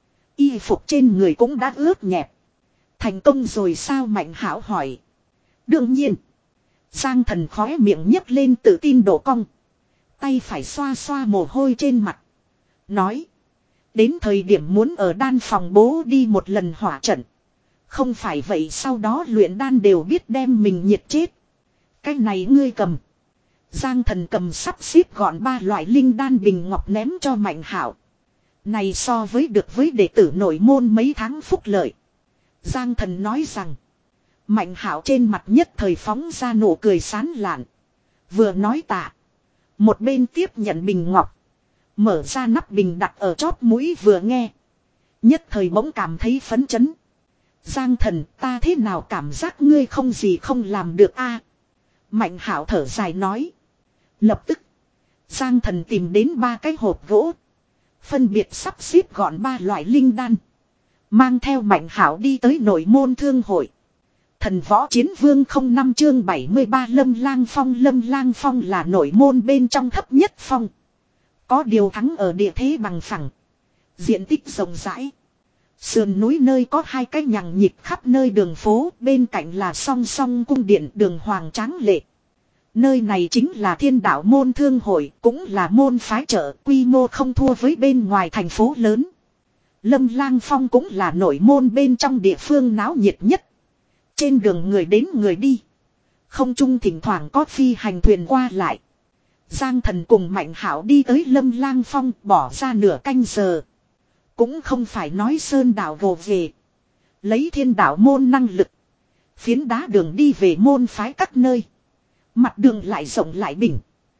Y phục trên người cũng đã ướt nhẹp. Thành công rồi sao, Mạnh Hạo hỏi. Đương nhiên. Giang Thần khóe miệng nhấc lên tự tin độ cong. Tay phải xoa xoa mồ hôi trên mặt. Nói. Đến thời điểm muốn ở đan phòng bố đi một lần hỏa trận. Không phải vậy sau đó luyện đan đều biết đem mình nhiệt chết. Cái này ngươi cầm. Giang Thần cầm sắp xếp gọn ba loại linh đan bình ngọc ném cho Mạnh Hạo. Này so với được với đệ tử nội môn mấy tháng phúc lợi. Giang Thần nói rằng. Mạnh Hạo trên mặt nhất thời phóng ra nụ cười sán lạn. Vừa nói tạ. Một bên tiếp nhận bình ngọc. Mở ra nắp bình đặt ở chóp mũi vừa nghe. Nhất thời bỗng cảm thấy phấn chấn. Giang Thần, ta thế nào cảm giác ngươi không gì không làm được a? Mạnh Hạo thở dài nói. Lập tức. Giang Thần tìm đến ba cái hộp gỗ. Phân biệt sắp xếp gọn ba loại linh đan. Mang theo Mạnh Hạo đi tới nội môn thương hội. Thần võ chiến vương không năm chương bảy mươi ba Lâm Lang Phong. Lâm Lang Phong là nội môn bên trong thấp nhất phong. Có điều thắng ở địa thế bằng phẳng. Diện tích rộng rãi. Sườn núi nơi có hai cái nhằng nhịp khắp nơi đường phố. Bên cạnh là song song cung điện đường hoàng tráng lệ. Nơi này chính là Thiên Đạo môn thương hội, cũng là môn phái chợ, quy mô không thua với bên ngoài thành phố lớn. Lâm Lang Phong cũng là nội môn bên trong địa phương náo nhiệt nhất. Trên đường người đến người đi. Không trung thỉnh thoảng có phi hành thuyền qua lại. Giang Thần cùng Mạnh Hạo đi tới Lâm Lang Phong, bỏ ra nửa canh giờ. Cũng không phải nói sơn đảo gồ về. Lấy Thiên Đạo môn năng lực. Phiến đá đường đi về môn phái các nơi. Mặt đường lại rộng lại bình.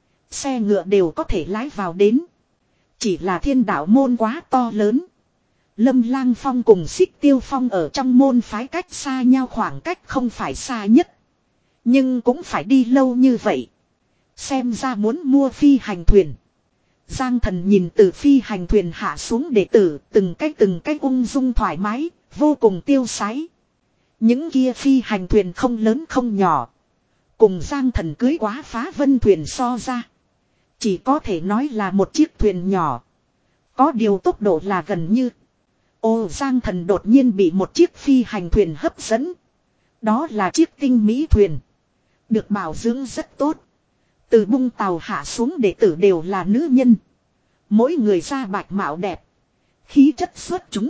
Xe ngựa đều có thể lái vào đến. Chỉ là Thiên Đạo môn quá to lớn. Lâm Lang Phong cùng Xích Tiêu Phong ở trong môn phái cách xa nhau khoảng cách không phải xa nhất. Nhưng cũng phải đi lâu như vậy. Xem ra muốn mua phi hành thuyền. Giang Thần nhìn từ phi hành thuyền hạ xuống đệ tử, từng cái từng cái ung dung thoải mái, vô cùng tiêu sái. Những kia phi hành thuyền không lớn không nhỏ. Cùng Giang Thần cưới quá phá vân thuyền so ra. Chỉ có thể nói là một chiếc thuyền nhỏ. Có điều tốc độ là gần như. Ô Giang Thần đột nhiên bị một chiếc phi hành thuyền hấp dẫn. Đó là chiếc tinh mỹ thuyền. Được bảo dưỡng rất tốt. Từ bung tàu hạ xuống đệ tử đều là nữ nhân. Mỗi người da bạch mạo đẹp. Khí chất xuất chúng.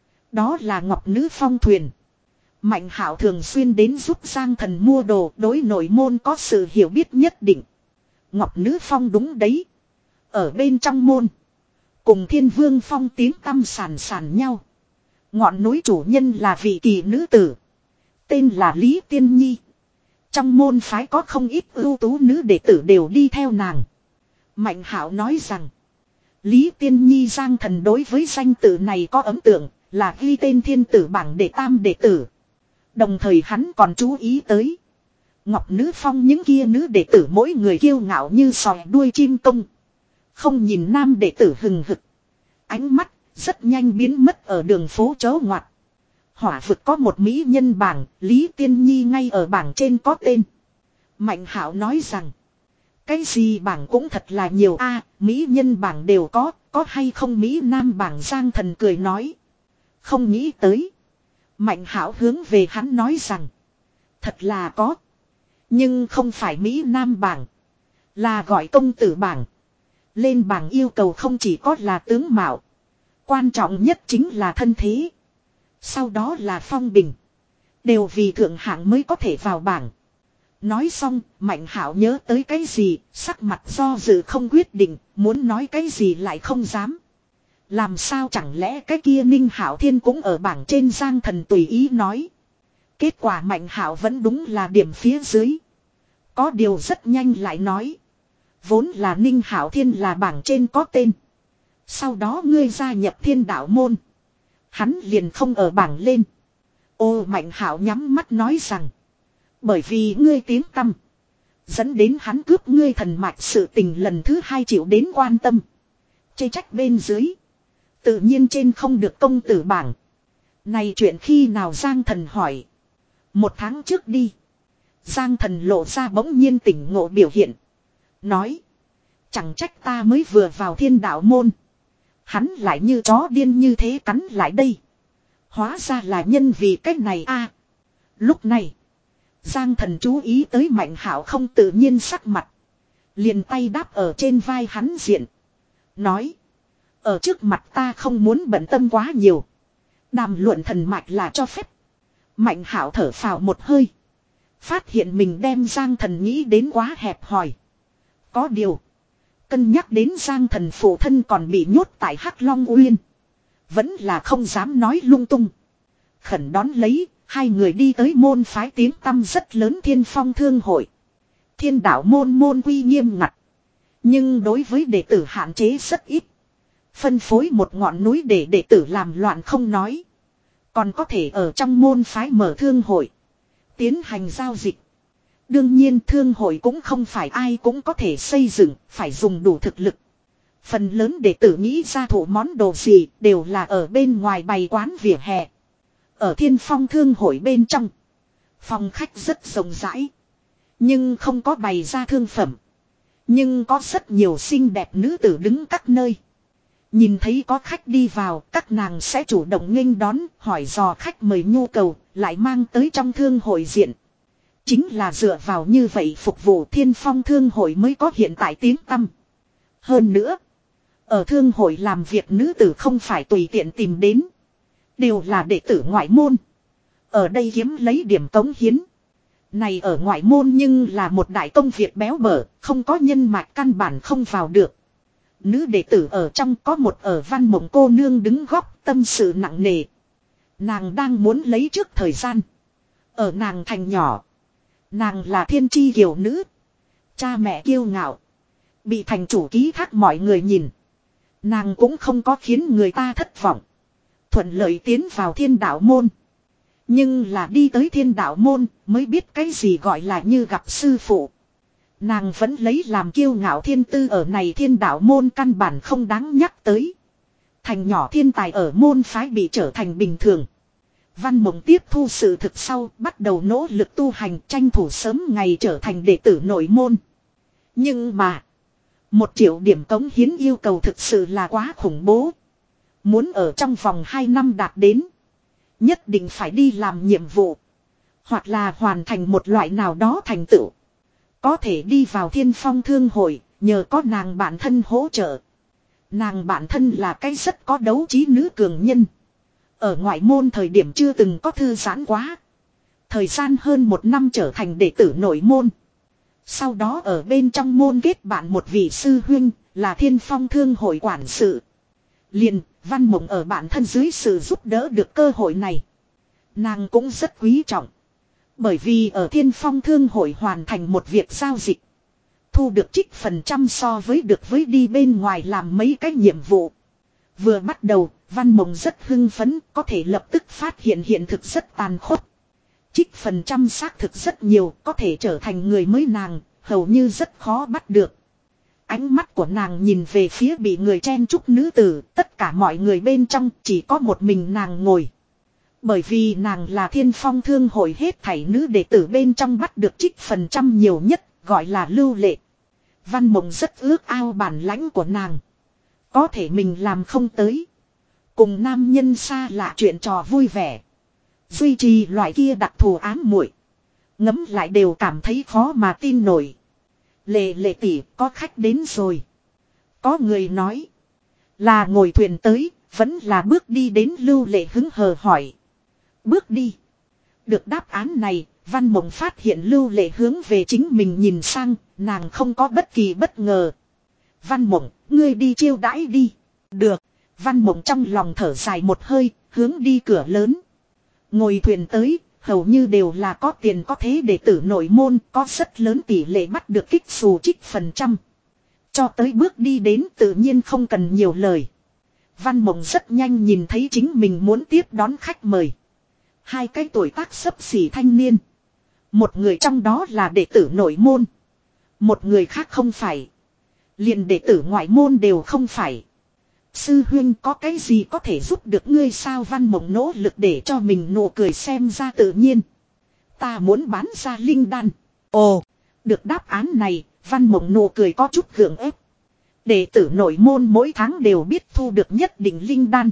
Đó là Ngọc Nữ Phong thuyền. Mạnh Hạo thường xuyên đến giúp Giang Thần mua đồ, đối nội môn có sự hiểu biết nhất định. Ngọc Nữ Phong đúng đấy. Ở bên trong môn. Cùng Thiên Vương Phong tiếng tăm sàn sàn nhau. Ngọn núi chủ nhân là vị kỳ nữ tử. Tên là Lý Tiên Nhi. Trong môn phái có không ít ưu tú nữ đệ tử đều đi theo nàng. Mạnh Hạo nói rằng. Lý Tiên Nhi Giang Thần đối với danh tự này có ấn tượng. Là ghi tên thiên tử bảng đệ tam đệ tử. Đồng thời hắn còn chú ý tới. Ngọc Nữ Phong những kia nữ đệ tử mỗi người kiêu ngạo như sòi đuôi chim công. Không nhìn nam đệ tử hừng hực. Ánh mắt rất nhanh biến mất ở đường phố chớ ngoặt. Hỏa vực có một mỹ nhân bảng, Lý Tiên Nhi ngay ở bảng trên có tên. Mạnh Hạo nói rằng. Cái gì bảng cũng thật là nhiều a, mỹ nhân bảng đều có, có hay không mỹ nam bảng Giang Thần cười nói. Không nghĩ tới. Mạnh Hạo hướng về hắn nói rằng. Thật là có. Nhưng không phải mỹ nam bảng. Là gọi công tử bảng. Lên bảng yêu cầu không chỉ có là tướng mạo. Quan trọng nhất chính là thân thế. Sau đó là phong bình. Đều vì thượng hạng mới có thể vào bảng. Nói xong, Mạnh Hạo nhớ tới cái gì, sắc mặt do dự không quyết định, muốn nói cái gì lại không dám. Làm sao chẳng lẽ cái kia Ninh Hạo Thiên cũng ở bảng trên Giang Thần tùy ý nói. Kết quả Mạnh Hạo vẫn đúng là điểm phía dưới. Có điều rất nhanh lại nói. Vốn là Ninh Hạo Thiên là bảng trên có tên. Sau đó ngươi gia nhập Thiên Đạo môn. Hắn liền không ở bảng lên. Ô Mạnh Hạo nhắm mắt nói rằng. Bởi vì ngươi tiếng tăm. Dẫn đến hắn cướp ngươi thần mạch sự tình lần thứ hai chịu đến quan tâm. Chê trách bên dưới. Tự nhiên trên không được công tử bảng. Này chuyện khi nào Giang Thần hỏi. Một tháng trước đi. Giang Thần lộ ra bỗng nhiên tỉnh ngộ biểu hiện. Nói. Chẳng trách ta mới vừa vào Thiên Đạo môn. Hắn lại như chó điên như thế cắn lại đây. Hóa ra là nhân vì cách này a. Lúc này. Giang Thần chú ý tới Mạnh Hạo không tự nhiên sắc mặt. Liền tay đáp ở trên vai hắn diện. Nói. Ở trước mặt ta không muốn bận tâm quá nhiều. Đàm luận thần mạch là cho phép. Mạnh Hạo thở phào một hơi. Phát hiện mình đem Giang Thần nghĩ đến quá hẹp hòi. Có điều. Cân nhắc đến Giang Thần phụ thân còn bị nhốt tại Hắc Long Uyên. Vẫn là không dám nói lung tung. Khẩn đón lấy. Hai người đi tới môn phái tiếng tăm rất lớn Thiên Phong Thương hội. Thiên Đạo môn môn quy nghiêm ngặt. Nhưng đối với đệ tử hạn chế rất ít. Phân phối một ngọn núi để đệ tử làm loạn không nói. Còn có thể ở trong môn phái mở thương hội. Tiến hành giao dịch. Đương nhiên thương hội cũng không phải ai cũng có thể xây dựng. Phải dùng đủ thực lực. Phần lớn đệ tử nghĩ ra thủ món đồ gì đều là ở bên ngoài bày quán vỉa hè. Ở Thiên Phong thương hội bên trong. Phòng khách rất rộng rãi. Nhưng không có bày ra thương phẩm. Nhưng có rất nhiều xinh đẹp nữ tử đứng các nơi. Nhìn thấy có khách đi vào, các nàng sẽ chủ động nghênh đón, hỏi dò khách mời nhu cầu, lại mang tới trong thương hội diện. Chính là dựa vào như vậy phục vụ Thiên Phong thương hội mới có hiện tại tiếng tăm. Hơn nữa, ở thương hội làm việc nữ tử không phải tùy tiện tìm đến. Đều là đệ tử ngoại môn. Ở đây kiếm lấy điểm cống hiến. Này ở ngoại môn nhưng là một đại công việc béo bở, không có nhân mạch căn bản không vào được. Nữ đệ tử ở trong có một ở Văn Mộng cô nương đứng góc tâm sự nặng nề. Nàng đang muốn lấy trước thời gian. Ở nàng thành nhỏ. Nàng là thiên chi kiều nữ. Cha mẹ kiêu ngạo. Bị thành chủ ký thác mọi người nhìn. Nàng cũng không có khiến người ta thất vọng. thuận lợi tiến vào thiên đạo môn. Nhưng là đi tới thiên đạo môn mới biết cái gì gọi là như gặp sư phụ. Nàng vẫn lấy làm kiêu ngạo thiên tư ở này thiên đạo môn căn bản không đáng nhắc tới. Thành nhỏ thiên tài ở môn phái bị trở thành bình thường. Văn Mộng tiếp thu sự thực sau bắt đầu nỗ lực tu hành tranh thủ sớm ngày trở thành đệ tử nội môn. Nhưng mà một triệu điểm cống hiến yêu cầu thực sự là quá khủng bố. Muốn ở trong vòng hai năm đạt đến. Nhất định phải đi làm nhiệm vụ. Hoặc là hoàn thành một loại nào đó thành tựu. Có thể đi vào Thiên Phong Thương Hội nhờ có nàng bản thân hỗ trợ. Nàng bản thân là cái rất có đấu trí nữ cường nhân. Ở ngoại môn thời điểm chưa từng có thư giãn quá. Thời gian hơn một năm trở thành đệ tử nội môn. Sau đó ở bên trong môn kết bạn một vị sư huynh là Thiên Phong Thương Hội quản sự. Liền Văn Mộng ở bản thân dưới sự giúp đỡ được cơ hội này. Nàng cũng rất quý trọng. Bởi vì ở Thiên Phong Thương Hội hoàn thành một việc giao dịch. Thu được trích phần trăm so với được với đi bên ngoài làm mấy cái nhiệm vụ. Vừa bắt đầu, Văn Mộng rất hưng phấn, có thể lập tức phát hiện hiện thực rất tàn khốc. Trích phần trăm xác thực rất nhiều, có thể trở thành người mới nàng, hầu như rất khó bắt được. Ánh mắt của nàng nhìn về phía bị người chen chúc nữ tử, tất cả mọi người bên trong chỉ có một mình nàng ngồi. Bởi vì nàng là Thiên Phong Thương Hội hết thảy nữ đệ tử bên trong bắt được trích phần trăm nhiều nhất, gọi là lưu lệ. Văn Mộng rất ước ao bản lãnh của nàng. Có thể mình làm không tới. Cùng nam nhân xa lạ chuyện trò vui vẻ. Duy trì loại kia đặc thù ám muội. Ngấm lại đều cảm thấy khó mà tin nổi. Lệ lệ tỷ có khách đến rồi. Có người nói. Là ngồi thuyền tới, vẫn là bước đi đến lưu lệ hứng hờ hỏi. Bước đi. Được đáp án này, Văn Mộng phát hiện lưu lệ hướng về chính mình nhìn sang, nàng không có bất kỳ bất ngờ. Văn Mộng, ngươi đi chiêu đãi đi. Được. Văn Mộng trong lòng thở dài một hơi, hướng đi cửa lớn. Ngồi thuyền tới, hầu như đều là có tiền có thế đệ tử nội môn, có rất lớn tỷ lệ bắt được kích xù trích phần trăm. Cho tới bước đi đến tự nhiên không cần nhiều lời. Văn Mộng rất nhanh nhìn thấy chính mình muốn tiếp đón khách mời. Hai cái tuổi tác xấp xỉ thanh niên. Một người trong đó là đệ tử nội môn. Một người khác không phải. Liền đệ tử ngoại môn đều không phải. Sư huynh có cái gì có thể giúp được ngươi sao? Văn Mộng nỗ lực để cho mình nụ cười xem ra tự nhiên. Ta muốn bán ra linh đan. Ồ, được đáp án này, Văn Mộng nụ cười có chút gượng ép. Đệ tử nội môn mỗi tháng đều biết thu được nhất định linh đan.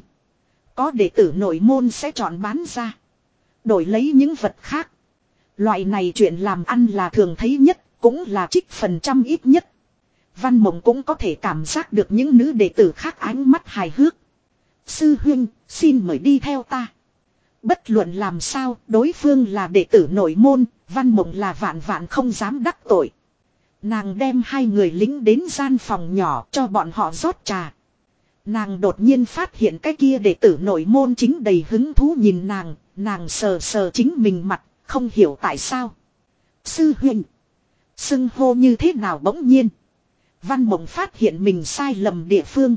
Có đệ tử nội môn sẽ chọn bán ra. Đổi lấy những vật khác. Loại này chuyện làm ăn là thường thấy nhất, cũng là trích phần trăm ít nhất. Văn Mộng cũng có thể cảm giác được những nữ đệ tử khác ánh mắt hài hước. Sư huynh, xin mời đi theo ta. Bất luận làm sao, đối phương là đệ tử nội môn, Văn Mộng là vạn vạn không dám đắc tội. Nàng đem hai người lính đến gian phòng nhỏ cho bọn họ rót trà. Nàng đột nhiên phát hiện cái kia đệ tử nội môn chính đầy hứng thú nhìn nàng, nàng sờ sờ chính mình mặt, không hiểu tại sao. Sư huynh, xưng hô như thế nào bỗng nhiên. Văn Mộng phát hiện mình sai lầm địa phương.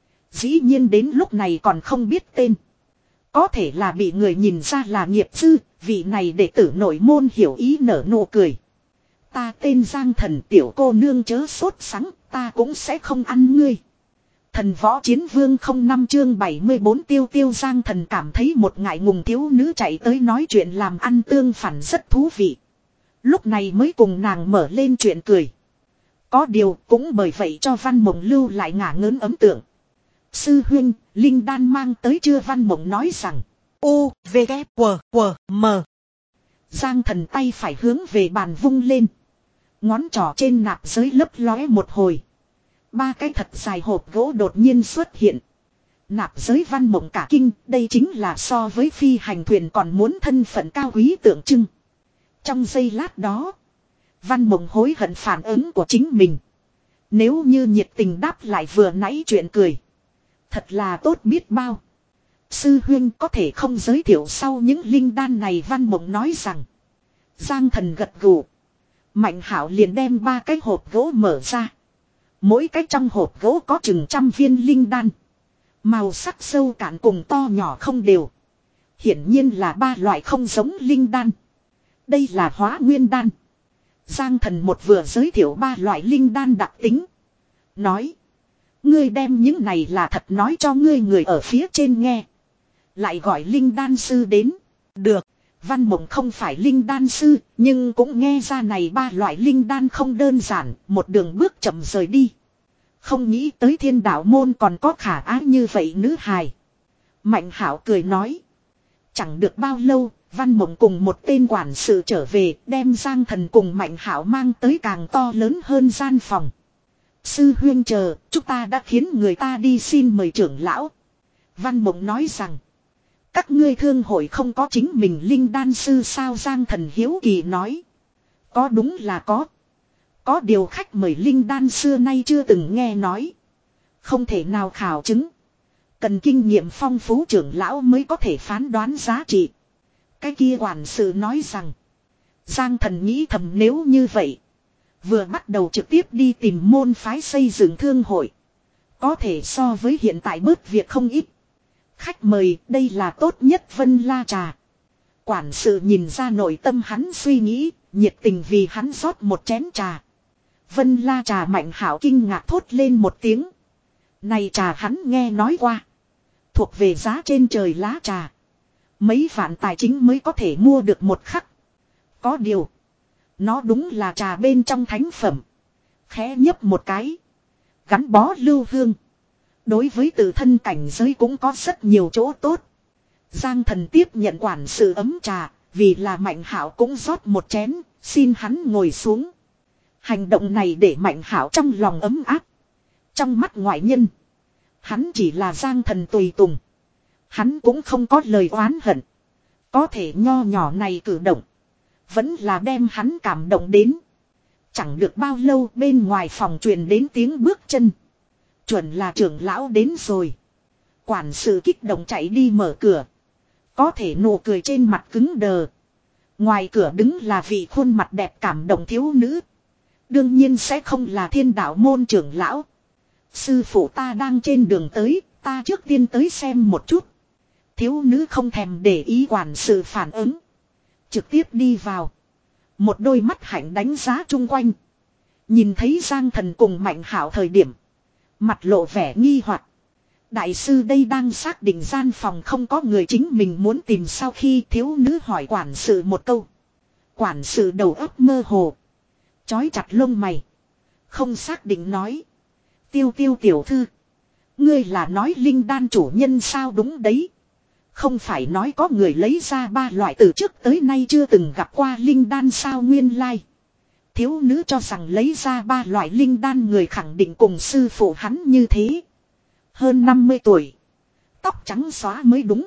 Dĩ nhiên đến lúc này còn không biết tên. Có thể là bị người nhìn ra là nghiệp dư, vị này đệ tử nội môn hiểu ý nở nụ cười. Ta tên Giang Thần, tiểu cô nương chớ sốt sắng, ta cũng sẽ không ăn ngươi. Thần Võ Chiến Vương không năm chương bảy mươi bốn tiêu tiêu Giang Thần cảm thấy một ngại ngùng thiếu nữ chạy tới nói chuyện làm ăn tương phản rất thú vị. Lúc này mới cùng nàng mở lên chuyện cười. Có điều cũng bởi vậy cho Văn Mộng lưu lại ngả ngớn ấn tượng. Sư huynh, linh đan mang tới chưa? Văn Mộng nói rằng. U, V, K, W, W, M. Giang Thần tay phải hướng về bàn vung lên. Ngón trỏ trên nạp giới lấp lóe một hồi. Ba cái thật dài hộp gỗ đột nhiên xuất hiện. Nạp giới Văn Mộng cả kinh, đây chính là so với phi hành thuyền còn muốn thân phận cao quý tượng trưng. Trong giây lát đó, Văn Mộng hối hận phản ứng của chính mình. Nếu như nhiệt tình đáp lại vừa nãy chuyện cười, thật là tốt biết bao. Sư huynh có thể không giới thiệu sau những linh đan này? Văn Mộng nói rằng. Giang Thần gật gù. Mạnh Hảo liền đem ba cái hộp gỗ mở ra. Mỗi cái trong hộp gỗ có chừng trăm viên linh đan. Màu sắc sâu cạn cùng to nhỏ không đều. Hiển nhiên là ba loại không giống linh đan. Đây là hóa nguyên đan. Giang Thần một vừa giới thiệu ba loại linh đan đặc tính. Nói. Ngươi đem những này là thật nói cho ngươi người ở phía trên nghe. Lại gọi linh đan sư đến. Được. Văn Mộng không phải linh đan sư. Nhưng cũng nghe ra này ba loại linh đan không đơn giản. Một đường bước chậm rời đi. Không nghĩ tới Thiên Đạo môn còn có khả ái như vậy nữ hài. Mạnh Hảo cười nói. Chẳng được bao lâu. Văn Mộng cùng một tên quản sự trở về. Đem Giang Thần cùng Mạnh Hảo mang tới càng to lớn hơn gian phòng. Sư huyên chờ, chúng ta đã khiến người ta đi xin mời trưởng lão. Văn Mộng nói rằng. Các ngươi thương hội không có chính mình linh đan sư sao? Giang Thần hiếu kỳ nói. Có, đúng là có. Có điều khách mời linh đan xưa nay chưa từng nghe nói. Không thể nào khảo chứng. Cần kinh nghiệm phong phú trưởng lão mới có thể phán đoán giá trị. Cái kia quản sự nói rằng. Giang Thần nghĩ thầm nếu như vậy. Vừa bắt đầu trực tiếp đi tìm môn phái xây dựng thương hội. Có thể so với hiện tại bớt việc không ít. Khách mời, đây là tốt nhất Vân La trà. Quản sự nhìn ra nội tâm hắn suy nghĩ, nhiệt tình vì hắn rót một chén trà. Vân La trà. Mạnh Hảo kinh ngạc thốt lên một tiếng. Này trà hắn nghe nói qua. Thuộc về giá trên trời lá trà. Mấy vạn tài chính mới có thể mua được một khắc. Có điều. Nó đúng là trà bên trong thánh phẩm. Khẽ nhấp một cái. Gắn bó lưu hương. Đối với tự thân cảnh giới cũng có rất nhiều chỗ tốt. Giang Thần tiếp nhận quản sự ấm trà. Vì là Mạnh Hảo cũng rót một chén. Xin hắn ngồi xuống. Hành động này để Mạnh Hảo trong lòng ấm áp. Trong mắt ngoại nhân. Hắn chỉ là Giang Thần tùy tùng. Hắn cũng không có lời oán hận. Có thể nho nhỏ này cử động. Vẫn là đem hắn cảm động đến. Chẳng được bao lâu bên ngoài phòng truyền đến tiếng bước chân. Chuẩn là trưởng lão đến rồi. Quản sự kích động chạy đi mở cửa. Có thể nụ cười trên mặt cứng đờ. Ngoài cửa đứng là vị khuôn mặt đẹp cảm động thiếu nữ. Đương nhiên sẽ không là Thiên Đạo môn trưởng lão. Sư phụ ta đang trên đường tới, ta trước tiên tới xem một chút. Thiếu nữ không thèm để ý quản sự phản ứng. Trực tiếp đi vào. Một đôi mắt hạnh đánh giá chung quanh. Nhìn thấy Giang Thần cùng Mạnh Hảo thời điểm. Mặt lộ vẻ nghi hoặc. Đại sư đây đang xác định gian phòng không có người chính mình muốn tìm sau khi thiếu nữ hỏi quản sự một câu. Quản sự đầu óc mơ hồ. Chói chặt lông mày. Không xác định nói. Tiêu tiêu tiểu thư. Ngươi là nói linh đan chủ nhân sao? Đúng đấy. Không phải nói có người lấy ra ba loại từ trước tới nay chưa từng gặp qua linh đan sao? Nguyên lai. Thiếu nữ cho rằng lấy ra ba loại linh đan người khẳng định cùng sư phụ hắn như thế. Hơn năm mươi tuổi. Tóc trắng xóa mới đúng.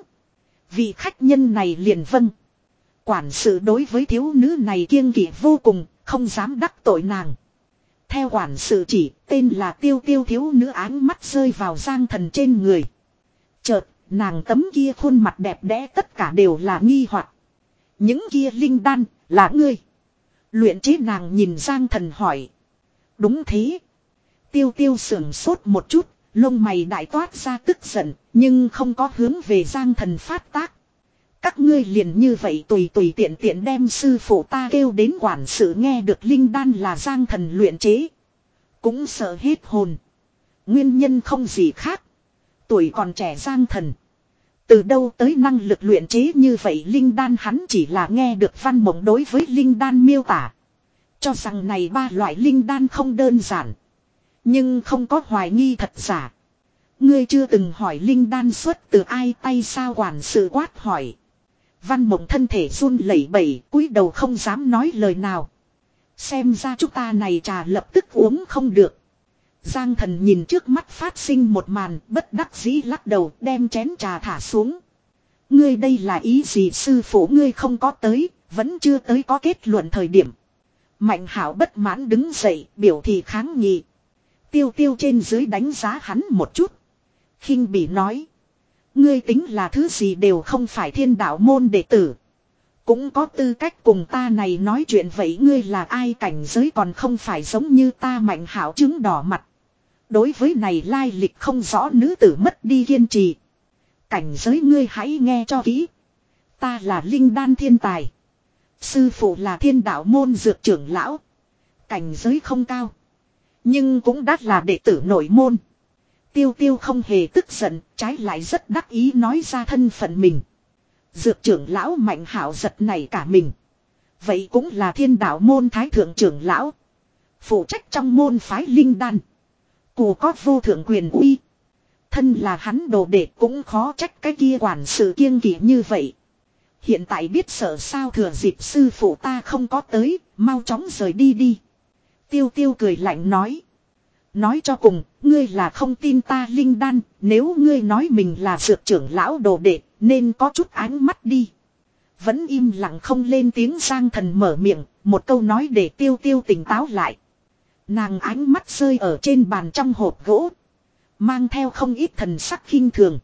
Vị khách nhân này liền vâng. Quản sự đối với thiếu nữ này kiêng kỵ vô cùng, không dám đắc tội nàng. Theo quản sự chỉ, tên là Tiêu Tiêu thiếu nữ áng mắt rơi vào Giang Thần trên người. Chợt, nàng tấm kia khuôn mặt đẹp đẽ tất cả đều là nghi hoặc. Những kia linh đan, là ngươi. Luyện chế nàng nhìn Giang Thần hỏi. Đúng thế. Tiêu Tiêu sưởng sốt một chút, lông mày đại toát ra tức giận, nhưng không có hướng về Giang Thần phát tác. Các ngươi liền như vậy tùy tùy tiện tiện đem sư phụ ta kêu đến quản sự nghe được linh đan là Giang Thần luyện chế. Cũng sợ hết hồn. Nguyên nhân không gì khác. Tuổi còn trẻ Giang Thần. Từ đâu tới năng lực luyện chế như vậy linh đan hắn chỉ là nghe được Văn Mộng đối với linh đan miêu tả. Cho rằng này ba loại linh đan không đơn giản. Nhưng không có hoài nghi thật giả. Ngươi chưa từng hỏi linh đan xuất từ ai tay sao? Quản sự quát hỏi. Văn Mộng thân thể run lẩy bẩy, cúi đầu không dám nói lời nào. Xem ra chúng ta này trà lập tức uống không được. Giang Thần nhìn trước mắt phát sinh một màn, bất đắc dĩ lắc đầu đem chén trà thả xuống. Ngươi đây là ý gì? Sư phụ ngươi không có tới, vẫn chưa tới có kết luận thời điểm. Mạnh Hảo bất mãn đứng dậy, biểu thị kháng nghị. Tiêu Tiêu trên dưới đánh giá hắn một chút. Khinh bỉ nói. Ngươi tính là thứ gì đều không phải Thiên Đạo môn đệ tử. Cũng có tư cách cùng ta này nói chuyện vậy ngươi là ai? Cảnh giới còn không phải giống như ta? Mạnh Hảo chứng đỏ mặt. Đối với này lai lịch không rõ nữ tử mất đi kiên trì. Cảnh giới ngươi hãy nghe cho kỹ. Ta là linh đan thiên tài. Sư phụ là thiên đạo môn dược trưởng lão. Cảnh giới không cao. Nhưng cũng đắt là đệ tử nội môn. Tiêu tiêu không hề tức giận, trái lại rất đắc ý nói ra thân phận mình. Dược trưởng lão Mạnh Hạo giật nảy cả mình. Vậy cũng là thiên đạo môn thái thượng trưởng lão. Phụ trách trong môn phái linh đan. Cụ có vô thượng quyền uy. Thân là hắn đồ đệ cũng khó trách cái kia quản sự kiêng kỵ như vậy. Hiện tại biết sợ sao thừa dịp sư phụ ta không có tới, mau chóng rời đi đi. Tiêu tiêu cười lạnh nói. Nói cho cùng, ngươi là không tin ta linh đan, nếu ngươi nói mình là dược trưởng lão đồ đệ, nên có chút ánh mắt đi. Vẫn im lặng không lên tiếng Giang Thần mở miệng, một câu nói để tiêu tiêu tỉnh táo lại. Nàng ánh mắt rơi ở trên bàn trong hộp gỗ. Mang theo không ít thần sắc khinh thường.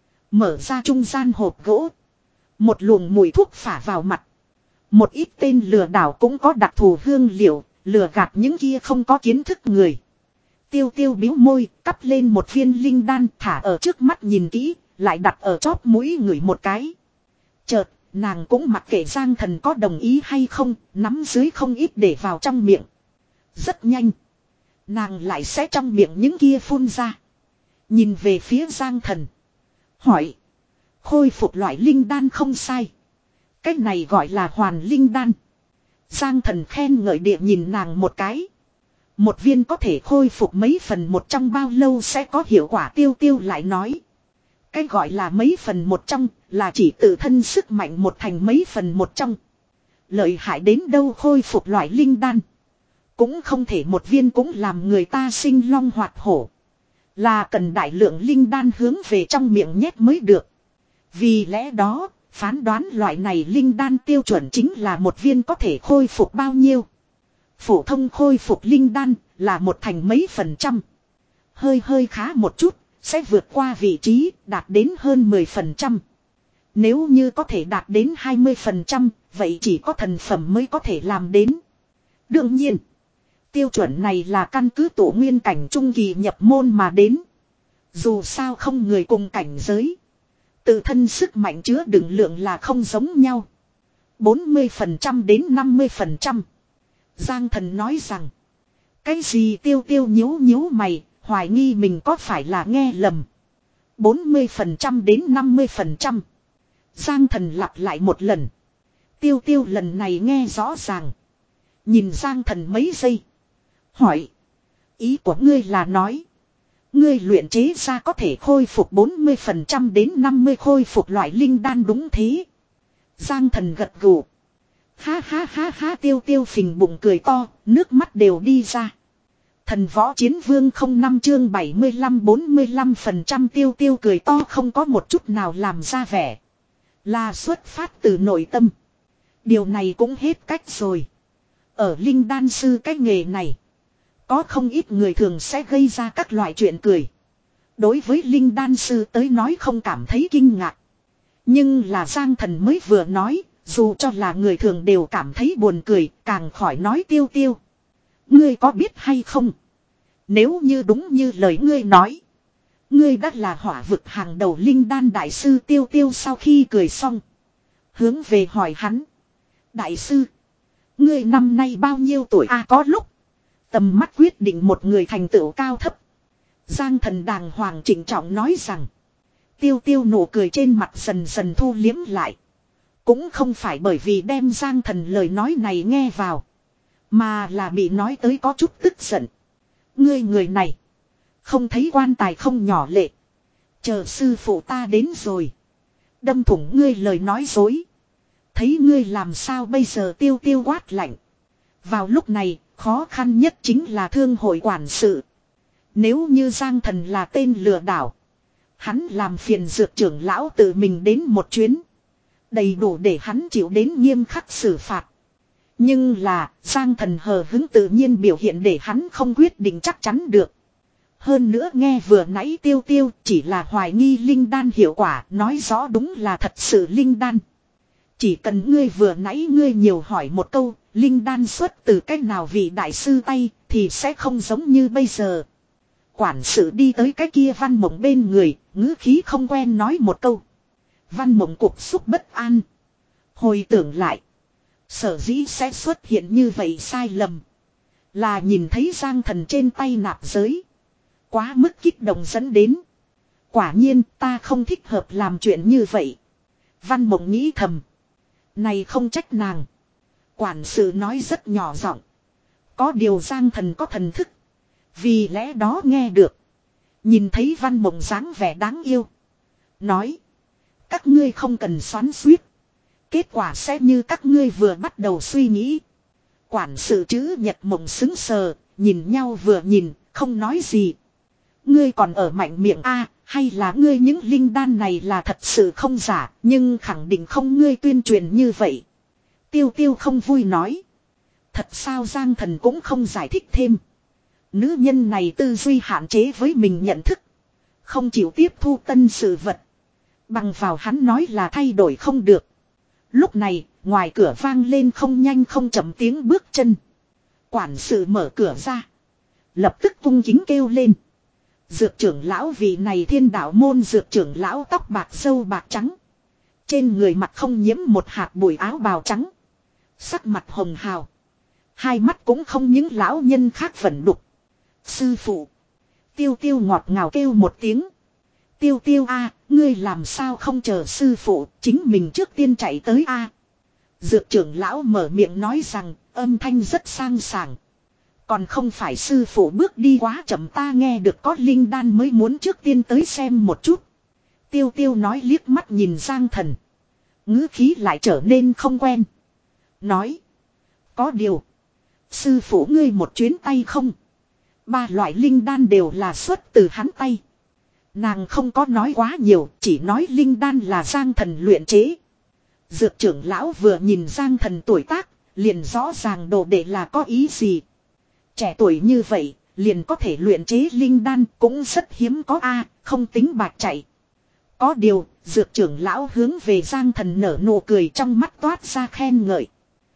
Mở ra trung gian hộp gỗ. Một luồng mùi thuốc phả vào mặt. Một ít tên lừa đảo cũng có đặc thù hương liệu, lừa gạt những kia không có kiến thức người. Tiêu tiêu bĩu môi, cắp lên một viên linh đan thả ở trước mắt nhìn kỹ, lại đặt ở chóp mũi ngửi một cái. Chợt, nàng cũng mặc kệ Giang Thần có đồng ý hay không, nắm dưới không ít để vào trong miệng. Rất nhanh. Nàng lại sẽ trong miệng những kia phun ra. Nhìn về phía Giang Thần. Hỏi. Khôi phục loại linh đan không sai. Cách này gọi là hoàn linh đan. Giang Thần khen ngợi địa nhìn nàng một cái. Một viên có thể khôi phục mấy phần một trong bao lâu sẽ có hiệu quả tiêu tiêu lại nói. Cái gọi là mấy phần một trong là chỉ tự thân sức mạnh một thành mấy phần một trong. Lợi hại đến đâu khôi phục loại linh đan. Cũng không thể một viên cũng làm người ta sinh long hoạt hổ. Là cần đại lượng linh đan hướng về trong miệng nhét mới được. Vì lẽ đó, phán đoán loại này linh đan tiêu chuẩn chính là một viên có thể khôi phục bao nhiêu. Phổ thông khôi phục linh đan là một thành mấy phần trăm. Hơi hơi khá một chút, sẽ vượt qua vị trí, đạt đến hơn mười phần trăm. Nếu như có thể đạt đến hai mươi phần trăm, vậy chỉ có thần phẩm mới có thể làm đến. Đương nhiên, tiêu chuẩn này là căn cứ tổ nguyên cảnh trung kỳ nhập môn mà đến. Dù sao không người cùng cảnh giới. Tự thân sức mạnh chứa đựng lượng là không giống nhau. bốn mươi phần trăm đến năm mươi phần trăm. Giang Thần nói rằng. Cái gì tiêu tiêu nhíu nhíu mày, hoài nghi mình có phải là nghe lầm. bốn mươi phần trăm đến năm mươi phần trăm. Giang Thần lặp lại một lần. Tiêu tiêu lần này nghe rõ ràng. Nhìn Giang Thần mấy giây. Hỏi. Ý của ngươi là nói. Ngươi luyện chế ra có thể khôi phục bốn mươi phần trăm đến năm mươi khôi phục loại linh đan đúng thế. Giang Thần gật gù. Ha ha ha ha tiêu tiêu phình bụng cười to, nước mắt đều đi ra. Thần võ chiến vương không năm chương bảy mươi lăm bốn mươi lăm phần trăm tiêu tiêu cười to không có một chút nào làm ra vẻ. Là xuất phát từ nội tâm. Điều này cũng hết cách rồi. Ở linh đan sư cái nghề này. Có không ít người thường sẽ gây ra các loại chuyện cười. Đối với linh đan sư tới nói không cảm thấy kinh ngạc. Nhưng là Giang Thần mới vừa nói, dù cho là người thường đều cảm thấy buồn cười, càng khỏi nói tiêu tiêu. Ngươi có biết hay không? Nếu như đúng như lời ngươi nói. Ngươi đã là hỏa vực hàng đầu linh đan đại sư tiêu tiêu sau khi cười xong. Hướng về hỏi hắn. Đại sư. Ngươi năm nay bao nhiêu tuổi a à, có lúc. Tầm mắt quyết định một người thành tựu cao thấp. Giang Thần đàng hoàng trịnh trọng nói rằng. Tiêu tiêu nụ cười trên mặt dần dần thu liếm lại. Cũng không phải bởi vì đem Giang Thần lời nói này nghe vào. Mà là bị nói tới có chút tức giận. Ngươi người này. Không thấy quan tài không nhỏ lệ. Chờ sư phụ ta đến rồi. Đâm thủng ngươi lời nói dối. Thấy ngươi làm sao bây giờ tiêu tiêu quát lạnh. Vào lúc này, khó khăn nhất chính là thương hội quản sự. Nếu như Giang Thần là tên lừa đảo. Hắn làm phiền dược trưởng lão tự mình đến một chuyến. Đầy đủ để hắn chịu đến nghiêm khắc xử phạt. Nhưng là, Giang Thần hờ hứng tự nhiên biểu hiện để hắn không quyết định chắc chắn được. Hơn nữa nghe vừa nãy tiêu tiêu chỉ là hoài nghi linh đan hiệu quả, nói rõ đúng là thật sự linh đan. Chỉ cần ngươi vừa nãy ngươi nhiều hỏi một câu, linh đan xuất từ cách nào vị đại sư tay, thì sẽ không giống như bây giờ. Quản sự đi tới cái kia Văn Mộng bên người, ngữ khí không quen nói một câu. Văn Mộng cục xúc bất an. Hồi tưởng lại. Sở dĩ sẽ xuất hiện như vậy sai lầm. Là nhìn thấy Giang Thần trên tay nạp giới. Quá mức kích động dẫn đến. Quả nhiên ta không thích hợp làm chuyện như vậy. Văn Mộng nghĩ thầm. Này không trách nàng. Quản sự nói rất nhỏ giọng. Có điều Giang Thần có thần thức. Vì lẽ đó nghe được. Nhìn thấy Văn Mộng dáng vẻ đáng yêu. Nói. Các ngươi không cần xoắn xuýt. Kết quả sẽ như các ngươi vừa bắt đầu suy nghĩ. Quản sự chữ Nhật Mộng xứng sờ. Nhìn nhau vừa nhìn. Không nói gì. Ngươi còn ở mạnh miệng a hay là ngươi những linh đan này là thật sự không giả. Nhưng khẳng định không ngươi tuyên truyền như vậy. Tiêu Tiêu không vui nói. Thật sao Giang Thần cũng không giải thích thêm. Nữ nhân này tư duy hạn chế với mình nhận thức. Không chịu tiếp thu tân sự vật. Bằng vào hắn nói là thay đổi không được. Lúc này, ngoài cửa vang lên không nhanh không chậm tiếng bước chân. Quản sự mở cửa ra. Lập tức cung kính kêu lên. Dược trưởng lão vị này thiên đạo môn dược trưởng lão tóc bạc râu bạc trắng. Trên người mặt không nhiễm một hạt bụi áo bào trắng. Sắc mặt hồng hào. Hai mắt cũng không những lão nhân khác vẩn đục. Sư phụ. Tiêu Tiêu ngọt ngào kêu một tiếng. Tiêu Tiêu a, ngươi làm sao không chờ sư phụ, chính mình trước tiên chạy tới a. Dược trưởng lão mở miệng nói rằng, âm thanh rất sang sảng. Còn không phải sư phụ bước đi quá chậm ta nghe được có linh đan mới muốn trước tiên tới xem một chút. Tiêu Tiêu nói liếc mắt nhìn Giang Thần. Ngữ khí lại trở nên không quen. Nói. Có điều. Sư phụ ngươi một chuyến tay không. Ba loại linh đan đều là xuất từ hắn tay. Nàng không có nói quá nhiều, chỉ nói linh đan là Giang Thần luyện chế. Dược trưởng lão vừa nhìn Giang Thần tuổi tác, liền rõ ràng đồ đệ là có ý gì. Trẻ tuổi như vậy, liền có thể luyện chế linh đan cũng rất hiếm có a, không tính bạc chạy. Có điều, dược trưởng lão hướng về Giang Thần nở nụ cười trong mắt toát ra khen ngợi.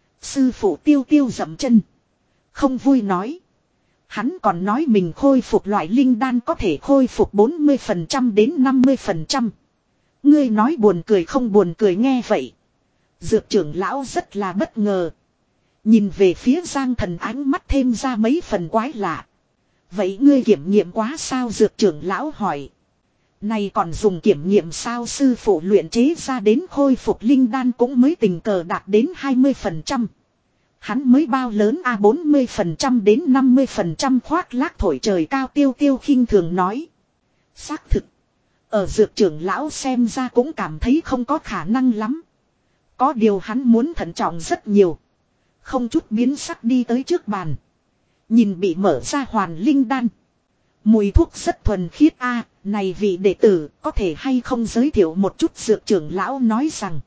Sư phụ Tiêu Tiêu dậm chân. Không vui nói. Hắn còn nói mình khôi phục loại linh đan có thể khôi phục bốn mươi phần trăm đến năm mươi phần trăm. Ngươi nói buồn cười không buồn cười nghe vậy. Dược trưởng lão rất là bất ngờ. Nhìn về phía Giang Thần ánh mắt thêm ra mấy phần quái lạ. Vậy ngươi kiểm nghiệm quá sao dược trưởng lão hỏi. Này còn dùng kiểm nghiệm sao sư phụ luyện chế ra đến khôi phục linh đan cũng mới tình cờ đạt đến hai mươi phần trăm. Hắn mới bao lớn a bốn mươi phần trăm đến năm mươi phần trăm khoác lác thổi trời cao Tiêu Tiêu khinh thường nói. Xác thực. Ở dược trưởng lão xem ra cũng cảm thấy không có khả năng lắm. Có điều hắn muốn thận trọng rất nhiều. Không chút biến sắc đi tới trước bàn. Nhìn bị mở ra hoàn linh đan. Mùi thuốc rất thuần khiết a, này vị đệ tử có thể hay không giới thiệu một chút dược trưởng lão nói rằng.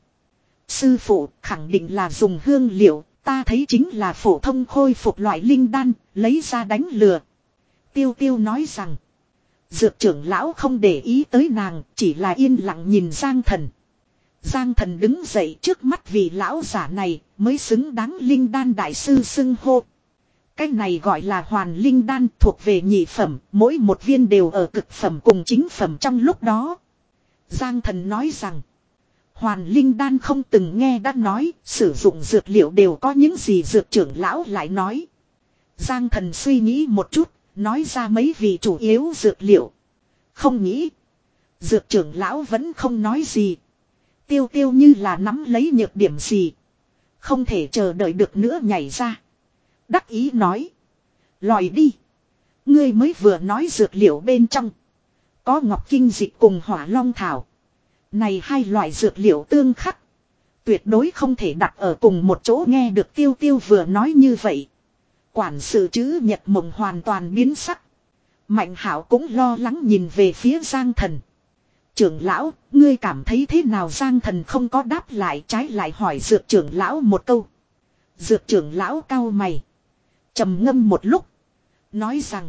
Sư phụ khẳng định là dùng hương liệu, ta thấy chính là phổ thông khôi phục loại linh đan, lấy ra đánh lừa. Tiêu Tiêu nói rằng. Dược trưởng lão không để ý tới nàng, chỉ là yên lặng nhìn Giang Thần. Giang Thần đứng dậy trước mắt vị lão giả này mới xứng đáng linh đan đại sư xưng hô. Cái này gọi là hoàn linh đan thuộc về nhị phẩm, mỗi một viên đều ở cực phẩm cùng chính phẩm trong lúc đó. Giang Thần nói rằng, hoàn linh đan không từng nghe đã nói, sử dụng dược liệu đều có những gì dược trưởng lão lại nói. Giang Thần suy nghĩ một chút, nói ra mấy vị chủ yếu dược liệu. Không nghĩ, dược trưởng lão vẫn không nói gì. Tiêu Tiêu như là nắm lấy nhược điểm gì. Không thể chờ đợi được nữa nhảy ra. Đắc ý nói. Lòi đi. Ngươi mới vừa nói dược liệu bên trong. Có ngọc kinh dịch cùng hỏa long thảo. Này hai loại dược liệu tương khắc. Tuyệt đối không thể đặt ở cùng một chỗ nghe được Tiêu Tiêu vừa nói như vậy. Quản sự chữ Nhật Mộng hoàn toàn biến sắc. Mạnh Hảo cũng lo lắng nhìn về phía Giang Thần. Trưởng lão, ngươi cảm thấy thế nào Giang Thần không có đáp lại trái lại hỏi dược trưởng lão một câu. Dược trưởng lão cau mày. Trầm ngâm một lúc. Nói rằng.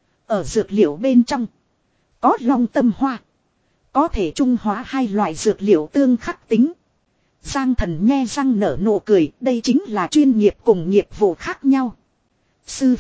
Ở dược liệu bên trong. Có long tâm hoa. Có thể trung hóa hai loại dược liệu tương khắc tính. Giang Thần nhe răng nở nụ cười. Đây chính là chuyên nghiệp cùng nghiệp vụ khác nhau. Sư phụ,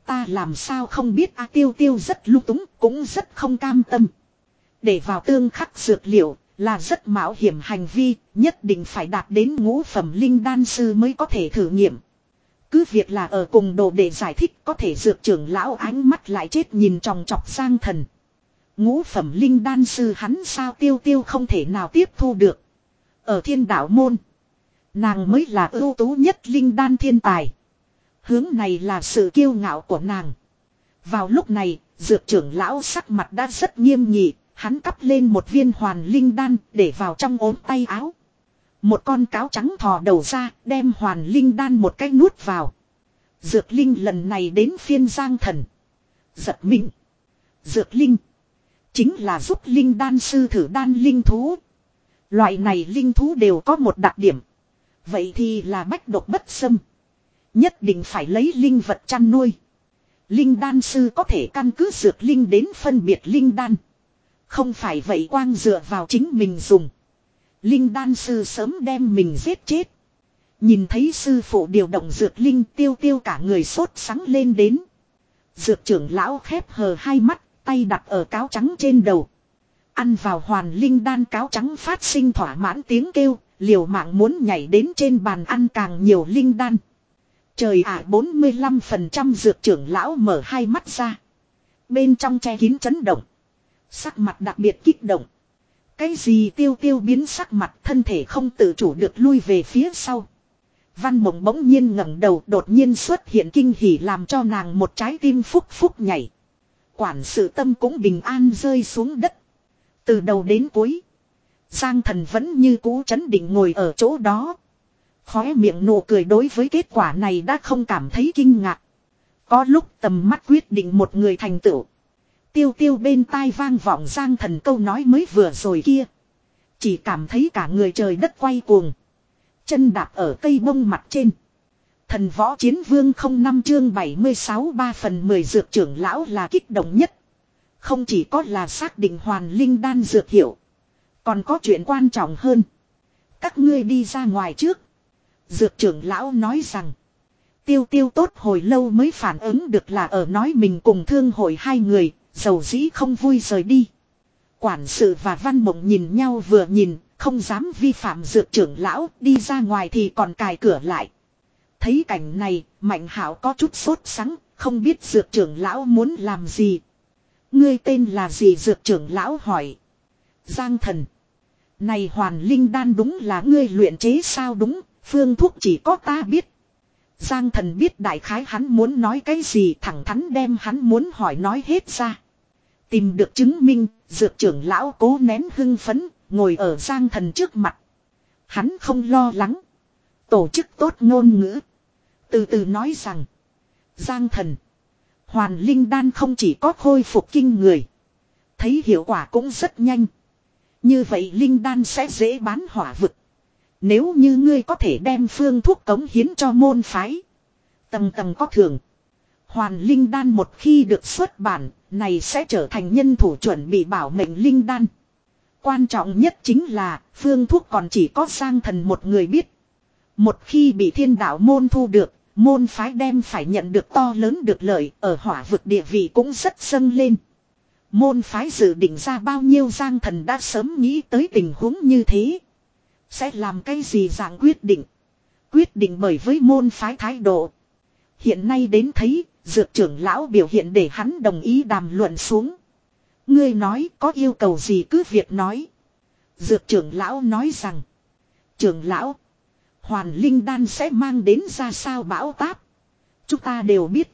Ta làm sao không biết a Tiêu Tiêu rất lung túng, cũng rất không cam tâm. Để vào tương khắc dược liệu là rất mạo hiểm hành vi, nhất định phải đạt đến ngũ phẩm linh đan sư mới có thể thử nghiệm. Cứ việc là ở cùng đồ để giải thích, có thể dược trưởng lão ánh mắt lại chết nhìn tròng trọc Giang Thần. Ngũ phẩm linh đan sư hắn sao Tiêu Tiêu không thể nào tiếp thu được. Ở thiên đạo môn, nàng mới là ưu tú nhất linh đan thiên tài. Hướng này là sự kiêu ngạo của nàng. Vào lúc này, dược trưởng lão sắc mặt đã rất nghiêm nghị, hắn cắp lên một viên hoàn linh đan để vào trong ốm tay áo. Một con cáo trắng thò đầu ra, đem hoàn linh đan một cái nuốt vào. Dược linh lần này đến phiên Giang Thần. Giật mình. Dược linh chính là giúp linh đan sư thử đan linh thú. Loại này linh thú đều có một đặc điểm. Vậy thì là bách độc bất xâm. Nhất định phải lấy linh vật chăn nuôi. Linh đan sư có thể căn cứ dược linh đến phân biệt linh đan. Không phải vậy quang dựa vào chính mình dùng. Linh đan sư sớm đem mình giết chết. Nhìn thấy sư phụ điều động dược linh, Tiêu Tiêu cả người sốt sắng lên đến. Dược trưởng lão khép hờ hai mắt, tay đặt ở cáo trắng trên đầu. Ăn vào hoàn linh đan cáo trắng phát sinh thỏa mãn tiếng kêu, liều mạng muốn nhảy đến trên bàn ăn càng nhiều linh đan. Trời ạ, bốn mươi lăm phần trăm dược trưởng lão mở hai mắt ra. Bên trong che kín chấn động. Sắc mặt đặc biệt kích động. Cái gì Tiêu Tiêu biến sắc mặt, thân thể không tự chủ được lui về phía sau. Văn Mộng bỗng nhiên ngẩng đầu, đột nhiên xuất hiện kinh hỉ làm cho nàng một trái tim phúc phúc nhảy. Quản sự tâm cũng bình an rơi xuống đất. Từ đầu đến cuối, Giang Thần vẫn như cũ trấn định ngồi ở chỗ đó. Khóe miệng nụ cười đối với kết quả này đã không cảm thấy kinh ngạc. Có lúc tầm mắt quyết định một người thành tựu. Tiêu Tiêu bên tai vang vọng Giang Thần câu nói mới vừa rồi kia. Chỉ cảm thấy cả người trời đất quay cuồng. Chân đạp ở cây bông mặt trên. Thần võ chiến vương không năm chương bảy mươi sáu ba phần mười dược trưởng lão là kích động nhất. Không chỉ có là xác định hoàn linh đan dược hiệu. Còn có chuyện quan trọng hơn. Các ngươi đi ra ngoài trước. Dược trưởng lão nói rằng. Tiêu Tiêu tốt hồi lâu mới phản ứng được là ở nói mình cùng thương hội hai người. Dầu dĩ không vui rời đi. Quản sự và Văn Mộng nhìn nhau vừa nhìn. Không dám vi phạm dược trưởng lão. Đi ra ngoài thì còn cài cửa lại. Thấy cảnh này, Mạnh Hạo có chút sốt sắng, không biết dược trưởng lão muốn làm gì. Ngươi tên là gì dược trưởng lão hỏi. Giang Thần. Này hoàn linh đan đúng là ngươi luyện chế sao đúng, phương thuốc chỉ có ta biết. Giang Thần biết đại khái hắn muốn nói cái gì, thẳng thắn đem hắn muốn hỏi nói hết ra. Tìm được chứng minh, dược trưởng lão cố nén hưng phấn, ngồi ở Giang Thần trước mặt. Hắn không lo lắng. Tổ chức tốt ngôn ngữ. Từ từ nói rằng. Giang Thần. Hoàn linh đan không chỉ có khôi phục kinh người. Thấy hiệu quả cũng rất nhanh. Như vậy linh đan sẽ dễ bán hỏa vực. Nếu như ngươi có thể đem phương thuốc cống hiến cho môn phái. Tầng tầng có thưởng. Hoàn linh đan một khi được xuất bản, này sẽ trở thành nhân thủ chuẩn bị bảo mệnh linh đan. Quan trọng nhất chính là, phương thuốc còn chỉ có Giang Thần một người biết. Một khi bị thiên đạo môn thu được, môn phái đem phải nhận được to lớn được lợi, ở hỏa vực địa vị cũng rất dâng lên. Môn phái dự định ra bao nhiêu Giang Thần đã sớm nghĩ tới tình huống như thế. Sẽ làm cái gì dạng quyết định. Quyết định bởi với môn phái thái độ. Hiện nay đến thấy, dược trưởng lão biểu hiện để hắn đồng ý đàm luận xuống. Ngươi nói có yêu cầu gì cứ việc nói. Dược trưởng lão nói rằng. Trưởng lão. Hoàn linh đan sẽ mang đến ra sao bão táp. Chúng ta đều biết.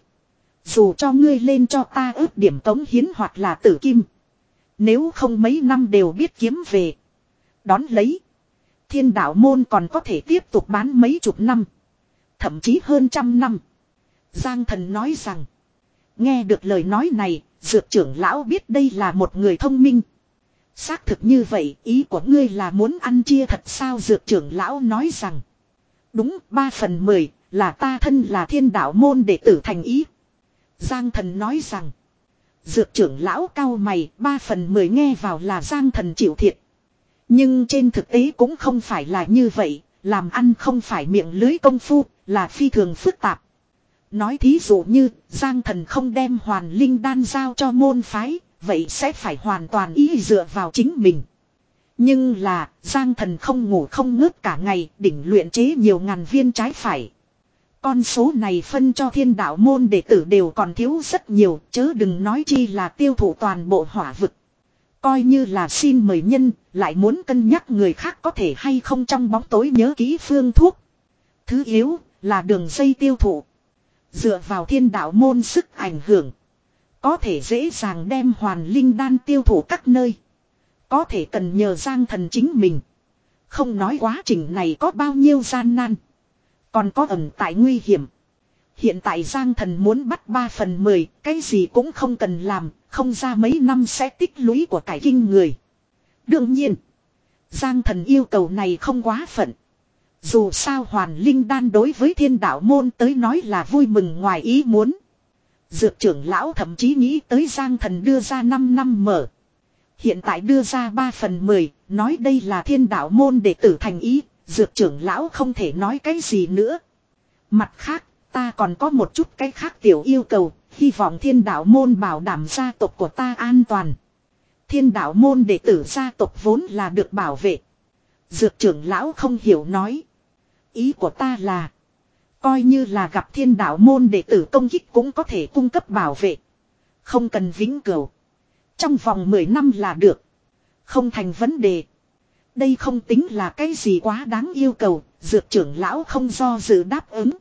Dù cho ngươi lên cho ta ước điểm cống hiến hoặc là tử kim. Nếu không mấy năm đều biết kiếm về. Đón lấy. Thiên đạo môn còn có thể tiếp tục bán mấy chục năm. Thậm chí hơn trăm năm. Giang Thần nói rằng. Nghe được lời nói này. Dược trưởng lão biết đây là một người thông minh. Xác thực như vậy, ý của ngươi là muốn ăn chia thật sao? Dược trưởng lão nói rằng. Đúng, ba phần mười, là ta thân là thiên đạo môn đệ tử thành ý. Giang Thần nói rằng. Dược trưởng lão cao mày, ba phần mười nghe vào là Giang Thần chịu thiệt. Nhưng trên thực tế cũng không phải là như vậy, làm ăn không phải miệng lưới công phu, là phi thường phức tạp. Nói thí dụ như Giang Thần không đem hoàn linh đan giao cho môn phái, vậy sẽ phải hoàn toàn ý dựa vào chính mình. Nhưng là Giang Thần không ngủ không ngớt cả ngày, đỉnh luyện chế nhiều ngàn viên trái phải. Con số này phân cho thiên đạo môn đệ tử đều còn thiếu rất nhiều, chớ đừng nói chi là tiêu thụ toàn bộ hỏa vực. Coi như là xin mời nhân, lại muốn cân nhắc người khác có thể hay không trong bóng tối nhớ kỹ phương thuốc. Thứ yếu là đường dây tiêu thụ. Dựa vào thiên đạo môn sức ảnh hưởng, có thể dễ dàng đem hoàn linh đan tiêu thụ các nơi. Có thể cần nhờ Giang Thần chính mình. Không nói quá trình này có bao nhiêu gian nan, còn có ẩn tại nguy hiểm. Hiện tại Giang Thần muốn bắt ba phần mười, cái gì cũng không cần làm, không ra mấy năm sẽ tích lũy của cải kinh người. Đương nhiên, Giang Thần yêu cầu này không quá phận. Dù sao hoàn linh đan đối với thiên đạo môn tới nói là vui mừng ngoài ý muốn. Dược trưởng lão thậm chí nghĩ tới Giang Thần đưa ra năm năm mở. Hiện tại đưa ra ba phần mười, nói đây là thiên đạo môn đệ tử thành ý, dược trưởng lão không thể nói cái gì nữa. Mặt khác, ta còn có một chút cái khác tiểu yêu cầu, hy vọng thiên đạo môn bảo đảm gia tộc của ta an toàn. Thiên đạo môn đệ tử gia tộc vốn là được bảo vệ. Dược trưởng lão không hiểu nói. Ý của ta là, coi như là gặp thiên đạo môn đệ tử công kích cũng có thể cung cấp bảo vệ. Không cần vĩnh cửu. Trong vòng mười năm là được. Không thành vấn đề. Đây không tính là cái gì quá đáng yêu cầu, dược trưởng lão không do dự đáp ứng.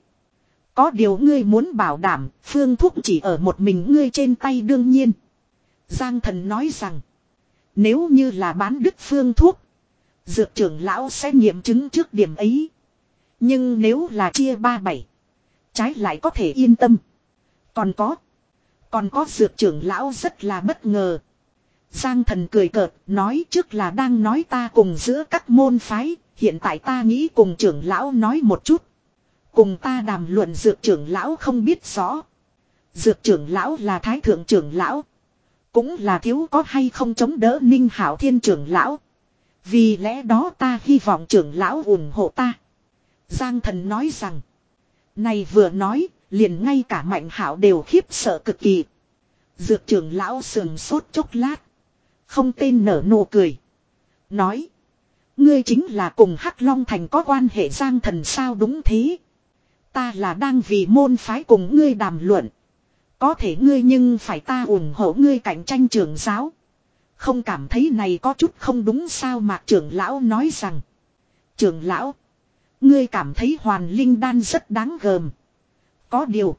Có điều ngươi muốn bảo đảm, phương thuốc chỉ ở một mình ngươi trên tay đương nhiên. Giang Thần nói rằng, nếu như là bán đứt phương thuốc, dược trưởng lão sẽ nghiệm chứng trước điểm ấy. Nhưng nếu là chia ba bảy, trái lại có thể yên tâm. Còn có, còn có dược trưởng lão rất là bất ngờ. Giang Thần cười cợt, nói trước là đang nói ta cùng giữa các môn phái, hiện tại ta nghĩ cùng trưởng lão nói một chút. Cùng ta đàm luận dược trưởng lão không biết rõ. Dược trưởng lão là thái thượng trưởng lão, cũng là thiếu có hay không chống đỡ Ninh Hảo Thiên trưởng lão. Vì lẽ đó ta hy vọng trưởng lão ủng hộ ta. Giang Thần nói rằng, này vừa nói, liền ngay cả Mạnh Hảo đều khiếp sợ cực kỳ. Dược trưởng lão sườn sốt chốc lát, không tên nở nụ cười. Nói, ngươi chính là cùng Hắc Long Thành có quan hệ Giang Thần sao? Đúng thế. Ta là đang vì môn phái cùng ngươi đàm luận. Có thể ngươi nhưng phải ta ủng hộ ngươi cạnh tranh trưởng giáo. Không cảm thấy này có chút không đúng sao? Mạc trưởng lão nói rằng, trưởng lão, ngươi cảm thấy hoàn linh đan rất đáng gờm. Có điều,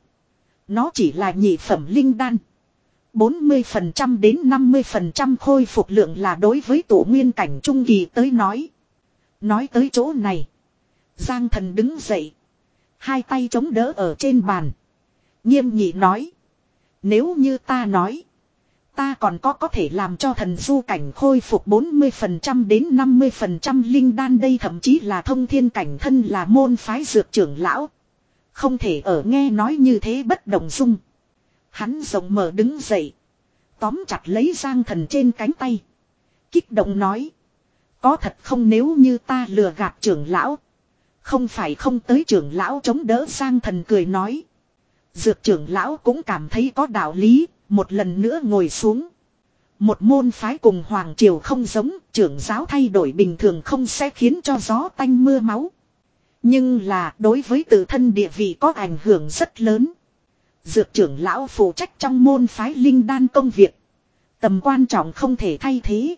nó chỉ là nhị phẩm linh đan. bốn mươi phần trăm đến năm mươi phần trăm khôi phục lượng là đối với tổ nguyên cảnh trung kỳ tới nói. Nói tới chỗ này, Giang Thần đứng dậy, hai tay chống đỡ ở trên bàn, nghiêm nghị nói, nếu như ta nói, ta còn có có thể làm cho thần du cảnh khôi phục bốn mươi phần trăm đến năm mươi phần trăm linh đan, đây thậm chí là thông thiên cảnh thân là môn phái dược trưởng lão. Không thể ở nghe nói như thế bất động dung. Hắn rộng mở đứng dậy, tóm chặt lấy Giang Thần trên cánh tay, kích động nói, có thật không nếu như ta lừa gạt trưởng lão? Không phải không tới trưởng lão chống đỡ. Giang Thần cười nói, dược trưởng lão cũng cảm thấy có đạo lý, một lần nữa ngồi xuống. Một môn phái cùng hoàng triều không giống, trưởng giáo thay đổi bình thường không sẽ khiến cho gió tanh mưa máu. Nhưng là đối với tự thân địa vị có ảnh hưởng rất lớn. Dược trưởng lão phụ trách trong môn phái linh đan công việc, tầm quan trọng không thể thay thế.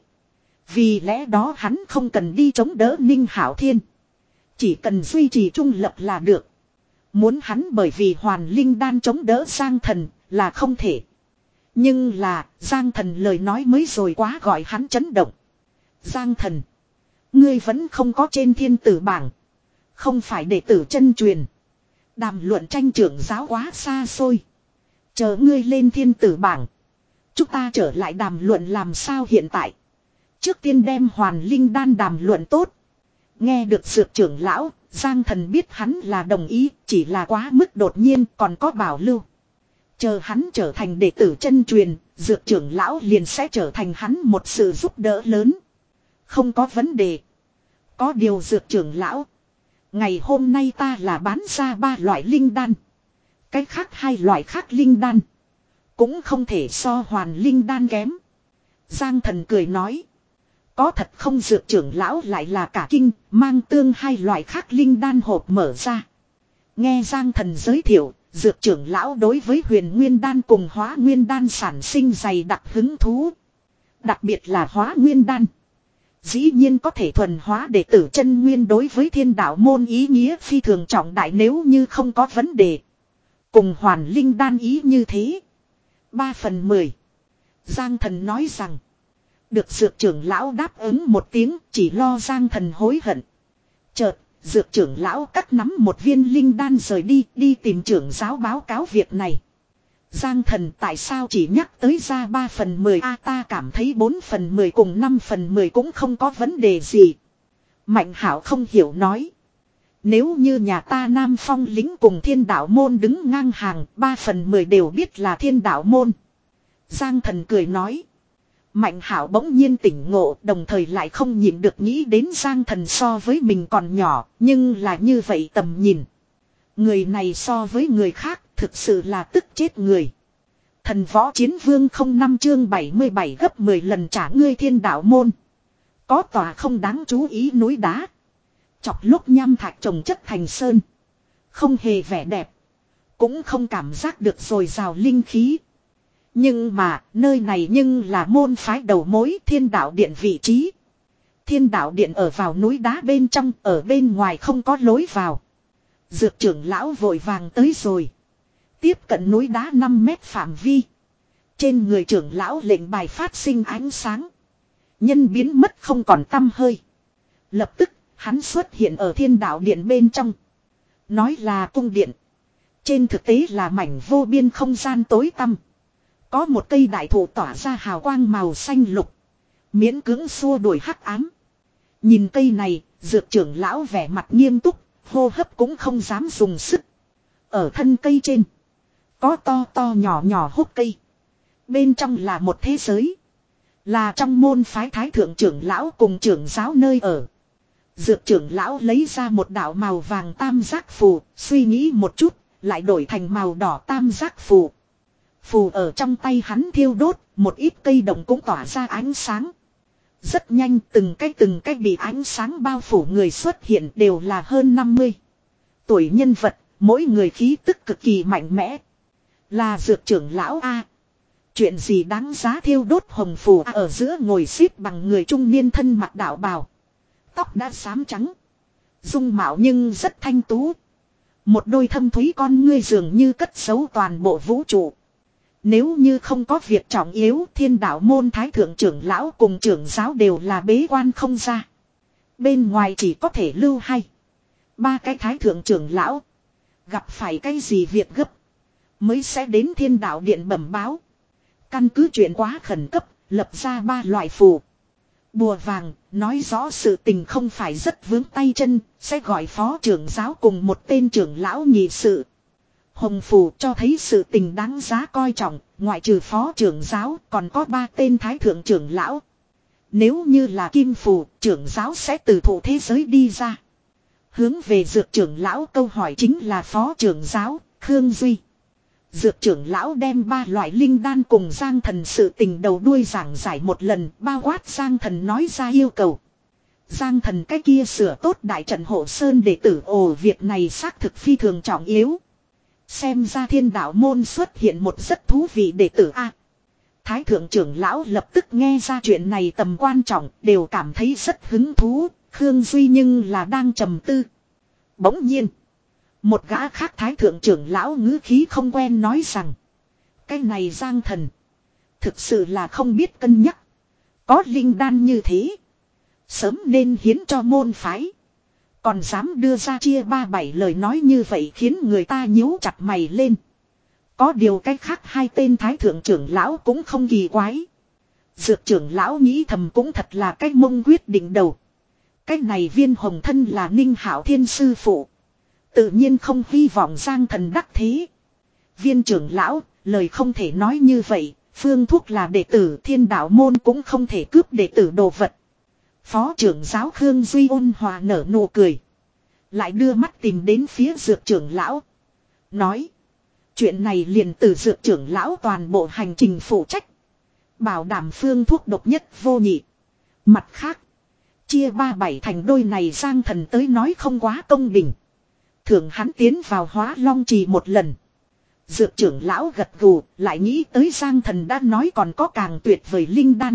Vì lẽ đó hắn không cần đi chống đỡ Ninh Hảo Thiên, chỉ cần duy trì trung lập là được. Muốn hắn bởi vì hoàn linh đan chống đỡ Giang Thần là không thể. Nhưng là Giang Thần lời nói mới rồi quá gọi hắn chấn động. Giang Thần, ngươi vẫn không có trên thiên tử bảng, không phải đệ tử chân truyền. Đàm luận tranh trưởng giáo quá xa xôi. Chờ ngươi lên thiên tử bảng, chúng ta trở lại đàm luận làm sao? Hiện tại, trước tiên đem hoàn linh đan đàm luận tốt. Nghe được dược trưởng lão, Giang Thần biết hắn là đồng ý, chỉ là quá mức đột nhiên, còn có bảo lưu. Chờ hắn trở thành đệ tử chân truyền, dược trưởng lão liền sẽ trở thành hắn một sự giúp đỡ lớn. Không có vấn đề. Có điều dược trưởng lão, ngày hôm nay ta là bán ra ba loại linh đan. Cái khác hai loại khác linh đan. Cũng không thể so hoàn linh đan kém. Giang Thần cười nói. Có thật không dược trưởng lão lại là cả kinh, mang tương hai loại khác linh đan hộp mở ra. Nghe Giang Thần giới thiệu, dược trưởng lão đối với huyền nguyên đan cùng hóa nguyên đan sản sinh dày đặc hứng thú. Đặc biệt là hóa nguyên đan. Dĩ nhiên có thể thuần hóa đệ tử chân nguyên, đối với thiên đạo môn ý nghĩa phi thường trọng đại nếu như không có vấn đề. Cùng hoàn linh đan ý như thế. Ba phần mười. Giang Thần nói rằng. Được dược trưởng lão đáp ứng một tiếng, chỉ lo Giang Thần hối hận. Chợt, dược trưởng lão cắt nắm một viên linh đan rời đi, đi tìm trưởng giáo báo cáo việc này. Giang Thần tại sao chỉ nhắc tới ra ba phần mười a, ta cảm thấy bốn phần mười cùng năm phần mười cũng không có vấn đề gì. Mạnh Hảo không hiểu nói. Nếu như nhà ta Nam Phong lính cùng thiên đạo môn đứng ngang hàng, ba phần mười đều biết là thiên đạo môn. Giang Thần cười nói. Mạnh Hảo bỗng nhiên tỉnh ngộ, đồng thời lại không nhìn được nghĩ đến Giang Thần so với mình còn nhỏ, nhưng là như vậy tầm nhìn. Người này so với người khác thực sự là tức chết người. Thần võ chiến vương không năm chương bảy mươi bảy gấp mười lần trả ngươi thiên đạo môn. Có tòa không đáng chú ý núi đá. Chọc lúc nham thạch trồng chất thành sơn. Không hề vẻ đẹp. Cũng không cảm giác được dồi dào linh khí. Nhưng mà nơi này nhưng là môn phái đầu mối thiên đạo điện vị trí. Thiên đạo điện ở vào núi đá bên trong, ở bên ngoài không có lối vào. Dược trưởng lão vội vàng tới rồi. Tiếp cận núi đá năm mét phạm vi. Trên người trưởng lão lệnh bài phát sinh ánh sáng. Nhân biến mất không còn tăm hơi. Lập tức hắn xuất hiện ở thiên đạo điện bên trong. Nói là cung điện. Trên thực tế là mảnh vô biên không gian tối tăm. Có một cây đại thụ tỏa ra hào quang màu xanh lục. Miễn cưỡng xua đuổi hắc ám. Nhìn cây này, dược trưởng lão vẻ mặt nghiêm túc, hô hấp cũng không dám dùng sức. Ở thân cây trên, có to to nhỏ nhỏ hốc cây. Bên trong là một thế giới. Là trong môn phái thái thượng trưởng lão cùng trưởng giáo nơi ở. Dược trưởng lão lấy ra một đạo màu vàng tam giác phù, suy nghĩ một chút, lại đổi thành màu đỏ tam giác phù. Phù ở trong tay hắn thiêu đốt, một ít cây đồng cũng tỏa ra ánh sáng. Rất nhanh từng cái từng cái bị ánh sáng bao phủ người xuất hiện đều là hơn năm mươi tuổi nhân vật, mỗi người khí tức cực kỳ mạnh mẽ. Là dược trưởng lão A. Chuyện gì đáng giá thiêu đốt hồng phù A, ở giữa ngồi xếp bằng người trung niên thân mặc đạo bào. Tóc đã xám trắng. Dung mạo nhưng rất thanh tú. Một đôi thâm thúy con ngươi dường như cất giấu toàn bộ vũ trụ. Nếu như không có việc trọng yếu, thiên đạo môn thái thượng trưởng lão cùng trưởng giáo đều là bế quan không ra. Bên ngoài chỉ có thể lưu hay. Ba cái thái thượng trưởng lão. Gặp phải cái gì việc gấp. Mới sẽ đến thiên đạo điện bẩm báo. Căn cứ chuyện quá khẩn cấp, lập ra ba loại phù. Bùa vàng, nói rõ sự tình không phải rất vướng tay chân, sẽ gọi phó trưởng giáo cùng một tên trưởng lão nhị sự. Hồng phù cho thấy sự tình đáng giá coi trọng, ngoại trừ phó trưởng giáo còn có ba tên thái thượng trưởng lão. Nếu như là kim phù, trưởng giáo sẽ từ thụ thế giới đi ra. Hướng về dược trưởng lão câu hỏi chính là phó trưởng giáo, Khương Duy. Dược trưởng lão đem ba loại linh đan cùng Giang Thần sự tình đầu đuôi giảng giải một lần, bao quát Giang Thần nói ra yêu cầu. Giang Thần cái kia sửa tốt đại trận hộ sơn đệ tử, ồ việc này xác thực phi thường trọng yếu. Xem ra thiên đạo môn xuất hiện một rất thú vị đệ tử A. Thái thượng trưởng lão lập tức nghe ra chuyện này tầm quan trọng, đều cảm thấy rất hứng thú. Khương Duy nhưng là đang trầm tư. Bỗng nhiên, một gã khác thái thượng trưởng lão ngữ khí không quen nói rằng, cái này Giang Thần thực sự là không biết cân nhắc. Có linh đan như thế, sớm nên hiến cho môn phái. Còn dám đưa ra chia ba bảy lời nói như vậy khiến người ta nhíu chặt mày lên. Có điều cách khác hai tên thái thượng trưởng lão cũng không kỳ quái. Dược trưởng lão nghĩ thầm cũng thật là cách mông quyết định đầu. Cái này viên hồng thân là Ninh Hạo Thiên sư phụ. Tự nhiên không hy vọng Giang Thần đắc thế. Viên trưởng lão, lời không thể nói như vậy. Phương Thuốc là đệ tử, thiên đạo môn cũng không thể cướp đệ tử đồ vật. Phó trưởng giáo Khương Duy ôn hòa nở nụ cười. Lại đưa mắt tìm đến phía dược trưởng lão. Nói. Chuyện này liền từ dược trưởng lão toàn bộ hành trình phụ trách. Bảo đảm phương thuốc độc nhất vô nhị. Mặt khác, chia ba bảy thành đôi này Giang Thần tới nói không quá công bình. Thường hắn tiến vào Hóa Long Trì một lần. Dược trưởng lão gật gù, lại nghĩ tới Giang Thần đã nói còn có càng tuyệt vời linh đan.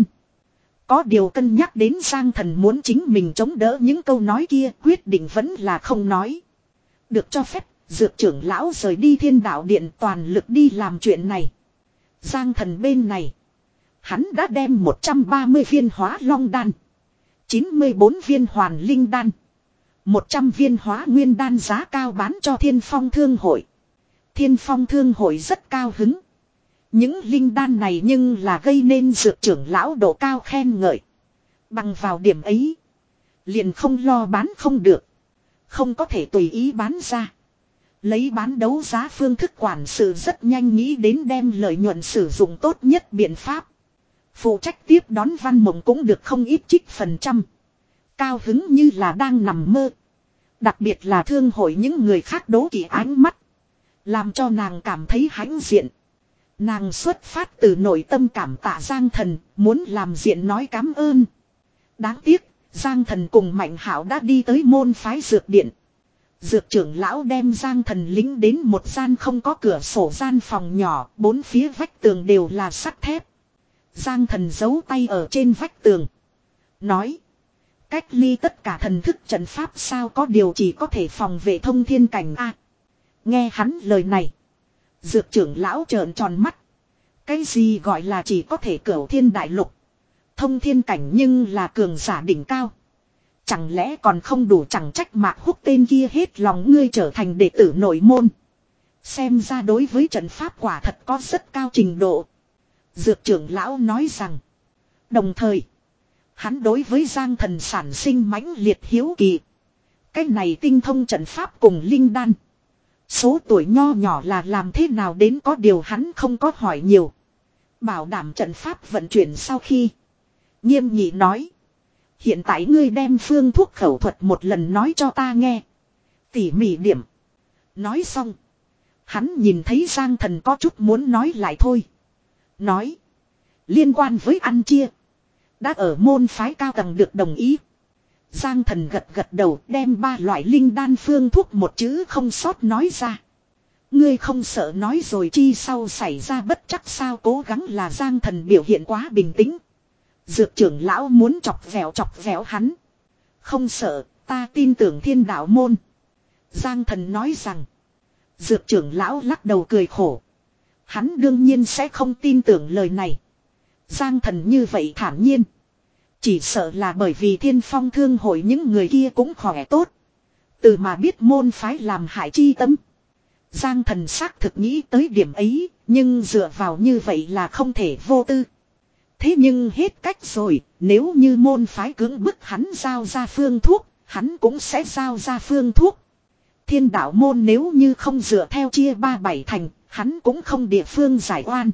Có điều cân nhắc đến Giang Thần muốn chính mình chống đỡ những câu nói kia, quyết định vẫn là không nói. Được cho phép, dược trưởng lão rời đi Thiên Đạo Điện toàn lực đi làm chuyện này. Giang Thần bên này, hắn đã đem một trăm ba mươi viên Hóa Long đan, chín mươi bốn viên Hoàn Linh đan, một trăm viên Hóa Nguyên đan giá cao bán cho Thiên Phong Thương hội. Thiên Phong Thương hội rất cao hứng. Những linh đan này nhưng là gây nên dược trưởng lão độ cao khen ngợi. Bằng vào điểm ấy, liền không lo bán không được. Không có thể tùy ý bán ra. Lấy bán đấu giá phương thức quản sự rất nhanh nghĩ đến đem lợi nhuận sử dụng tốt nhất biện pháp. Phụ trách tiếp đón Văn Mộng cũng được không ít trích phần trăm. Cao hứng như là đang nằm mơ. Đặc biệt là thương hội những người khác đố kỵ ánh mắt, làm cho nàng cảm thấy hãnh diện. Nàng xuất phát từ nội tâm cảm tạ Giang Thần, muốn làm diện nói cảm ơn. Đáng tiếc, Giang Thần cùng Mạnh Hảo đã đi tới môn phái dược điện. Dược trưởng lão đem Giang Thần lính đến một gian không có cửa sổ gian phòng nhỏ, bốn phía vách tường đều là sắt thép. Giang Thần giấu tay ở trên vách tường, nói: cách ly tất cả thần thức trận pháp sao, có điều chỉ có thể phòng vệ thông thiên cảnh a. Nghe hắn lời này, dược trưởng lão trợn tròn mắt. Cái gì gọi là chỉ có thể cửu thiên đại lục? Thông thiên cảnh nhưng là cường giả đỉnh cao. Chẳng lẽ còn không đủ, chẳng trách Mạc Húc tên kia hết lòng ngươi trở thành đệ tử nội môn. Xem ra đối với trận pháp quả thật có rất cao trình độ. Dược trưởng lão nói rằng. Đồng thời, hắn đối với Giang Thần sản sinh mãnh liệt hiếu kỳ. Cái này tinh thông trận pháp cùng linh đan, số tuổi nho nhỏ là làm thế nào đến, có điều hắn không có hỏi nhiều. Bảo đảm trận pháp vận chuyển sau khi, nghiêm nghị nói: hiện tại ngươi đem phương thuốc khẩu thuật một lần nói cho ta nghe. Tỉ mỉ điểm. Nói xong, hắn nhìn thấy Giang Thần có chút muốn nói lại thôi. Nói: liên quan với ăn chia, đã ở môn phái cao tầng được đồng ý. Giang Thần gật gật đầu, đem ba loại linh đan phương thuốc một chữ không sót nói ra. Ngươi không sợ nói rồi chi sau xảy ra bất trắc sao? Cố gắng là Giang Thần biểu hiện quá bình tĩnh. Dược trưởng lão muốn chọc vẻo chọc vẻo hắn. Không sợ, ta tin tưởng Thiên Đạo môn. Giang Thần nói rằng. Dược trưởng lão lắc đầu cười khổ. Hắn đương nhiên sẽ không tin tưởng lời này. Giang Thần như vậy thản nhiên, chỉ sợ là bởi vì Thiên Phong Thương hội những người kia cũng khỏe tốt, từ mà biết môn phái làm hại chi tâm. Giang Thần xác thực nghĩ tới điểm ấy, nhưng dựa vào như vậy là không thể vô tư. Thế nhưng hết cách rồi, nếu như môn phái cưỡng bức hắn giao ra phương thuốc, hắn cũng sẽ giao ra phương thuốc. Thiên Đạo môn nếu như không dựa theo chia ba bảy thành, hắn cũng không địa phương giải oan.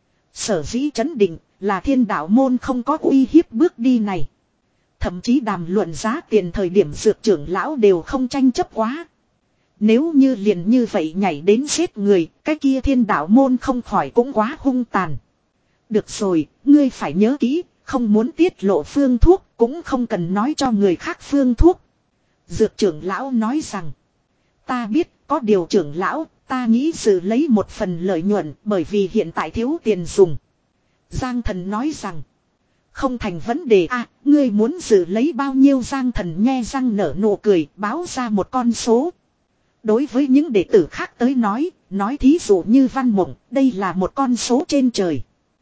Sở dĩ chấn định là Thiên Đạo môn không có uy hiếp bước đi này. Thậm chí đàm luận giá tiền thời điểm dược trưởng lão đều không tranh chấp quá. Nếu như liền như vậy nhảy đến giết người, cái kia Thiên Đạo môn không khỏi cũng quá hung tàn. Được rồi, ngươi phải nhớ kỹ, không muốn tiết lộ phương thuốc, cũng không cần nói cho người khác phương thuốc. Dược trưởng lão nói rằng. Ta biết, có điều trưởng lão, ta nghĩ giữ lấy một phần lợi nhuận, bởi vì hiện tại thiếu tiền dùng. Giang Thần nói rằng. Không thành vấn đề à, ngươi muốn giữ lấy bao nhiêu? Giang Thần nhe răng nở nụ cười, báo ra một con số. Đối với những đệ tử khác tới nói, nói thí dụ như Văn Mộng, đây là một con số trên trời.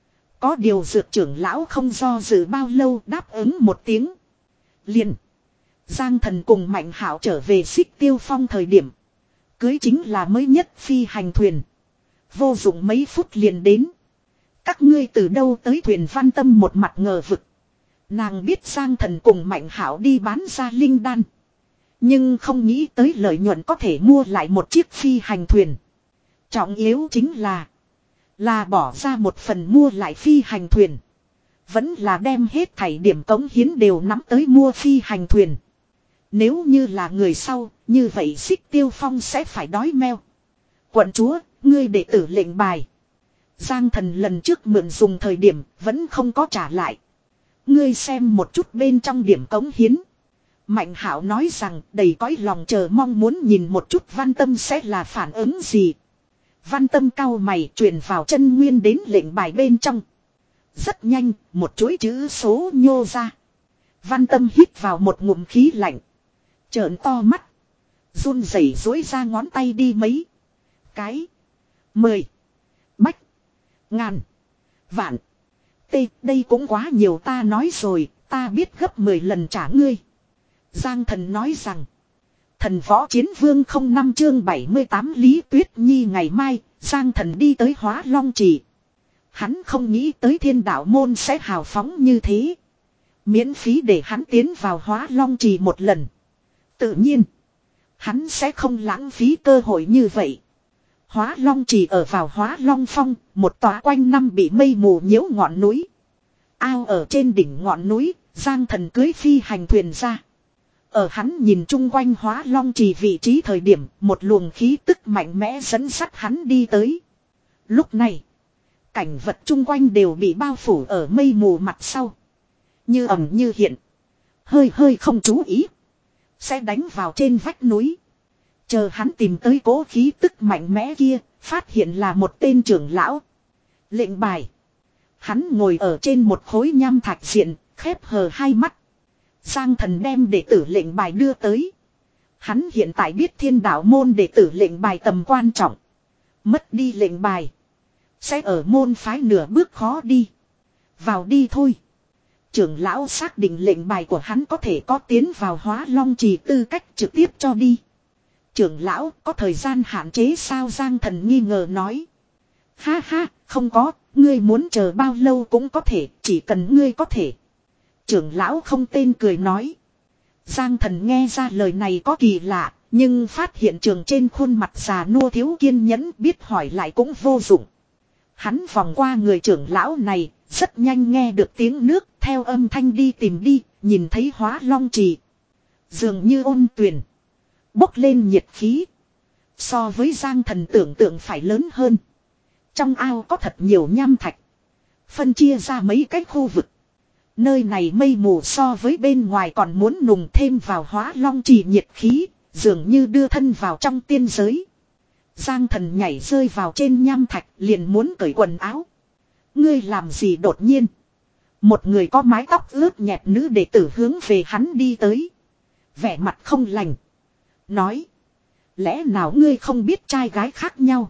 Có điều dược trưởng lão không do dự bao lâu, đáp ứng một tiếng. Liền. Giang Thần cùng Mạnh Hảo trở về Xích Tiêu Phong thời điểm, cưới chính là mới nhất phi hành thuyền. Vô dụng mấy phút liền đến. Các ngươi từ đâu tới? Thuyền Văn Tâm một mặt ngờ vực. Nàng biết Giang Thần cùng Mạnh Hảo đi bán ra linh đan, nhưng không nghĩ tới lợi nhuận có thể mua lại một chiếc phi hành thuyền. Trọng yếu chính là Là bỏ ra một phần mua lại phi hành thuyền, vẫn là đem hết thảy điểm cống hiến đều nắm tới mua phi hành thuyền. Nếu như là người sau, như vậy Xích Tiêu Phong sẽ phải đói meo. Quận chúa, ngươi đệ tử lệnh bài. Giang Thần lần trước mượn dùng thời điểm vẫn không có trả lại. Ngươi xem một chút bên trong điểm cống hiến. Mạnh Hạo nói rằng đầy cõi lòng chờ mong muốn nhìn một chút Văn Tâm sẽ là phản ứng gì. Văn Tâm cau mày truyền vào chân nguyên đến lệnh bài bên trong. Rất nhanh, một chuỗi chữ số nhô ra. Văn Tâm hít vào một ngụm khí lạnh. Trợn to mắt. Run rẩy dối ra ngón tay đi mấy. Cái. Mười. Bách. Ngàn. Vạn. Tê, đây cũng quá nhiều ta nói rồi, ta biết gấp mười lần trả ngươi. Giang Thần nói rằng. Thần võ chiến vương không năm chương bảy mươi tám Lý Tuyết Nhi ngày mai, Giang Thần đi tới Hóa Long Trì. Hắn không nghĩ tới Thiên Đạo môn sẽ hào phóng như thế. Miễn phí để hắn tiến vào Hóa Long Trì một lần. Tự nhiên, hắn sẽ không lãng phí cơ hội như vậy. Hóa Long Trì ở vào Hóa Long Phong, một tòa quanh năm bị mây mù nhiễu ngọn núi. Ao ở trên đỉnh ngọn núi, Giang Thần cưới phi hành thuyền ra. Ở hắn nhìn chung quanh Hóa Long Trì vị trí thời điểm, một luồng khí tức mạnh mẽ dẫn dắt hắn đi tới. Lúc này, cảnh vật chung quanh đều bị bao phủ ở mây mù mặt sau. Như ẩn như hiện. Hơi hơi không chú ý. Sẽ đánh vào trên vách núi. Chờ hắn tìm tới cố khí tức mạnh mẽ kia, phát hiện là một tên trưởng lão. Lệnh bài. Hắn ngồi ở trên một khối nham thạch diện, khép hờ hai mắt. Giang Thần đem đệ tử lệnh bài đưa tới. Hắn hiện tại biết Thiên Đạo môn đệ tử lệnh bài tầm quan trọng. Mất đi lệnh bài. Sẽ ở môn phái nửa bước khó đi. Vào đi thôi. Trưởng lão xác định lệnh bài của hắn có thể có tiến vào Hóa Long Trì tư cách trực tiếp cho đi. Trưởng lão có thời gian hạn chế sao? Giang Thần nghi ngờ nói. Ha ha, không có, ngươi muốn chờ bao lâu cũng có thể, chỉ cần ngươi có thể. Trưởng lão không tên cười nói. Giang Thần nghe ra lời này có kỳ lạ, nhưng phát hiện trường trên khuôn mặt già nua thiếu kiên nhẫn, biết hỏi lại cũng vô dụng. Hắn vòng qua người trưởng lão này, rất nhanh nghe được tiếng nước, theo âm thanh đi tìm đi, nhìn thấy Hóa Long Trì. Dường như ôn tuyền. Bốc lên nhiệt khí. So với Giang Thần tưởng tượng phải lớn hơn. Trong ao có thật nhiều nham thạch. Phân chia ra mấy cái khu vực. Nơi này mây mù so với bên ngoài còn muốn nùng, thêm vào Hóa Long Trì nhiệt khí, dường như đưa thân vào trong tiên giới. Giang Thần nhảy rơi vào trên nham thạch, liền muốn cởi quần áo. Ngươi làm gì? Đột nhiên, một người có mái tóc ướt nhẹt nữ đệ tử hướng về hắn đi tới. Vẻ mặt không lành. Nói. Lẽ nào ngươi không biết trai gái khác nhau?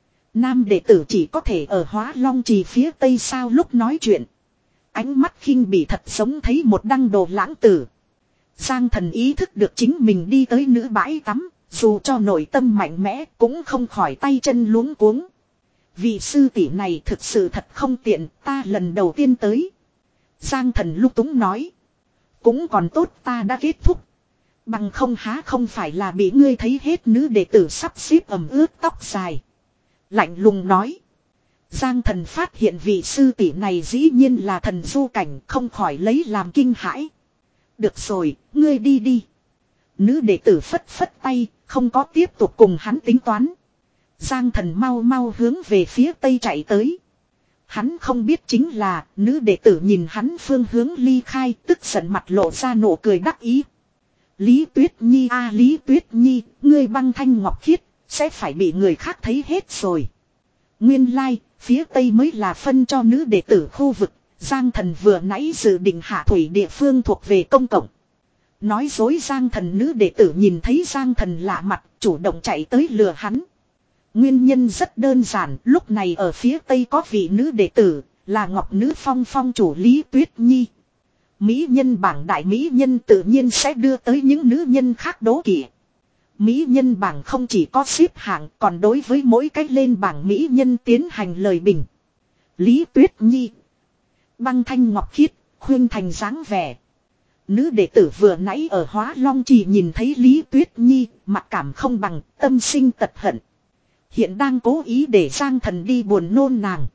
Nam đệ tử chỉ có thể ở Hóa Long Trì phía tây sao? Lúc nói chuyện, ánh mắt khinh bỉ thật giống thấy một đăng đồ lãng tử. Giang Thần ý thức được chính mình đi tới nữ bãi tắm, dù cho nội tâm mạnh mẽ cũng không khỏi tay chân luống cuống. Vị sư tỷ này thực sự thật không tiện, ta lần đầu tiên tới. Giang Thần lúc túng nói. Cũng còn tốt ta đã kết thúc. Bằng không há không phải là bị ngươi thấy hết. Nữ đệ tử sắp xếp ẩm ướt tóc dài. Lạnh lùng nói. Giang Thần phát hiện vị sư tỷ này dĩ nhiên là thần du cảnh, không khỏi lấy làm kinh hãi. Được rồi, ngươi đi đi. Nữ đệ tử phất phất tay, không có tiếp tục cùng hắn tính toán. Giang Thần mau mau hướng về phía tây chạy tới. Hắn không biết chính là, nữ đệ tử nhìn hắn phương hướng ly khai, tức giận mặt lộ ra nụ cười đắc ý. Lý Tuyết Nhi a Lý Tuyết Nhi, ngươi băng thanh ngọc khiết, sẽ phải bị người khác thấy hết rồi. Nguyên lai, like, phía tây mới là phân cho nữ đệ tử khu vực. Giang Thần vừa nãy dự định hạ thủy địa phương thuộc về công cộng. Nói dối Giang Thần. Nữ đệ tử nhìn thấy Giang Thần lạ mặt, chủ động chạy tới lừa hắn. Nguyên nhân rất đơn giản, lúc này ở phía tây có vị nữ đệ tử, là Ngọc Nữ Phong phong chủ Lý Tuyết Nhi. Mỹ nhân bảng đại mỹ nhân tự nhiên sẽ đưa tới những nữ nhân khác đố kỵ. Mỹ nhân bảng không chỉ có xếp hạng, còn đối với mỗi cách lên bảng mỹ nhân tiến hành lời bình. Lý Tuyết Nhi, băng thanh ngọc khiết, khuyên thành dáng vẻ. Nữ đệ tử vừa nãy ở Hóa Long Trì nhìn thấy Lý Tuyết Nhi, mặt cảm không bằng, tâm sinh tật hận. Hiện đang cố ý để Giang Thần đi buồn nôn nàng.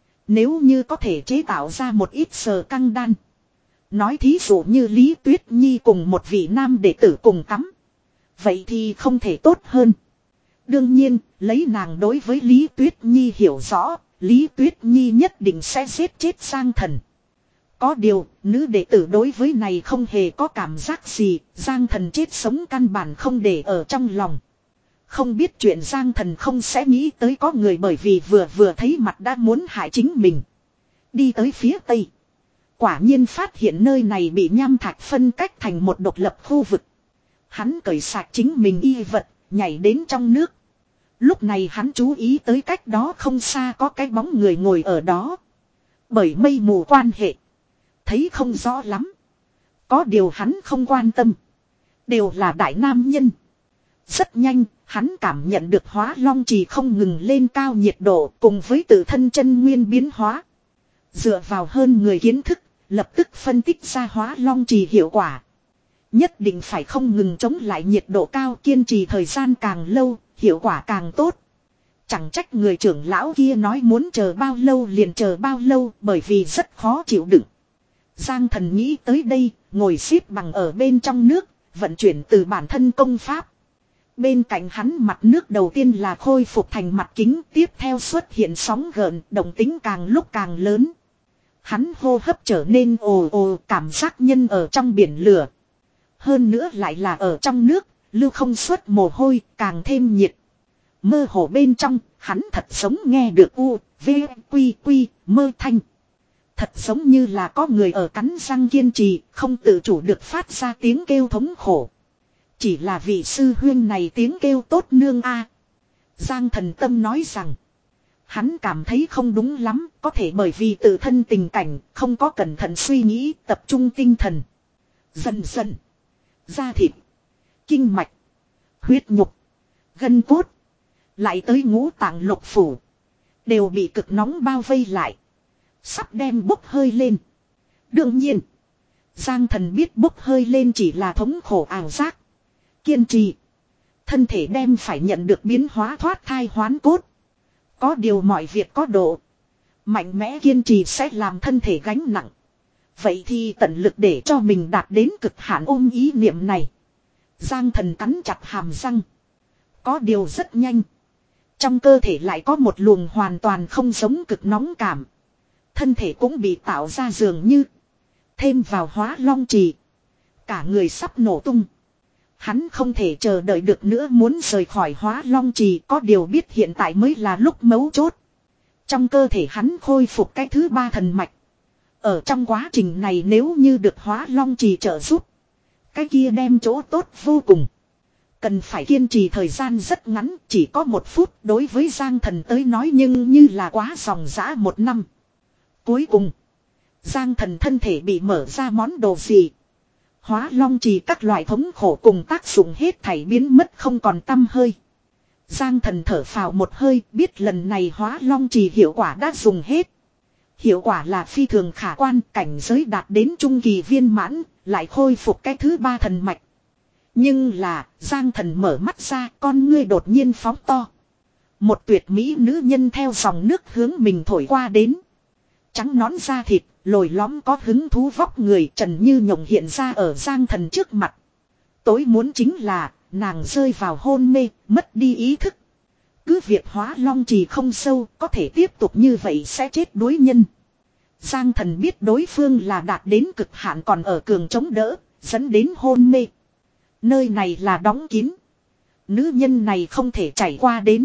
Nếu như có thể chế tạo ra một ít sờ căng đan. Nói thí dụ như Lý Tuyết Nhi cùng một vị nam đệ tử cùng tắm. Vậy thì không thể tốt hơn. Đương nhiên, lấy nàng đối với Lý Tuyết Nhi hiểu rõ, Lý Tuyết Nhi nhất định sẽ giết chết Giang Thần. Có điều, nữ đệ tử đối với này không hề có cảm giác gì, Giang Thần chết sống căn bản không để ở trong lòng. Không biết chuyện Giang Thần không sẽ nghĩ tới có người bởi vì vừa vừa thấy mặt đã muốn hại chính mình. Đi tới phía tây. Quả nhiên phát hiện nơi này bị nham thạch phân cách thành một độc lập khu vực. Hắn cởi sạch chính mình y vật, nhảy đến trong nước. Lúc này hắn chú ý tới cách đó không xa có cái bóng người ngồi ở đó. Bởi mây mù quan hệ. Thấy không rõ lắm. Có điều hắn không quan tâm. Đều là đại nam nhân. Rất nhanh, hắn cảm nhận được hóa long trì không ngừng lên cao nhiệt độ cùng với tự thân chân nguyên biến hóa. Dựa vào hơn người kiến thức, lập tức phân tích ra hóa long trì hiệu quả. Nhất định phải không ngừng chống lại nhiệt độ cao, kiên trì thời gian càng lâu, hiệu quả càng tốt. Chẳng trách người trưởng lão kia nói muốn chờ bao lâu liền chờ bao lâu, bởi vì rất khó chịu đựng. Giang Thần nghĩ tới đây, ngồi xếp bằng ở bên trong nước, vận chuyển từ bản thân công pháp. Bên cạnh hắn mặt nước đầu tiên là khôi phục thành mặt kính, tiếp theo xuất hiện sóng gợn, động tính càng lúc càng lớn. Hắn hô hấp trở nên ồ ồ, cảm giác nhân ở trong biển lửa. Hơn nữa lại là ở trong nước, lưu không xuất mồ hôi, càng thêm nhiệt. Mơ hồ bên trong, hắn thật giống nghe được u, v, quy quy, mơ thanh. Thật giống như là có người ở cắn răng kiên trì, không tự chủ được phát ra tiếng kêu thống khổ. Chỉ là vị sư huyên này tiếng kêu tốt nương a. Giang Thần tâm nói rằng, hắn cảm thấy không đúng lắm, có thể bởi vì tự thân tình cảnh, không có cẩn thận suy nghĩ, tập trung tinh thần. Dần dần, da thịt, kinh mạch, huyết nhục, gân cốt, lại tới ngũ tạng lục phủ, đều bị cực nóng bao vây lại. Sắp đem bốc hơi lên. Đương nhiên, Giang Thần biết bốc hơi lên chỉ là thống khổ ảo giác. Kiên trì, thân thể đem phải nhận được biến hóa thoát thai hoán cốt. Có điều mọi việc có độ. Mạnh mẽ kiên trì sẽ làm thân thể gánh nặng. Vậy thì tận lực để cho mình đạt đến cực hạn, ôm ý niệm này. Giang Thần cắn chặt hàm răng. Có điều rất nhanh. Trong cơ thể lại có một luồng hoàn toàn không giống cực nóng cảm. Thân thể cũng bị tạo ra dường như. Thêm vào hóa long trì. Cả người sắp nổ tung. Hắn không thể chờ đợi được nữa, muốn rời khỏi hóa long trì, có điều biết hiện tại mới là lúc mấu chốt. Trong cơ thể hắn khôi phục cái thứ ba thần mạch. Ở trong quá trình này nếu như được hóa long trì trợ giúp, cái kia đem chỗ tốt vô cùng. Cần phải kiên trì thời gian rất ngắn, chỉ có một phút, đối với Giang Thần tới nói nhưng như là quá dòng dã một năm. Cuối cùng, Giang Thần thân thể bị mở ra món đồ gì. Hóa long trì các loại thống khổ cùng tác dụng hết thảy biến mất không còn tăm hơi. Giang Thần thở phào một hơi, biết lần này hóa long trì hiệu quả đã dùng hết. Hiệu quả là phi thường khả quan, cảnh giới đạt đến trung kỳ viên mãn, lại khôi phục cái thứ ba thần mạch. Nhưng là, Giang Thần mở mắt ra, con ngươi đột nhiên phóng to. Một tuyệt mỹ nữ nhân theo dòng nước hướng mình thổi qua đến. Trắng nón da thịt, lồi lõm có hứng thú vóc người, Trần Như Nhộng hiện ra ở Giang Thần trước mặt. Tối muốn chính là, nàng rơi vào hôn mê, mất đi ý thức. Cứ việc hóa long trì không sâu, có thể tiếp tục như vậy sẽ chết đuối nhân. Giang Thần biết đối phương là đạt đến cực hạn còn ở cường chống đỡ, dẫn đến hôn mê. Nơi này là đóng kín. Nữ nhân này không thể chảy qua đến.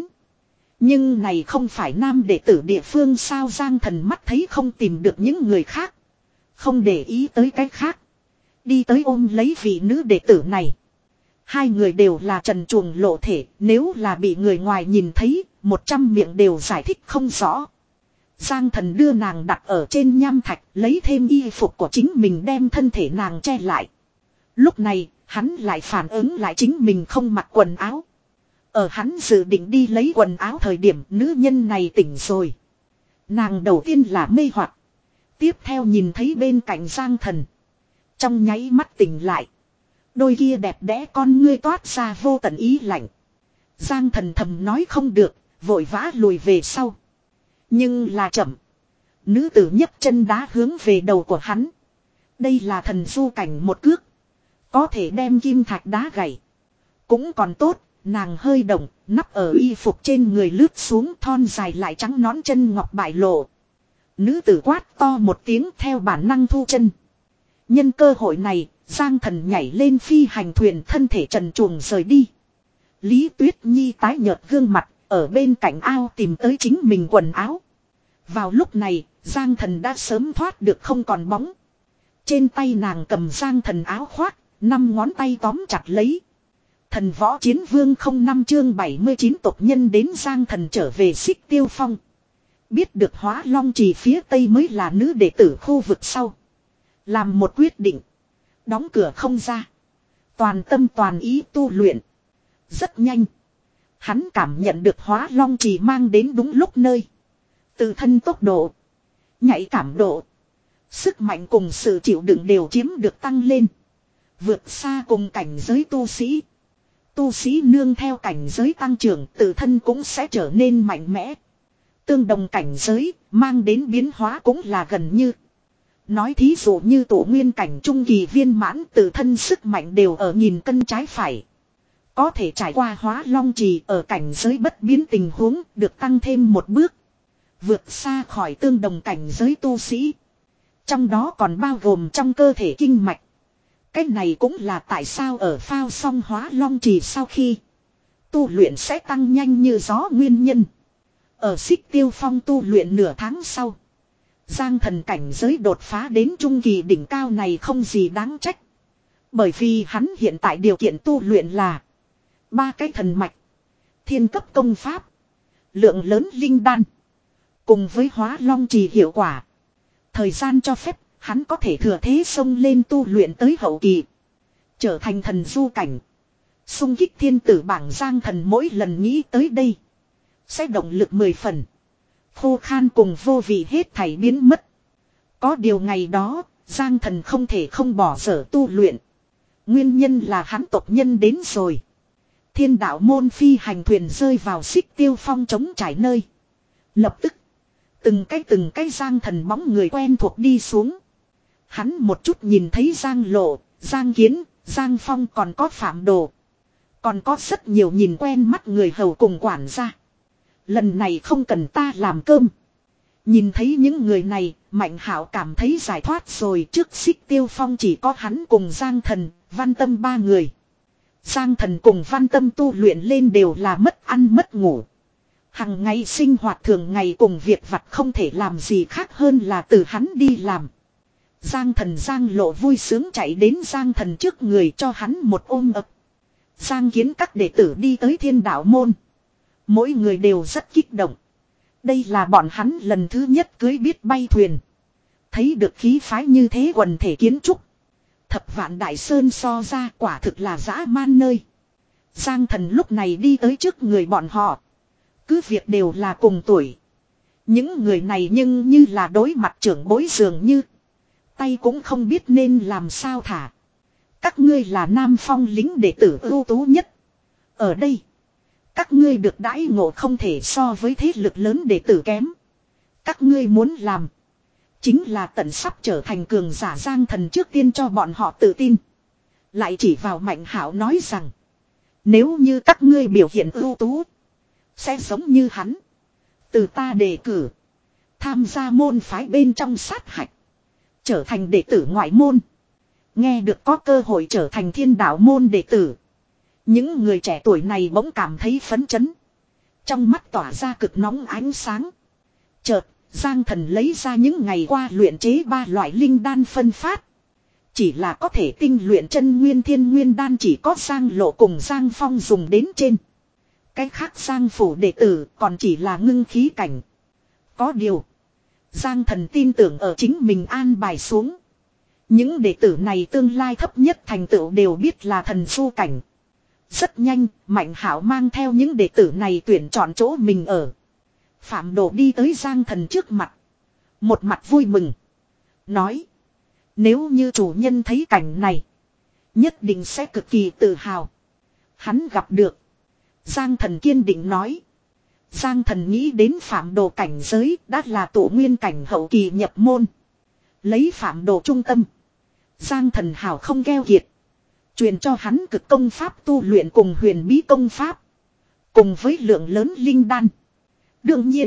Nhưng này không phải nam đệ tử địa phương sao? Giang Thần mắt thấy không tìm được những người khác. Không để ý tới cái khác. Đi tới ôm lấy vị nữ đệ tử này. Hai người đều là trần truồng lộ thể. Nếu là bị người ngoài nhìn thấy, một trăm miệng đều giải thích không rõ. Giang Thần đưa nàng đặt ở trên nham thạch, lấy thêm y phục của chính mình đem thân thể nàng che lại. Lúc này, hắn lại phản ứng lại chính mình không mặc quần áo. Ở hắn dự định đi lấy quần áo thời điểm nữ nhân này tỉnh rồi. Nàng đầu tiên là mê hoặc. Tiếp theo nhìn thấy bên cạnh Giang Thần. Trong nháy mắt tỉnh lại. Đôi kia đẹp đẽ con ngươi toát ra vô tận ý lạnh. Giang Thần thầm nói không được, vội vã lùi về sau. Nhưng là chậm. Nữ tử nhấc chân đá hướng về đầu của hắn. Đây là thần du cảnh một cước. Có thể đem kim thạch đá gãy. Cũng còn tốt, nàng hơi động, nắp ở y phục trên người lướt xuống, thon dài lại trắng nõn chân ngọc bại lộ. Nữ tử quát to một tiếng theo bản năng thu chân. Nhân cơ hội này, Giang Thần nhảy lên phi hành thuyền, thân thể trần truồng rời đi. Lý Tuyết Nhi tái nhợt gương mặt, ở bên cạnh ao tìm tới chính mình quần áo. Vào lúc này, Giang Thần đã sớm thoát được không còn bóng. Trên tay nàng cầm Giang Thần áo khoác, năm ngón tay tóm chặt lấy. Thần võ chiến vương không năm chương bảy mươi chín tộc nhân đến Giang Thần trở về Xích Tiêu Phong. Biết được Hóa Long Trì phía tây mới là nữ đệ tử khu vực sau. Làm một quyết định. Đóng cửa không ra. Toàn tâm toàn ý tu luyện. Rất nhanh. Hắn cảm nhận được Hóa Long Trì mang đến đúng lúc nơi. Từ thân tốc độ. Nhạy cảm độ. Sức mạnh cùng sự chịu đựng đều chiếm được tăng lên. Vượt xa cùng cảnh giới tu sĩ. Tu sĩ nương theo cảnh giới tăng trưởng, tự thân cũng sẽ trở nên mạnh mẽ. Tương đồng cảnh giới, mang đến biến hóa cũng là gần như. Nói thí dụ như tổ nguyên cảnh trung kỳ viên mãn, tự thân sức mạnh đều ở nghìn cân trái phải. Có thể trải qua Hóa Long Trì ở cảnh giới bất biến tình huống, được tăng thêm một bước. Vượt xa khỏi tương đồng cảnh giới tu sĩ. Trong đó còn bao gồm trong cơ thể kinh mạch. Cái này cũng là tại sao ở phao xong Hóa Long Trì sau khi tu luyện sẽ tăng nhanh như gió nguyên nhân. Ở Xích Tiêu Phong tu luyện nửa tháng sau, Giang Thần cảnh giới đột phá đến trung kỳ đỉnh cao này không gì đáng trách. Bởi vì hắn hiện tại điều kiện tu luyện là ba cái thần mạch, thiên cấp công pháp, lượng lớn linh đan, cùng với Hóa Long Trì hiệu quả. Thời gian cho phép, hắn có thể thừa thế xông lên tu luyện tới hậu kỳ. Trở thành thần du cảnh. Xung kích thiên tử bảng. Giang Thần mỗi lần nghĩ tới đây sẽ động lực mười phần. Khô khan cùng vô vị hết thảy biến mất. Có điều ngày đó, Giang Thần không thể không bỏ dở tu luyện. Nguyên nhân là hắn tộc nhân đến rồi. Thiên đạo môn phi hành thuyền rơi vào Xích Tiêu Phong trống trải nơi. Lập tức, từng cái từng cái Giang Thần bóng người quen thuộc đi xuống. Hắn một chút nhìn thấy Giang Lộ, Giang Kiến, Giang Phong, còn có Phạm Đồ. Còn có rất nhiều nhìn quen mắt người hầu cùng quản gia. Lần này không cần ta làm cơm. Nhìn thấy những người này, Mạnh Hạo cảm thấy giải thoát rồi. Trước Xích Tiêu Phong chỉ có hắn cùng Giang Thần, Văn Tâm ba người. Giang Thần cùng Văn Tâm tu luyện lên đều là mất ăn mất ngủ. Hằng ngày sinh hoạt thường ngày cùng việc vặt không thể làm gì khác hơn là từ hắn đi làm. Giang Thần Giang Lộ vui sướng chạy đến Giang Thần trước người cho hắn một ôm ấp. Giang Kiến các đệ tử đi tới Thiên Đạo môn. Mỗi người đều rất kích động. Đây là bọn hắn lần thứ nhất cưới biết bay thuyền. Thấy được khí phái như thế quần thể kiến trúc. Thập Vạn Đại Sơn so ra quả thực là dã man nơi. Giang Thần lúc này đi tới trước người bọn họ. Cứ việc đều là cùng tuổi. Những người này nhưng như là đối mặt trưởng bối dường như. Tay cũng không biết nên làm sao thả. Các ngươi là Nam Phong lính đệ tử ưu tú nhất. Ở đây, các ngươi được đãi ngộ không thể so với thế lực lớn đệ tử kém. Các ngươi muốn làm, chính là tận sắp trở thành cường giả. Giang Thần trước tiên cho bọn họ tự tin. Lại chỉ vào Mạnh Hạo nói rằng, nếu như các ngươi biểu hiện ưu tú, sẽ giống như hắn. Từ ta đề cử, tham gia môn phái bên trong sát hạch. Trở thành đệ tử ngoại môn. Nghe được có cơ hội trở thành Thiên Đạo môn đệ tử. Những người trẻ tuổi này bỗng cảm thấy phấn chấn. Trong mắt tỏa ra cực nóng ánh sáng. Chợt, Giang Thần lấy ra những ngày qua luyện chế ba loại linh đan phân phát. Chỉ là có thể tinh luyện chân nguyên thiên nguyên đan chỉ có Giang Lộ cùng Giang Phong dùng đến trên. Cái khác Giang phủ đệ tử còn chỉ là ngưng khí cảnh. Có điều, Giang Thần tin tưởng ở chính mình an bài xuống. Những đệ tử này tương lai thấp nhất thành tựu đều biết là thần du cảnh. Rất nhanh, Mạnh Hạo mang theo những đệ tử này tuyển chọn chỗ mình ở. Phạm Đồ đi tới Giang Thần trước mặt. Một mặt vui mừng. Nói, nếu như chủ nhân thấy cảnh này, nhất định sẽ cực kỳ tự hào. Hắn gặp được. Giang Thần kiên định nói. Giang Thần nghĩ đến Phạm Đồ cảnh giới đã là tổ nguyên cảnh hậu kỳ nhập môn. Lấy Phạm Đồ trung tâm, Giang Thần hào không keo kiệt. Truyền cho hắn cực công pháp tu luyện cùng huyền bí công pháp. Cùng với lượng lớn linh đan. Đương nhiên.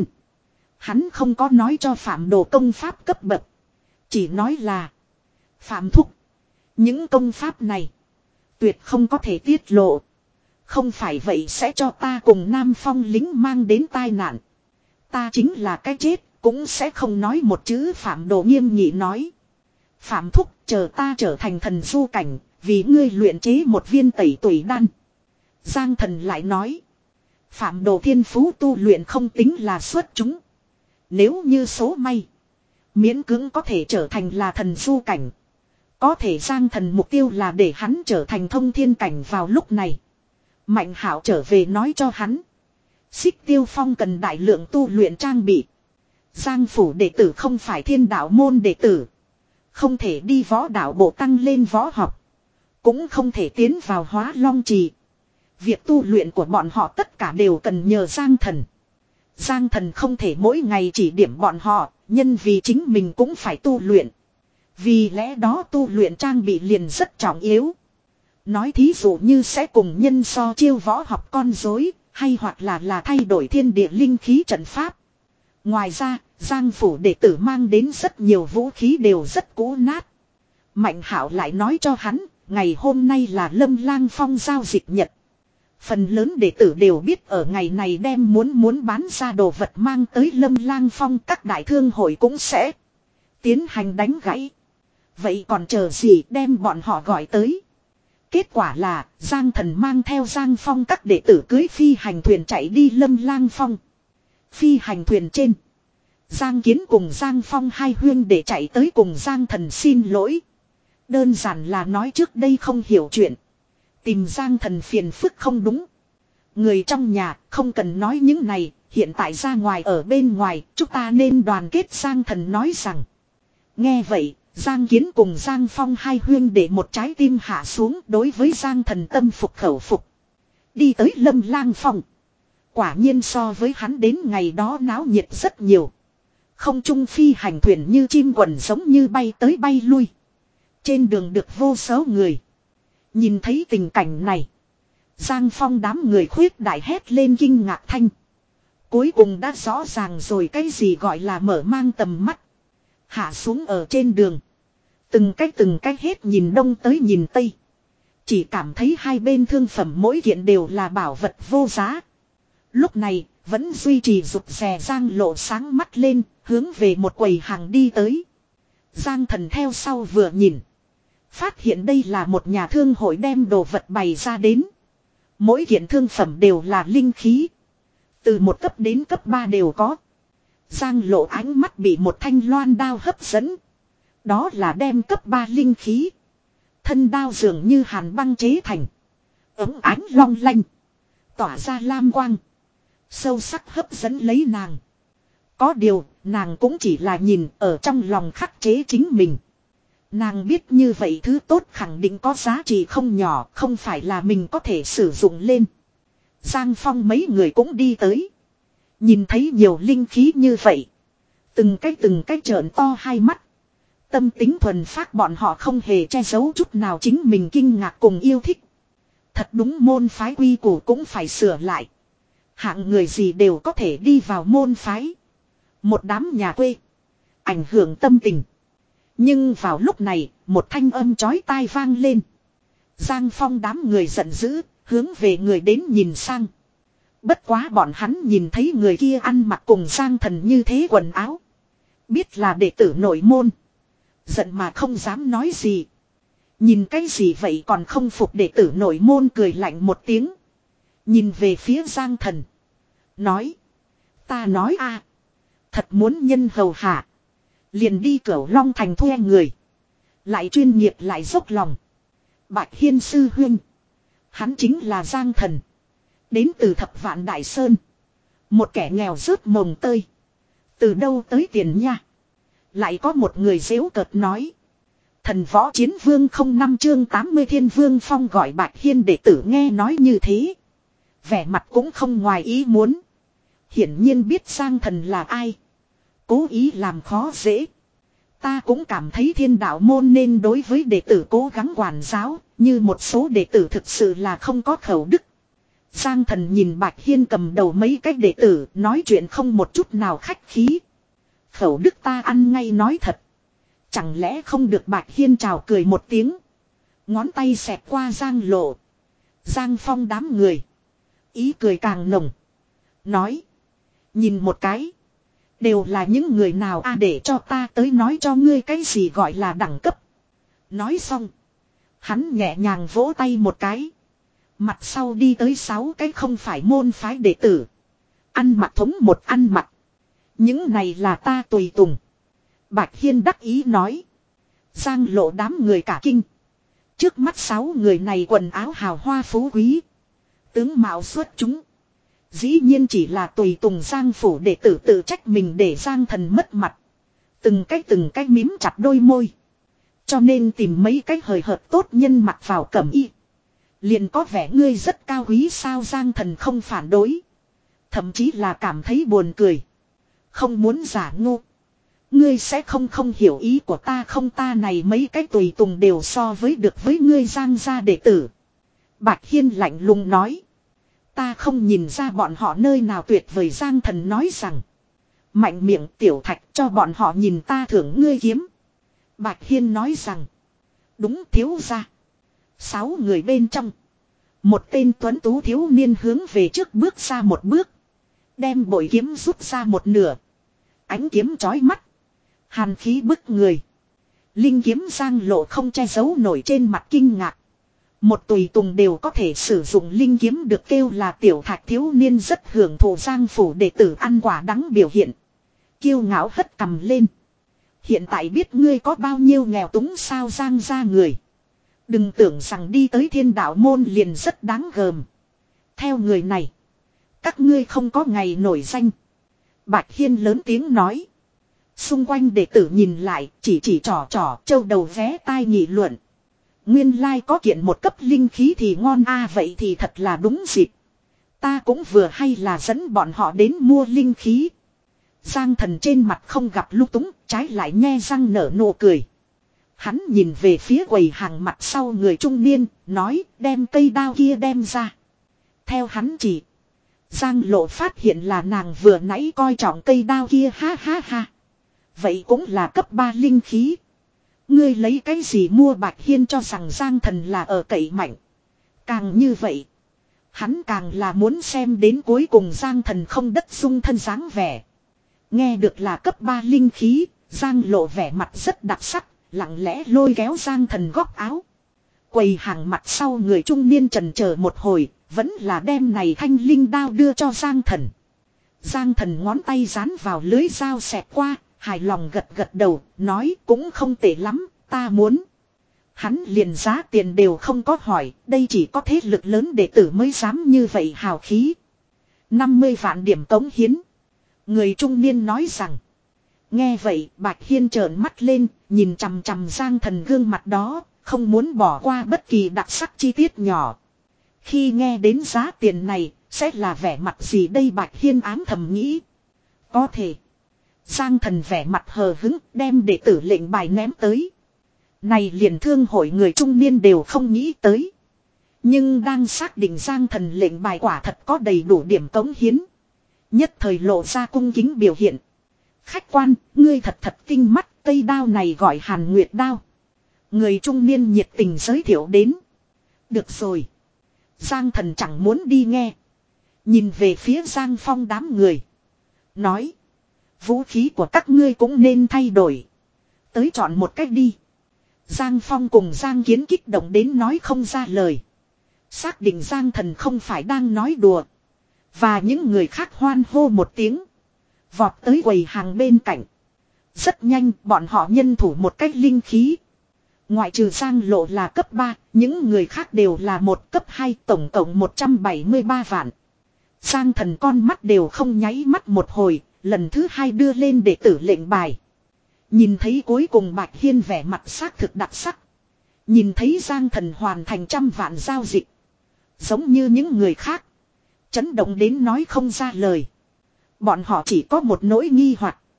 Hắn không có nói cho Phạm Đồ công pháp cấp bậc. Chỉ nói là. Phạm thúc. Những công pháp này. Tuyệt không có thể tiết lộ. Không phải vậy sẽ cho ta cùng Nam Phong lính mang đến tai nạn. Ta chính là cái chết. Cũng sẽ không nói một chữ. Phạm Đồ nghiêm nghị nói. Phạm thúc chờ ta trở thành thần du cảnh. Vì ngươi luyện chế một viên tẩy tuổi đan. Giang Thần lại nói. Phạm Đồ thiên phú tu luyện không tính là xuất chúng. Nếu như số may. Miễn cưỡng có thể trở thành là thần du cảnh. Có thể Giang Thần mục tiêu là để hắn trở thành thông thiên cảnh vào lúc này. Mạnh Hạo trở về nói cho hắn. Xích Tiêu Phong cần đại lượng tu luyện trang bị. Giang phủ đệ tử không phải thiên đạo môn đệ tử. Không thể đi võ đạo bộ tăng lên võ học. Cũng không thể tiến vào Hóa Long Trì. Việc tu luyện của bọn họ tất cả đều cần nhờ Giang Thần. Giang Thần không thể mỗi ngày chỉ điểm bọn họ, nhân vì chính mình cũng phải tu luyện. Vì lẽ đó tu luyện trang bị liền rất trọng yếu. Nói thí dụ như sẽ cùng nhân so chiêu võ học con rối, hay hoặc là là thay đổi thiên địa linh khí trận pháp. Ngoài ra, Giang phủ đệ tử mang đến rất nhiều vũ khí đều rất cũ nát. Mạnh Hạo lại nói cho hắn, ngày hôm nay là Lâm Lang Phong giao dịch nhật. Phần lớn đệ tử đều biết ở ngày này đem muốn muốn bán ra đồ vật mang tới Lâm Lang Phong, các đại thương hội cũng sẽ tiến hành đánh gãy. Vậy còn chờ gì, đem bọn họ gọi tới. Kết quả là Giang Thần mang theo Giang Phong các đệ tử cưới phi hành thuyền chạy đi Lâm Lang Phong. Phi hành thuyền trên, Giang Kiến cùng Giang Phong hai huyên để chạy tới cùng Giang Thần xin lỗi. Đơn giản là nói trước đây không hiểu chuyện. Tìm Giang Thần phiền phức không đúng. Người trong nhà không cần nói những này. Hiện tại ra ngoài ở bên ngoài chúng ta nên đoàn kết. Giang Thần nói rằng. Nghe vậy Giang Kiến cùng Giang Phong hai huyên để một trái tim hạ xuống. Đối với Giang Thần tâm phục khẩu phục. Đi tới Lâm Lang Phong. Quả nhiên so với hắn đến ngày đó náo nhiệt rất nhiều. Không trung phi hành thuyền như chim quần giống như bay tới bay lui. Trên đường được vô số người. Nhìn thấy tình cảnh này. Giang Phong đám người khuyết đại hét lên kinh ngạc thanh. Cuối cùng đã rõ ràng rồi cái gì gọi là mở mang tầm mắt. Hạ xuống ở trên đường. Từng cách từng cách hết nhìn đông tới nhìn tây. Chỉ cảm thấy hai bên thương phẩm mỗi kiện đều là bảo vật vô giá. Lúc này vẫn duy trì rụt rè Giang Lộ sáng mắt lên. Hướng về một quầy hàng đi tới. Giang Thần theo sau vừa nhìn. Phát hiện đây là một nhà thương hội đem đồ vật bày ra đến. Mỗi kiện thương phẩm đều là linh khí. Từ một cấp đến cấp ba đều có. Giang Lộ ánh mắt bị một thanh loan đao hấp dẫn. Đó là đem cấp ba linh khí. Thân đao dường như hàn băng chế thành. Ấm ánh long lanh. Tỏa ra lam quang. Sâu sắc hấp dẫn lấy nàng. Có điều, nàng cũng chỉ là nhìn ở trong lòng khắc chế chính mình. Nàng biết như vậy thứ tốt khẳng định có giá trị không nhỏ, không phải là mình có thể sử dụng lên. Giang Phong mấy người cũng đi tới. Nhìn thấy nhiều linh khí như vậy. Từng cái từng cái trợn to hai mắt. Tâm tính thuần phác bọn họ không hề che giấu chút nào chính mình kinh ngạc cùng yêu thích. Thật đúng môn phái quy củ cũng phải sửa lại. Hạng người gì đều có thể đi vào môn phái. Một đám nhà quê. Ảnh hưởng tâm tình. Nhưng vào lúc này, một thanh âm chói tai vang lên. Giang Phong đám người giận dữ, hướng về người đến nhìn sang. Bất quá bọn hắn nhìn thấy người kia ăn mặc cùng Giang Thần như thế quần áo. Biết là đệ tử nội môn. Giận mà không dám nói gì. Nhìn cái gì vậy còn không phục, đệ tử nội môn cười lạnh một tiếng. Nhìn về phía Giang Thần. Nói. Ta nói a, thật muốn nhân hầu hạ. Liền đi Cửu Long Thành thuê người. Lại chuyên nghiệp lại dốc lòng. Bạch Hiên sư huynh. Hắn chính là Giang Thần. Đến từ Thập Vạn Đại Sơn. Một kẻ nghèo rớt mồng tơi. Từ đâu tới tiền nha. Lại có một người giễu cợt nói. Thần võ chiến vương không năm chương tám mươi Thiên Vương Phong gọi Bạch Hiên đệ tử nghe nói như thế. Vẻ mặt cũng không ngoài ý muốn. Hiển nhiên biết Giang Thần là ai. Cố ý làm khó dễ. Ta cũng cảm thấy thiên đạo môn nên đối với đệ tử cố gắng quản giáo, như một số đệ tử thực sự là không có khẩu đức. Giang Thần nhìn Bạch Hiên cầm đầu mấy cái đệ tử, nói chuyện không một chút nào khách khí. Khẩu đức ta ăn ngay nói thật. Chẳng lẽ không được Bạch Hiên chào cười một tiếng. Ngón tay xẹt qua Giang Lộ. Giang Phong đám người. Ý cười càng nồng. Nói. Nhìn một cái. Đều là những người nào a à, để cho ta tới nói cho ngươi cái gì gọi là đẳng cấp. Nói xong. Hắn nhẹ nhàng vỗ tay một cái. Mặt sau đi tới sáu cái không phải môn phái đệ tử. Ăn mặc thống một ăn mặc. Những này là ta tùy tùng. Bạch Hiên đắc ý nói. Giang Lộ đám người cả kinh. Trước mắt sáu người này quần áo hào hoa phú quý. Tướng mạo xuất chúng. Dĩ nhiên chỉ là tùy tùng Giang phủ đệ tử tự trách mình để Giang Thần mất mặt. Từng cái từng cái mím chặt đôi môi. Cho nên tìm mấy cái hời hợt tốt nhân mặc vào cẩm y. Liền có vẻ ngươi rất cao quý sao. Giang Thần không phản đối. Thậm chí là cảm thấy buồn cười. Không muốn giả ngu. Ngươi sẽ không không hiểu ý của ta không, ta này mấy cái tùy tùng đều so với được với ngươi Giang gia đệ tử. Bạch Hiên lạnh lùng nói. Ta không nhìn ra bọn họ nơi nào tuyệt vời. Giang Thần nói rằng. Mạnh miệng Tiểu Thạch, cho bọn họ nhìn ta thưởng ngươi kiếm. Bạch Hiên nói rằng. Đúng thiếu gia. Sáu người bên trong. Một tên tuấn tú thiếu niên hướng về trước bước ra một bước. Đem bội kiếm rút ra một nửa. Ánh kiếm chói mắt. Hàn khí bức người. Linh kiếm Giang Lộ không che giấu nổi trên mặt kinh ngạc. Một tùy tùng đều có thể sử dụng linh kiếm được kêu là Tiểu Thạch thiếu niên rất hưởng thụ Giang phủ đệ tử ăn quả đắng biểu hiện. Kiêu ngạo hất cằm lên. Hiện tại biết ngươi có bao nhiêu nghèo túng sao. Giang gia người. Đừng tưởng rằng đi tới thiên đạo môn liền rất đáng gờm. Theo người này. Các ngươi không có ngày nổi danh. Bạch Hiên lớn tiếng nói. Xung quanh đệ tử nhìn lại, chỉ chỉ trò trò, châu đầu vé tai nghị luận. Nguyên lai có kiện một cấp linh khí thì ngon a à, vậy thì thật là đúng dịp. Ta cũng vừa hay là dẫn bọn họ đến mua linh khí. Giang Thần trên mặt không gặp lung túng, trái lại nhe răng nở nụ cười. Hắn nhìn về phía quầy hàng mặt sau người trung niên, nói đem cây đao kia đem ra. Theo hắn chỉ. Giang Lộ phát hiện là nàng vừa nãy coi trọng cây đao kia ha ha ha. Vậy cũng là cấp ba linh khí. Ngươi lấy cái gì mua? Bạch Hiên cho rằng Giang Thần là ở cậy mạnh. Càng như vậy. Hắn càng là muốn xem đến cuối cùng Giang Thần không đất dung thân dáng vẻ. Nghe được là cấp ba linh khí. Giang Lộ vẻ mặt rất đặc sắc. Lặng lẽ lôi kéo Giang Thần góc áo. Quầy hàng mặt sau người trung niên trần chờ một hồi. Vẫn là đem này thanh linh đao đưa cho Giang Thần. Giang Thần ngón tay dán vào lưới dao xẹt qua. Hài lòng gật gật đầu, nói cũng không tệ lắm, ta muốn. Hắn liền giá tiền đều không có hỏi, đây chỉ có thế lực lớn đệ tử mới dám như vậy hào khí. năm mươi vạn điểm cống hiến. Người trung niên nói rằng. Nghe vậy, Bạch Hiên trợn mắt lên, nhìn chằm chằm Giang Thần gương mặt đó, không muốn bỏ qua bất kỳ đặc sắc chi tiết nhỏ. Khi nghe đến giá tiền này, sẽ là vẻ mặt gì đây? Bạch Hiên ám thầm nghĩ. Có thể. Giang Thần vẻ mặt hờ hứng đem đệ tử lệnh bài ném tới. Này liền thương hội người trung niên đều không nghĩ tới. Nhưng đang xác định Giang Thần lệnh bài quả thật có đầy đủ điểm cống hiến. Nhất thời lộ ra cung kính biểu hiện. Khách quan, ngươi thật thật kinh mắt, cây đao này gọi Hàn Nguyệt đao. Người trung niên nhiệt tình giới thiệu đến. Được rồi. Giang Thần chẳng muốn đi nghe. Nhìn về phía Giang Phong đám người. Nói. Vũ khí của các ngươi cũng nên thay đổi. Tới chọn một cách đi. Giang Phong cùng Giang Kiến kích động đến nói không ra lời. Xác định Giang Thần không phải đang nói đùa. Và những người khác hoan hô một tiếng. Vọt tới quầy hàng bên cạnh. Rất nhanh bọn họ nhân thủ một cách linh khí. Ngoại trừ Giang Lộ là cấp ba, những người khác đều là một cấp hai, tổng cộng một trăm bảy mươi ba vạn. Giang Thần con mắt đều không nháy mắt một hồi. Lần thứ hai đưa lên đệ tử lệnh bài. Nhìn thấy cuối cùng Bạch Hiên vẻ mặt xác thực đặc sắc. Nhìn thấy Giang Thần hoàn thành trăm vạn giao dịch. Giống như những người khác. Chấn động đến nói không ra lời. Bọn họ chỉ có một nỗi nghi hoặc.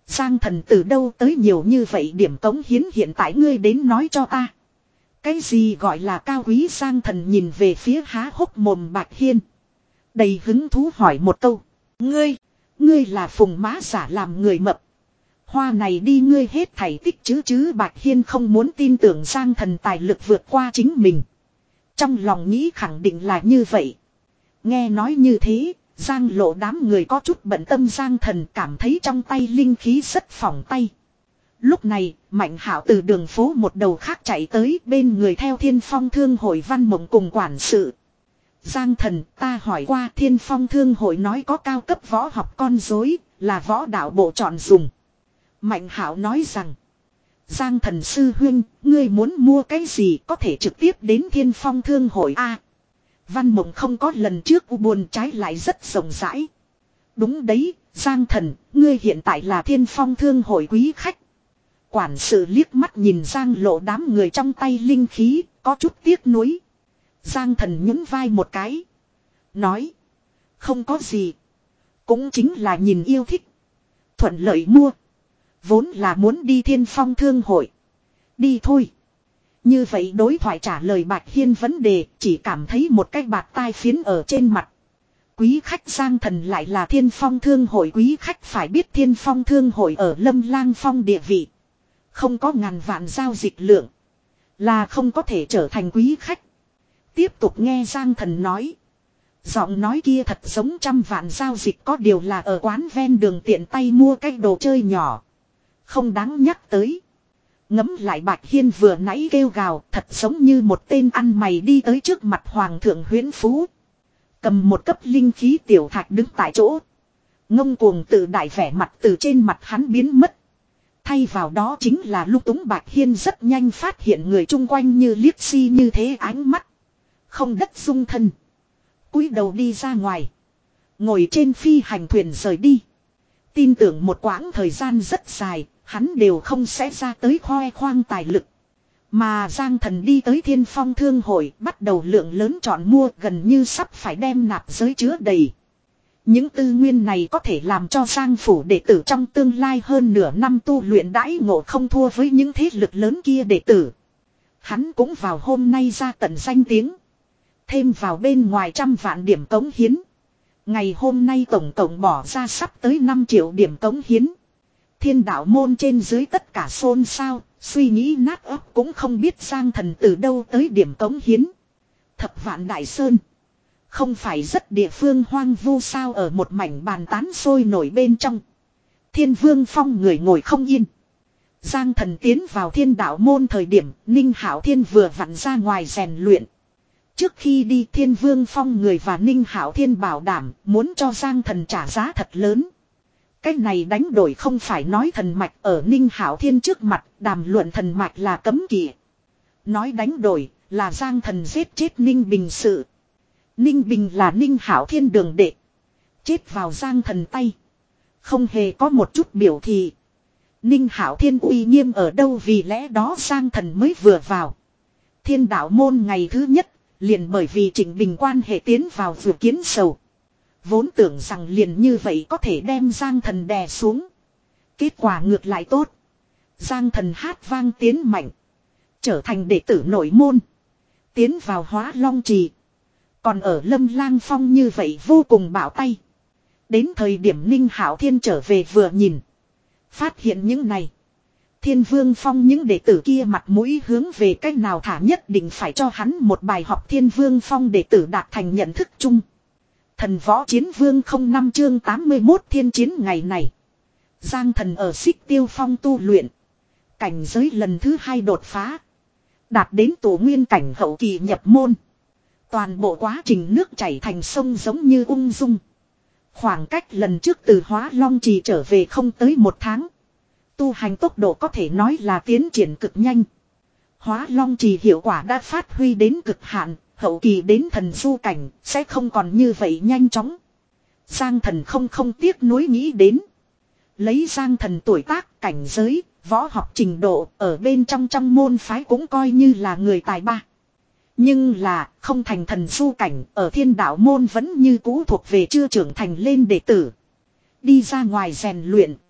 Giang thần từ đâu tới nhiều như vậy điểm cống hiến hiện tại ngươi đến nói cho ta. Cái gì gọi là cao quý? Giang thần nhìn về phía há hốc mồm Bạch Hiên. Đầy hứng thú hỏi một câu. Ngươi, ngươi là phùng má giả làm người mập. Hoa này đi ngươi hết thảy tích chứ chứ. Bạch Hiên không muốn tin tưởng Giang thần tài lực vượt qua chính mình. Trong lòng nghĩ khẳng định là như vậy. Nghe nói như thế, Giang lộ đám người có chút bận tâm. Giang thần cảm thấy trong tay linh khí rất phỏng tay. Lúc này, Mạnh Hạo từ đường phố một đầu khác chạy tới, bên người theo Thiên Phong Thương hội Văn Mộng cùng quản sự. Giang thần, ta hỏi qua, Thiên Phong Thương hội nói có cao cấp võ học con rối, là võ đạo bộ chọn dùng. Mạnh Hạo nói rằng, Giang thần sư huynh, ngươi muốn mua cái gì có thể trực tiếp đến Thiên Phong Thương hội a. Văn Mộng không có lần trước u buồn, trái lại rất rộng rãi. Đúng đấy, Giang thần, ngươi hiện tại là Thiên Phong Thương hội quý khách. Quản sự liếc mắt nhìn Giang lộ đám người trong tay linh khí, có chút tiếc nuối. Giang thần nhún vai một cái. Nói, không có gì. Cũng chính là nhìn yêu thích. Thuận lợi mua. Vốn là muốn đi Thiên Phong Thương hội. Đi thôi. Như vậy đối thoại trả lời Bạch Hiên vấn đề, chỉ cảm thấy một cái bạt tai phiến ở trên mặt. Quý khách Giang thần lại là Thiên Phong Thương hội quý khách, phải biết Thiên Phong Thương hội ở Lâm Lang Phong địa vị. Không có ngàn vạn giao dịch lượng. Là không có thể trở thành quý khách. Tiếp tục nghe Giang thần nói. Giọng nói kia thật giống trăm vạn giao dịch, có điều là ở quán ven đường tiện tay mua cái đồ chơi nhỏ. Không đáng nhắc tới. Ngấm lại Bạch Hiên vừa nãy kêu gào, thật giống như một tên ăn mày đi tới trước mặt Hoàng thượng huyễn phú. Cầm một cấp linh khí tiểu thạch đứng tại chỗ. Ngông cuồng tự đại vẻ mặt từ trên mặt hắn biến mất. Thay vào đó chính là lúc túng. Bạch Hiên rất nhanh phát hiện người chung quanh như liếc si như thế ánh mắt. Không đất dung thân. Cúi đầu đi ra ngoài. Ngồi trên phi hành thuyền rời đi. Tin tưởng một quãng thời gian rất dài, hắn đều không sẽ ra tới khoe khoang tài lực. Mà Giang thần đi tới Thiên Phong Thương hội, bắt đầu lượng lớn chọn mua, gần như sắp phải đem nạp giới chứa đầy. Những tư nguyên này có thể làm cho Giang phủ đệ tử trong tương lai hơn nửa năm tu luyện đãi ngộ không thua với những thế lực lớn kia đệ tử. Hắn cũng vào hôm nay ra tận danh tiếng. Thêm vào bên ngoài trăm vạn điểm cống hiến. Ngày hôm nay tổng tổng bỏ ra sắp tới năm triệu điểm cống hiến. Thiên đạo môn trên dưới tất cả xôn xao, suy nghĩ nát óc cũng không biết Giang thần từ đâu tới điểm cống hiến. Thập vạn đại sơn. Không phải rất địa phương hoang vu sao? Ở một mảnh bàn tán sôi nổi bên trong. Thiên Vương Phong người ngồi không yên. Giang thần tiến vào Thiên đạo môn thời điểm, Ninh Hạo Thiên vừa vặn ra ngoài rèn luyện. Trước khi đi, Thiên Vương Phong người và Ninh Hạo Thiên bảo đảm muốn cho Giang thần trả giá thật lớn. Cái này đánh đổi không phải nói thần mạch ở Ninh Hạo Thiên trước mặt, đàm luận thần mạch là cấm kỵ. Nói đánh đổi là Giang thần giết chết Ninh Bình sự. Ninh Bình là Ninh Hạo Thiên đường đệ. Chết vào Giang thần tay. Không hề có một chút biểu thị. Ninh Hạo Thiên uy nghiêm ở đâu, vì lẽ đó Giang thần mới vừa vào. Thiên đạo môn ngày thứ nhất, liền bởi vì Trịnh Bình quan hệ tiến vào vừa kiến sầu. Vốn tưởng rằng liền như vậy có thể đem Giang thần đè xuống. Kết quả ngược lại tốt. Giang thần hát vang tiến mạnh. Trở thành đệ tử nội môn. Tiến vào Hóa Long Trì. Còn ở Lâm Lang Phong như vậy vô cùng bạo tay. Đến thời điểm Ninh Hạo Thiên trở về vừa nhìn. Phát hiện những này. Thiên Vương Phong những đệ tử kia mặt mũi hướng về cách nào thả, nhất định phải cho hắn một bài học. Thiên Vương Phong đệ tử đạt thành nhận thức chung. Thần võ chiến vương không năm chương tám mươi mốt thiên chiến ngày này. Giang thần ở Xích Tiêu Phong tu luyện. Cảnh giới lần thứ hai đột phá. Đạt đến tổ nguyên cảnh hậu kỳ nhập môn. Toàn bộ quá trình nước chảy thành sông giống như ung dung. Khoảng cách lần trước từ Hóa Long Trì trở về không tới một tháng. Tu hành tốc độ có thể nói là tiến triển cực nhanh. Hóa Long Trì hiệu quả đã phát huy đến cực hạn. Hậu kỳ đến thần du cảnh sẽ không còn như vậy nhanh chóng. Giang thần không không tiếc nuối nghĩ đến. Lấy Giang thần tuổi tác, cảnh giới, võ học trình độ ở bên trong trong môn phái cũng coi như là người tài ba. Nhưng là không thành thần du cảnh, ở Thiên đạo môn vẫn như cũ thuộc về chưa trưởng thành lên đệ tử. Đi ra ngoài rèn luyện,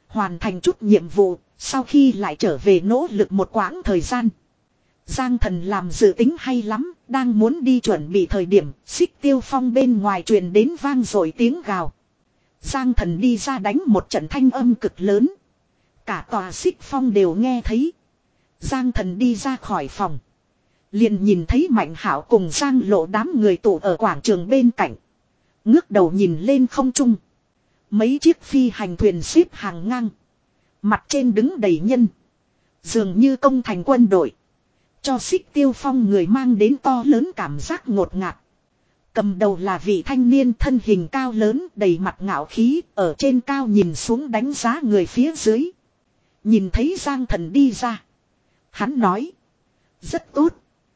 hoàn thành chút nhiệm vụ, sau khi lại trở về nỗ lực một quãng thời gian. Giang Thần làm dự tính hay lắm, đang muốn đi chuẩn bị thời điểm, Xích Tiêu Phong bên ngoài truyền đến vang dội tiếng gào. Giang Thần đi ra đánh một trận thanh âm cực lớn. Cả tòa Xích Phong đều nghe thấy. Giang Thần đi ra khỏi phòng. Liền nhìn thấy Mạnh Hảo cùng Giang Lộ đám người tụ ở quảng trường bên cạnh. Ngước đầu nhìn lên không trung. Mấy chiếc phi hành thuyền xếp hàng ngang. Mặt trên đứng đầy nhân. Dường như công thành quân đội. Cho Xích Tiêu Phong người mang đến to lớn cảm giác ngột ngạt. Cầm đầu là vị thanh niên thân hình cao lớn đầy mặt ngạo khí. Ở trên cao nhìn xuống đánh giá người phía dưới. Nhìn thấy Giang Thần đi ra. Hắn nói. Rất tốt.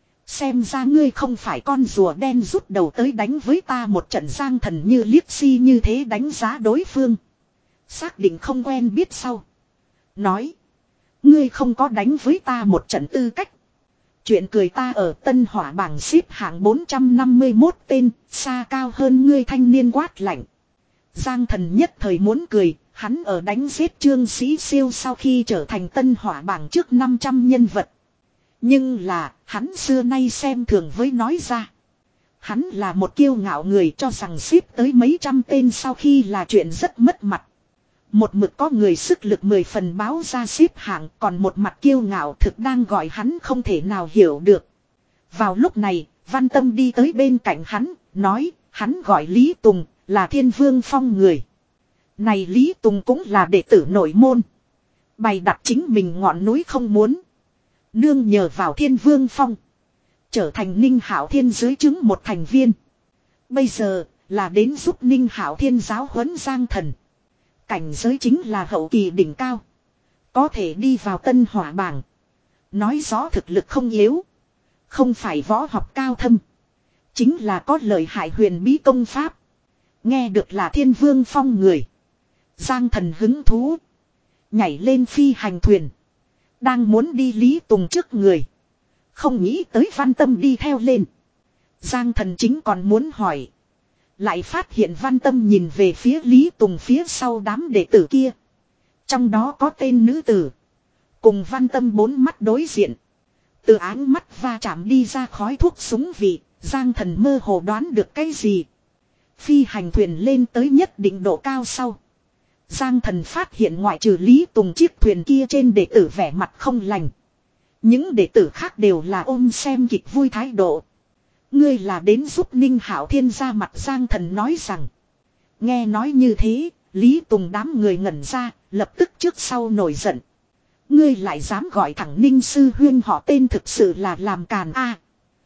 Xem ra ngươi không phải con rùa đen rút đầu tới đánh với ta một trận. Giang Thần như liếc si như thế đánh giá đối phương. Xác định không quen biết sau. Nói. Ngươi không có đánh với ta một trận tư cách. Chuyện cười ta ở Tân Hỏa bảng xếp hạng bốn trăm năm mươi mốt tên, xa cao hơn ngươi. Thanh niên quát lạnh. Giang Thần nhất thời muốn cười, hắn ở đánh giết Trương Sĩ Siêu sau khi trở thành Tân Hỏa bảng trước năm trăm nhân vật. Nhưng là, hắn xưa nay xem thường với nói ra. Hắn là một kiêu ngạo người, cho rằng xếp tới mấy trăm tên sau khi là chuyện rất mất mặt. Một mực có người sức lực mười phần báo ra xếp hạng, còn một mặt kiêu ngạo thực đang gọi hắn không thể nào hiểu được. Vào lúc này, Văn Tâm đi tới bên cạnh hắn, nói, hắn gọi Lý Tùng, là Thiên Vương Phong người. Này Lý Tùng cũng là đệ tử nội môn. Bày đặt chính mình ngọn núi không muốn. Nương nhờ vào Thiên Vương Phong. Trở thành Ninh Hạo Thiên dưới trướng một thành viên. Bây giờ là đến giúp Ninh Hạo Thiên giáo huấn Giang Thần. Cảnh giới chính là hậu kỳ đỉnh cao. Có thể đi vào Tân Hỏa bảng. Nói rõ thực lực không yếu. Không phải võ học cao thâm. Chính là có lợi hại huyền bí công pháp. Nghe được là Thiên Vương Phong người. Giang Thần hứng thú. Nhảy lên phi hành thuyền. Đang muốn đi Lý Tùng trước người. Không nghĩ tới Văn Tâm đi theo lên. Giang Thần chính còn muốn hỏi. Lại phát hiện Văn Tâm nhìn về phía Lý Tùng phía sau đám đệ tử kia. Trong đó có tên nữ tử. Cùng Văn Tâm bốn mắt đối diện. Từ áng mắt va chạm đi ra khói thuốc súng vị. Giang Thần mơ hồ đoán được cái gì. Phi hành thuyền lên tới nhất định độ cao sau. Giang Thần phát hiện ngoại trừ Lý Tùng chiếc thuyền kia trên đệ tử vẻ mặt không lành. Những đệ tử khác đều là ôm xem kịch vui thái độ. Ngươi là đến giúp Ninh Hạo Thiên ra mặt. Giang Thần nói rằng. Nghe nói như thế, Lý Tùng đám người ngẩn ra, lập tức trước sau nổi giận. Ngươi lại dám gọi thẳng Ninh Sư Huyên họ tên thực sự là làm càn a.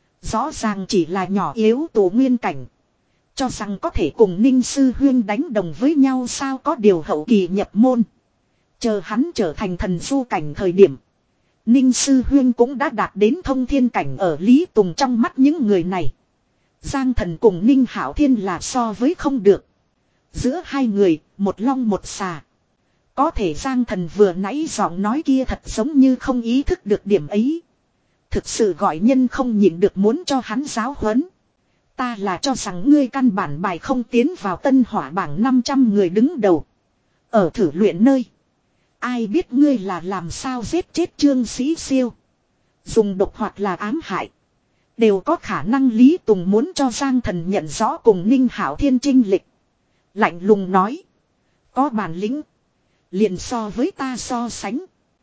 Rõ ràng chỉ là nhỏ yếu tổ nguyên cảnh. Cho rằng có thể cùng Ninh Sư Huyên đánh đồng với nhau sao, có điều hậu kỳ nhập môn. Chờ hắn trở thành thần du cảnh thời điểm. Ninh Sư Huyên cũng đã đạt đến thông thiên cảnh ở Lý Tùng trong mắt những người này. Giang Thần cùng Ninh Hạo Thiên là so với không được. Giữa hai người, một long một xà. Có thể Giang Thần vừa nãy giọng nói kia thật giống như không ý thức được điểm ấy. Thực sự gọi nhân không nhịn được muốn cho hắn giáo huấn. Ta là cho rằng ngươi căn bản bài không tiến vào Tân Hỏa bảng năm trăm người đứng đầu. Ở thử luyện nơi. Ai biết ngươi là làm sao giết chết Trương Sĩ Siêu. Dùng độc hoặc là ám hại. Đều có khả năng. Lý Tùng muốn cho Giang Thần nhận rõ cùng Ninh Hạo Thiên chênh lệch. Lạnh lùng nói. Có bản lĩnh. Liền so với ta so sánh.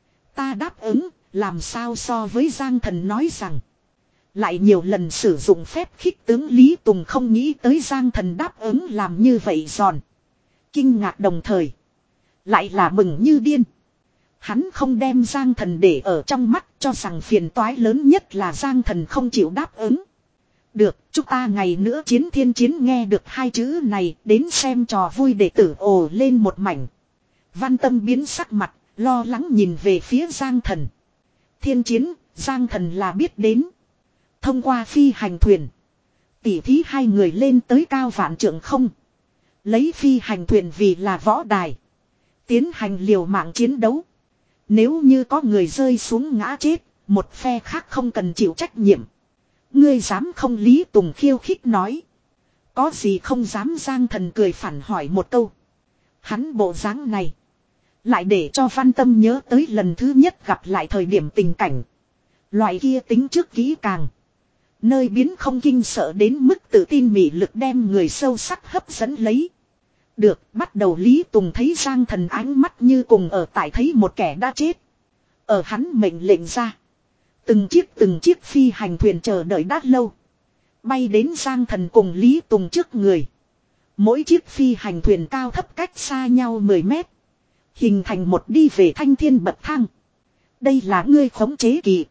Ta đáp ứng. Làm sao so với Giang Thần nói rằng. Lại nhiều lần sử dụng phép khích tướng. Lý Tùng không nghĩ tới Giang Thần đáp ứng làm như vậy giòn. Kinh ngạc đồng thời. Lại là mừng như điên. Hắn không đem Giang Thần để ở trong mắt, cho rằng phiền toái lớn nhất là Giang Thần không chịu đáp ứng. Được, chúng ta ngày nữa chiến thiên chiến. Nghe được hai chữ này, đến xem trò vui đệ tử ồ lên một mảnh. Văn Tâm biến sắc mặt, lo lắng nhìn về phía Giang Thần. Thiên chiến, Giang Thần là biết đến. Thông qua phi hành thuyền. Tỉ thí hai người lên tới cao vạn trượng không. Lấy phi hành thuyền vì là võ đài. Tiến hành liều mạng chiến đấu. Nếu như có người rơi xuống ngã chết, một phe khác không cần chịu trách nhiệm. Ngươi dám không? Lý Tùng khiêu khích nói. Có gì không dám? Giang Thần cười phản hỏi một câu. Hắn bộ dáng này Lại để cho Văn Tâm nhớ tới lần thứ nhất gặp lại thời điểm tình cảnh. Loại kia tính trước kỹ càng. Nơi biến không kinh sợ đến mức tự tin mị lực đem người sâu sắc hấp dẫn lấy. Được, bắt đầu Lý Tùng thấy Giang Thần ánh mắt như cùng ở tại thấy một kẻ đã chết. Ở hắn mệnh lệnh ra. Từng chiếc từng chiếc phi hành thuyền chờ đợi đã lâu. Bay đến Giang Thần cùng Lý Tùng trước người. Mỗi chiếc phi hành thuyền cao thấp cách xa nhau mười mét. Hình thành một đi về thanh thiên bậc thang. Đây là ngươi khống chế kỳ.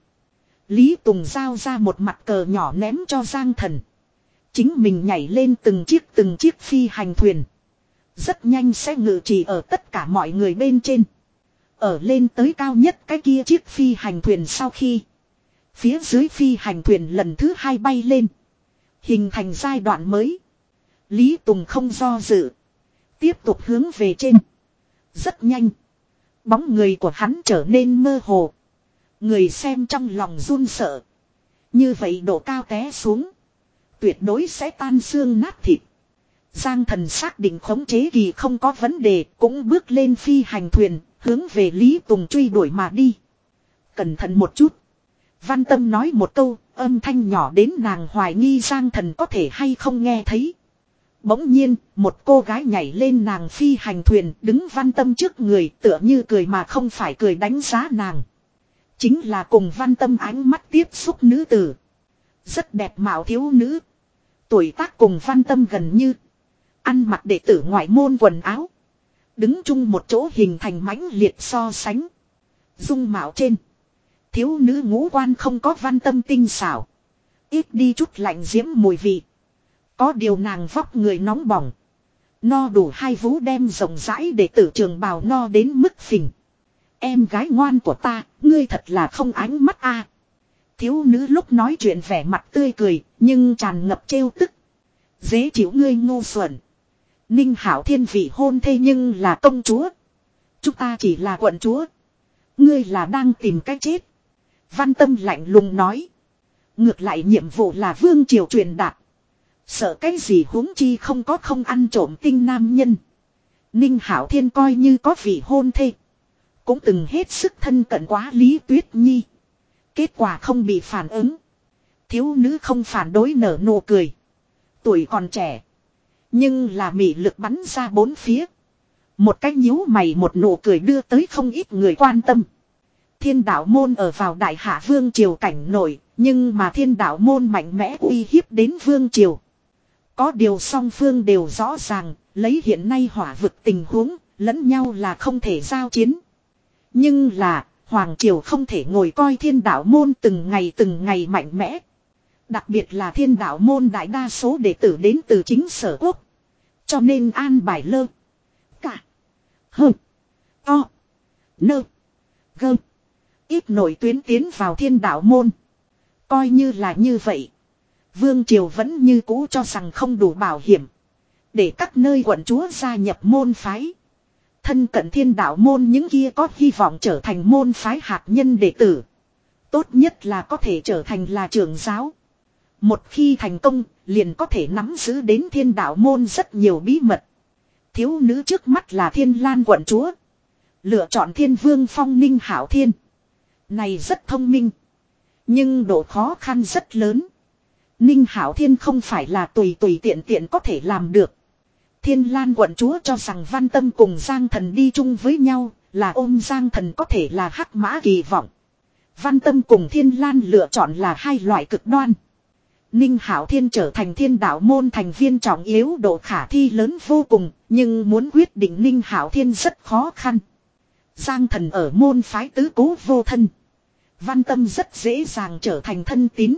Lý Tùng giao ra một mặt cờ nhỏ ném cho Giang Thần. Chính mình nhảy lên từng chiếc từng chiếc phi hành thuyền. Rất nhanh sẽ ngự trị ở tất cả mọi người bên trên. Ở lên tới cao nhất cái kia chiếc phi hành thuyền sau khi. Phía dưới phi hành thuyền lần thứ hai bay lên. Hình thành giai đoạn mới. Lý Tùng không do dự. Tiếp tục hướng về trên. Rất nhanh. Bóng người của hắn trở nên mơ hồ. Người xem trong lòng run sợ. Như vậy độ cao té xuống. Tuyệt đối sẽ tan xương nát thịt. Giang Thần xác định khống chế kỳ không có vấn đề. Cũng bước lên phi hành thuyền. Hướng về Lý Tùng truy đuổi mà đi. Cẩn thận một chút. Văn Tâm nói một câu. Âm thanh nhỏ đến nàng hoài nghi Giang Thần có thể hay không nghe thấy. Bỗng nhiên, một cô gái nhảy lên nàng phi hành thuyền đứng Văn Tâm trước người tựa như cười mà không phải cười đánh giá nàng. Chính là cùng Văn Tâm ánh mắt tiếp xúc nữ tử. Rất đẹp mạo thiếu nữ. Tuổi tác cùng Văn Tâm gần như. Ăn mặc đệ tử ngoại môn quần áo. Đứng chung một chỗ hình thành mãnh liệt so sánh. Dung mạo trên. Thiếu nữ ngũ quan không có Văn Tâm tinh xảo. Ít đi chút lạnh diễm mùi vị. Có điều nàng vóc người nóng bỏng. No đủ hai vú đem rộng rãi để tử trường bào no đến mức phình. Em gái ngoan của ta, ngươi thật là không ánh mắt a. Thiếu nữ lúc nói chuyện vẻ mặt tươi cười, nhưng tràn ngập trêu tức. Dễ chịu ngươi ngu xuẩn. Ninh Hảo Thiên vị hôn thê nhưng là công chúa. Chúng ta chỉ là quận chúa. Ngươi là đang tìm cách chết. Văn Tâm lạnh lùng nói. Ngược lại nhiệm vụ là vương triều truyền đạt. Sợ cái gì huống chi không có không ăn trộm tinh nam nhân. Ninh Hảo Thiên coi như có vị hôn thê. Cũng từng hết sức thân cận quá Lý Tuyết Nhi. Kết quả không bị phản ứng. Thiếu nữ không phản đối nở nụ cười. Tuổi còn trẻ. Nhưng là mị lực bắn ra bốn phía. Một cái nhíu mày một nụ cười đưa tới không ít người quan tâm. Thiên đạo môn ở vào đại hạ vương triều cảnh nổi. Nhưng mà thiên đạo môn mạnh mẽ uy hiếp đến vương triều. Có điều song phương đều rõ ràng. Lấy hiện nay hỏa vực tình huống. Lẫn nhau là không thể giao chiến. Nhưng là hoàng triều không thể ngồi coi thiên đạo môn từng ngày từng ngày mạnh mẽ. Đặc biệt là thiên đạo môn đại đa số đệ tử đến từ chính sở quốc. Cho nên an bài lơ. Cả. Hơ. To. Nơ. Gơ. Ít nổi tuyến tiến vào thiên đạo môn. Coi như là như vậy. Vương triều vẫn như cũ cho rằng không đủ bảo hiểm. Để các nơi quận chúa gia nhập môn phái. Thân cận thiên đạo môn những kia có hy vọng trở thành môn phái hạt nhân đệ tử. Tốt nhất là có thể trở thành là trưởng giáo. Một khi thành công, liền có thể nắm giữ đến thiên đạo môn rất nhiều bí mật. Thiếu nữ trước mắt là Thiên Lan quận chúa. Lựa chọn Thiên Vương Phong Ninh Hảo Thiên. Này rất thông minh. Nhưng độ khó khăn rất lớn. Ninh Hảo Thiên không phải là tùy tùy tiện tiện có thể làm được. Thiên Lan quận chúa cho rằng Văn Tâm cùng Giang Thần đi chung với nhau, là ôm Giang Thần có thể là hắc mã kỳ vọng. Văn Tâm cùng Thiên Lan lựa chọn là hai loại cực đoan. Ninh Hảo Thiên trở thành thiên đạo môn thành viên trọng yếu độ khả thi lớn vô cùng, nhưng muốn quyết định Ninh Hảo Thiên rất khó khăn. Giang Thần ở môn phái tứ cố vô thân. Văn Tâm rất dễ dàng trở thành thân tín.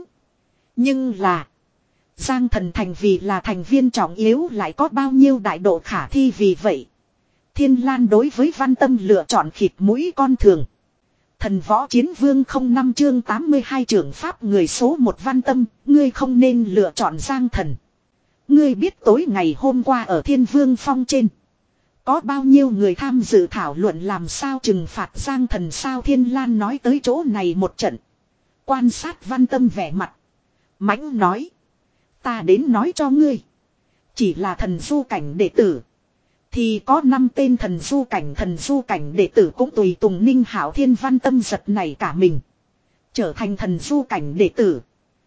Nhưng là Giang Thần thành vì là thành viên trọng yếu lại có bao nhiêu đại độ khả thi vì vậy. Thiên Lan đối với Văn Tâm lựa chọn khịt mũi con thường. Thần võ chiến vương không năm chương tám mươi hai trưởng pháp người số một Văn Tâm, ngươi không nên lựa chọn Giang Thần. Ngươi biết tối ngày hôm qua ở Thiên Vương Phong trên. Có bao nhiêu người tham dự thảo luận làm sao trừng phạt Giang Thần sao Thiên Lan nói tới chỗ này một trận. Quan sát Văn Tâm vẻ mặt. Mãnh nói. Ta đến nói cho ngươi. Chỉ là thần du cảnh đệ tử. Thì có năm tên thần du cảnh thần du cảnh đệ tử cũng tùy tùng Ninh Hạo Thiên. Văn Tâm giật nảy cả mình. Trở thành thần du cảnh đệ tử.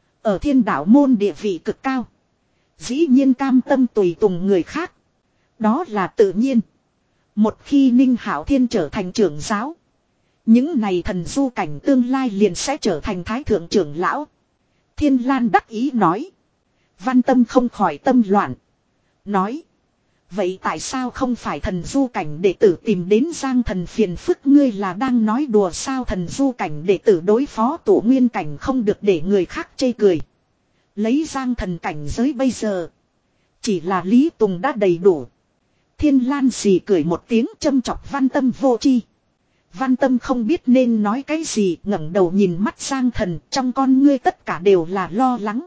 Ở thiên đạo môn địa vị cực cao. Dĩ nhiên cam tâm tùy tùng người khác. Đó là tự nhiên. Một khi Ninh Hạo Thiên trở thành trưởng giáo. Những này thần du cảnh tương lai liền sẽ trở thành thái thượng trưởng lão. Thiên Lan đắc ý nói. Văn Tâm không khỏi tâm loạn. Nói. Vậy tại sao không phải thần du cảnh đệ tử tìm đến Giang Thần phiền phức? Ngươi là đang nói đùa sao? Thần du cảnh đệ tử đối phó tổ nguyên cảnh không được để người khác chê cười. Lấy Giang Thần cảnh giới bây giờ. Chỉ là Lý Tùng đã đầy đủ. Thiên Lan xì cười một tiếng châm chọc Văn Tâm vô tri. Văn Tâm không biết nên nói cái gì, ngẩng đầu nhìn mắt Giang Thần, trong con ngươi tất cả đều là lo lắng.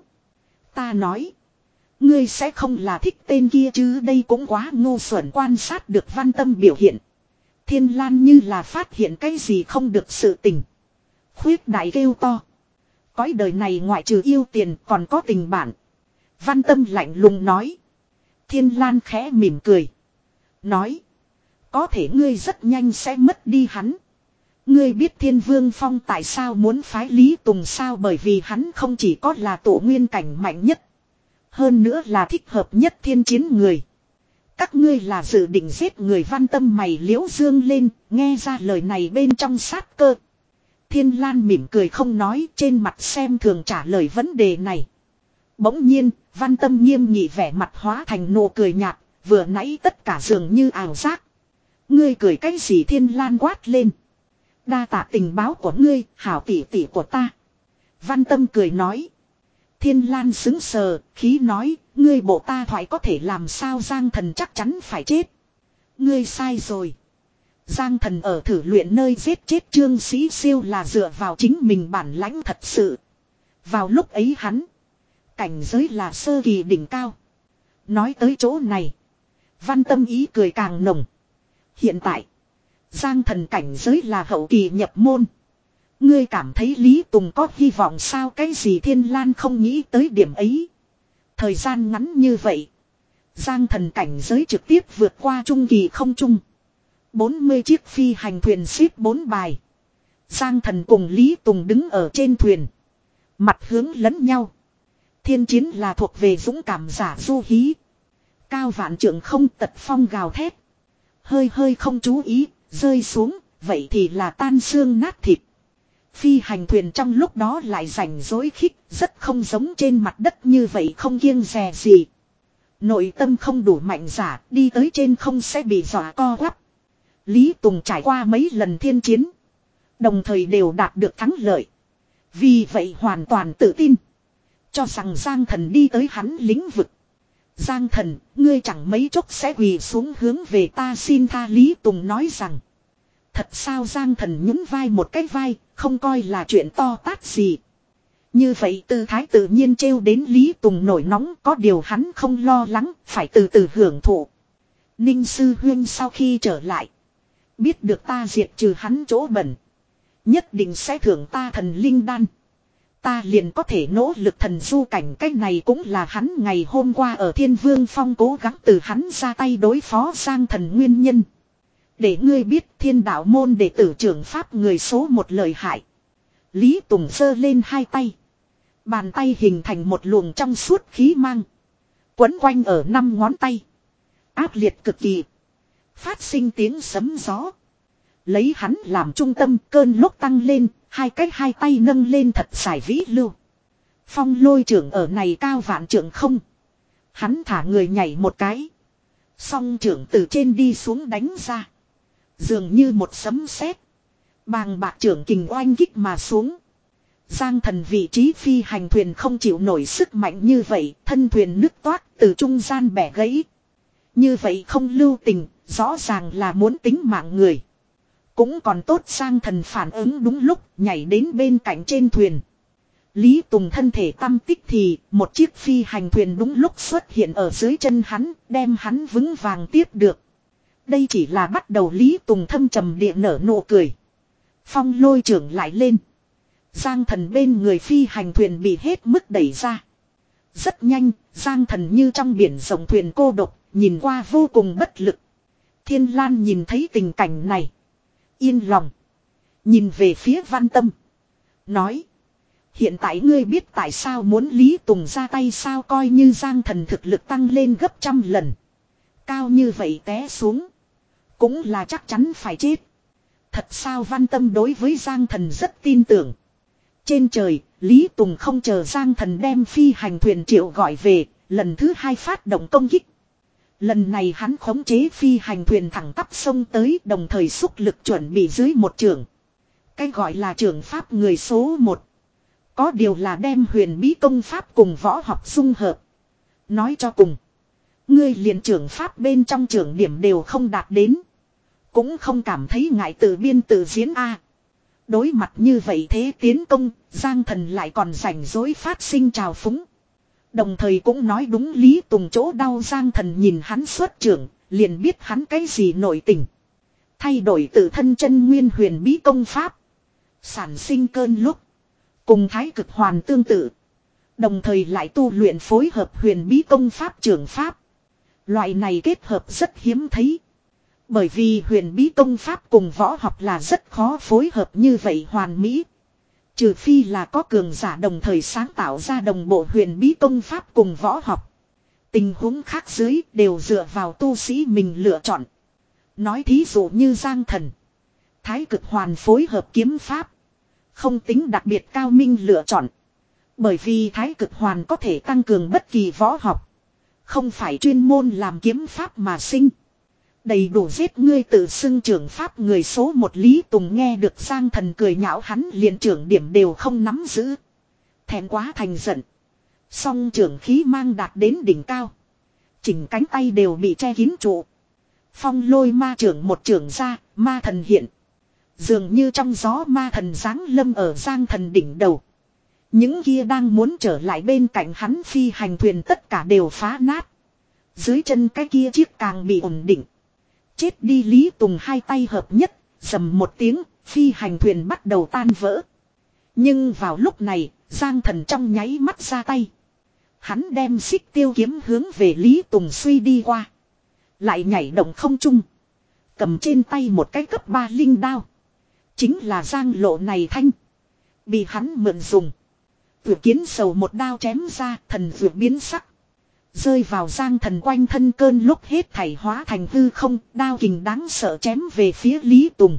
Ta nói. Ngươi sẽ không là thích tên kia chứ? Đây cũng quá ngu xuẩn. Quan sát được Văn Tâm biểu hiện. Thiên Lan như là phát hiện cái gì không được sự tình. Khuyết đại kêu to. Cõi đời này ngoại trừ yêu tiền còn có tình bạn. Văn Tâm lạnh lùng nói. Thiên Lan khẽ mỉm cười. Nói. Có thể ngươi rất nhanh sẽ mất đi hắn. Ngươi biết Thiên Vương Phong tại sao muốn phái Lý Tùng sao? Bởi vì hắn không chỉ có là tổ nguyên cảnh mạnh nhất. Hơn nữa là thích hợp nhất thiên chiến người. Các ngươi là dự định giết người. Văn Tâm mày liễu dương lên, nghe ra lời này bên trong sát cơ. Thiên Lan mỉm cười không nói, trên mặt xem thường trả lời vấn đề này. Bỗng nhiên, Văn Tâm nghiêm nghị vẻ mặt hóa thành nụ cười nhạt, vừa nãy tất cả dường như ảo giác. Ngươi cười cái gì? Thiên Lan quát lên. Đa tạ tình báo của ngươi, hảo tỷ tỷ của ta. Văn Tâm cười nói. Thiên Lan xứng sờ, khí nói, ngươi bộ ta thoại có thể làm sao? Giang Thần chắc chắn phải chết. Ngươi sai rồi. Giang Thần ở thử luyện nơi giết chết Trương Sĩ Siêu là dựa vào chính mình bản lãnh thật sự. Vào lúc ấy hắn, cảnh giới là sơ kỳ đỉnh cao. Nói tới chỗ này, Văn Tâm ý cười càng nồng. Hiện tại, Giang Thần cảnh giới là hậu kỳ nhập môn. Ngươi cảm thấy Lý Tùng có hy vọng sao? Cái gì? Thiên Lan không nghĩ tới điểm ấy. Thời gian ngắn như vậy, Giang Thần cảnh giới trực tiếp vượt qua trung kỳ không trung. bốn mươi chiếc phi hành thuyền xếp bốn bài. Giang Thần cùng Lý Tùng đứng ở trên thuyền. Mặt hướng lẫn nhau. Thiên chiến là thuộc về dũng cảm giả du hí. Cao vạn trượng không tật phong gào thét. Hơi hơi không chú ý, rơi xuống, vậy thì là tan xương nát thịt. Phi hành thuyền trong lúc đó lại rảnh rối khích, rất không giống trên mặt đất như vậy, không kiêng dè gì. Nội tâm không đủ mạnh giả, đi tới trên không sẽ bị dọa co quắp. Lý Tùng trải qua mấy lần thiên chiến, đồng thời đều đạt được thắng lợi. Vì vậy hoàn toàn tự tin, cho rằng Giang Thần đi tới hắn lĩnh vực. Giang Thần, ngươi chẳng mấy chốc sẽ quỳ xuống hướng về ta xin tha. Lý Tùng nói rằng. Thật sao? Giang Thần nhún vai một cái vai, không coi là chuyện to tát gì. Như vậy tư thái tự nhiên trêu đến Lý Tùng nổi nóng, có điều hắn không lo lắng, phải từ từ hưởng thụ. Ninh Sư Huyên sau khi trở lại, biết được ta diệt trừ hắn chỗ bẩn, nhất định sẽ thưởng ta thần linh đan. Ta liền có thể nỗ lực thần du cảnh. Cái này cũng là hắn ngày hôm qua ở Thiên Vương Phong cố gắng từ hắn ra tay đối phó Giang Thần nguyên nhân. Để ngươi biết Thiên đạo môn đệ tử trưởng pháp người số một lời hại. Lý Tùng giơ lên hai tay. Bàn tay hình thành một luồng trong suốt khí mang. Quấn quanh ở năm ngón tay. Áp liệt cực kỳ. Phát sinh tiếng sấm gió. Lấy hắn làm trung tâm, cơn lốc tăng lên. Hai cái hai tay nâng lên thật dài vĩ lưu. Phong lôi trưởng ở này cao vạn trưởng không. Hắn thả người nhảy một cái. Song trưởng từ trên đi xuống đánh ra. Dường như một sấm sét. Bàng bạc trưởng kình oanh kích mà xuống. Giang Thần vị trí phi hành thuyền không chịu nổi sức mạnh như vậy. Thân thuyền nứt toát từ trung gian bẻ gãy. Như vậy không lưu tình, rõ ràng là muốn tính mạng người. Cũng còn tốt Giang Thần phản ứng đúng lúc, nhảy đến bên cạnh trên thuyền. Lý Tùng thân thể tăm tích thì một chiếc phi hành thuyền đúng lúc xuất hiện ở dưới chân hắn, đem hắn vững vàng tiếp được. Đây chỉ là bắt đầu. Lý Tùng thâm trầm địa nở nụ cười. Phong lôi trưởng lại lên. Giang Thần bên người phi hành thuyền bị hết mức đẩy ra. Rất nhanh, Giang Thần như trong biển rộng thuyền cô độc, nhìn qua vô cùng bất lực. Thiên Lan nhìn thấy tình cảnh này. Yên lòng. Nhìn về phía Văn Tâm. Nói. Hiện tại ngươi biết tại sao muốn Lý Tùng ra tay sao, coi như Giang Thần thực lực tăng lên gấp trăm lần. Cao như vậy té xuống. Cũng là chắc chắn phải chết. Thật sao? Văn Tâm đối với Giang Thần rất tin tưởng. Trên trời, Lý Tùng không chờ Giang Thần đem phi hành thuyền triệu gọi về, lần thứ hai phát động công kích. Lần này hắn khống chế phi hành thuyền thẳng tắp sông tới, đồng thời xúc lực chuẩn bị dưới một trường. Cái gọi là trường pháp người số một. Có điều là đem huyền bí công pháp cùng võ học dung hợp. Nói cho cùng. Ngươi liền trường pháp bên trong trường điểm đều không đạt đến. Cũng không cảm thấy ngại tự biên tự diễn a. Đối mặt như vậy thế tiến công, Giang Thần lại còn rảnh rỗi phát sinh trào phúng. Đồng thời cũng nói đúng Lý Tùng chỗ đau. Giang Thần nhìn hắn xuất trưởng, liền biết hắn cái gì nội tình. Thay đổi tự thân chân nguyên huyền bí công pháp. Sản sinh cơn lúc. Cùng thái cực hoàn tương tự. Đồng thời lại tu luyện phối hợp huyền bí công pháp trưởng pháp. Loại này kết hợp rất hiếm thấy. Bởi vì huyền bí công pháp cùng võ học là rất khó phối hợp như vậy hoàn mỹ. Trừ phi là có cường giả đồng thời sáng tạo ra đồng bộ huyền bí công pháp cùng võ học. Tình huống khác dưới đều dựa vào tu sĩ mình lựa chọn. Nói thí dụ như Giang Thần. Thái cực hoàn phối hợp kiếm pháp. Không tính đặc biệt cao minh lựa chọn. Bởi vì thái cực hoàn có thể tăng cường bất kỳ võ học. Không phải chuyên môn làm kiếm pháp mà sinh. Đầy đủ giết ngươi tự xưng trưởng pháp người số một. Lý Tùng nghe được Giang Thần cười nhạo hắn liền trưởng điểm đều không nắm giữ. Thẹn quá thành giận. Song trưởng khí mang đạt đến đỉnh cao. Chỉnh cánh tay đều bị che kín trụ. Phong lôi ma trưởng một trưởng ra, ma thần hiện. Dường như trong gió ma thần giáng lâm ở Giang Thần đỉnh đầu. Những kia đang muốn trở lại bên cạnh hắn phi hành thuyền tất cả đều phá nát. Dưới chân cái kia chiếc càng bị ổn định. Chết đi. Lý Tùng hai tay hợp nhất, rầm một tiếng, phi hành thuyền bắt đầu tan vỡ. Nhưng vào lúc này, Giang Thần trong nháy mắt ra tay. Hắn đem xích tiêu kiếm hướng về Lý Tùng suy đi qua. Lại nhảy động không trung. Cầm trên tay một cái cấp ba linh đao. Chính là Giang Lộ này thanh. Bị hắn mượn dùng. Vượt kiến sầu một đao chém ra, thần vượt biến sắc. Rơi vào Giang Thần quanh thân cơn lúc hết thảy hóa thành hư không, đao kình đáng sợ chém về phía Lý Tùng.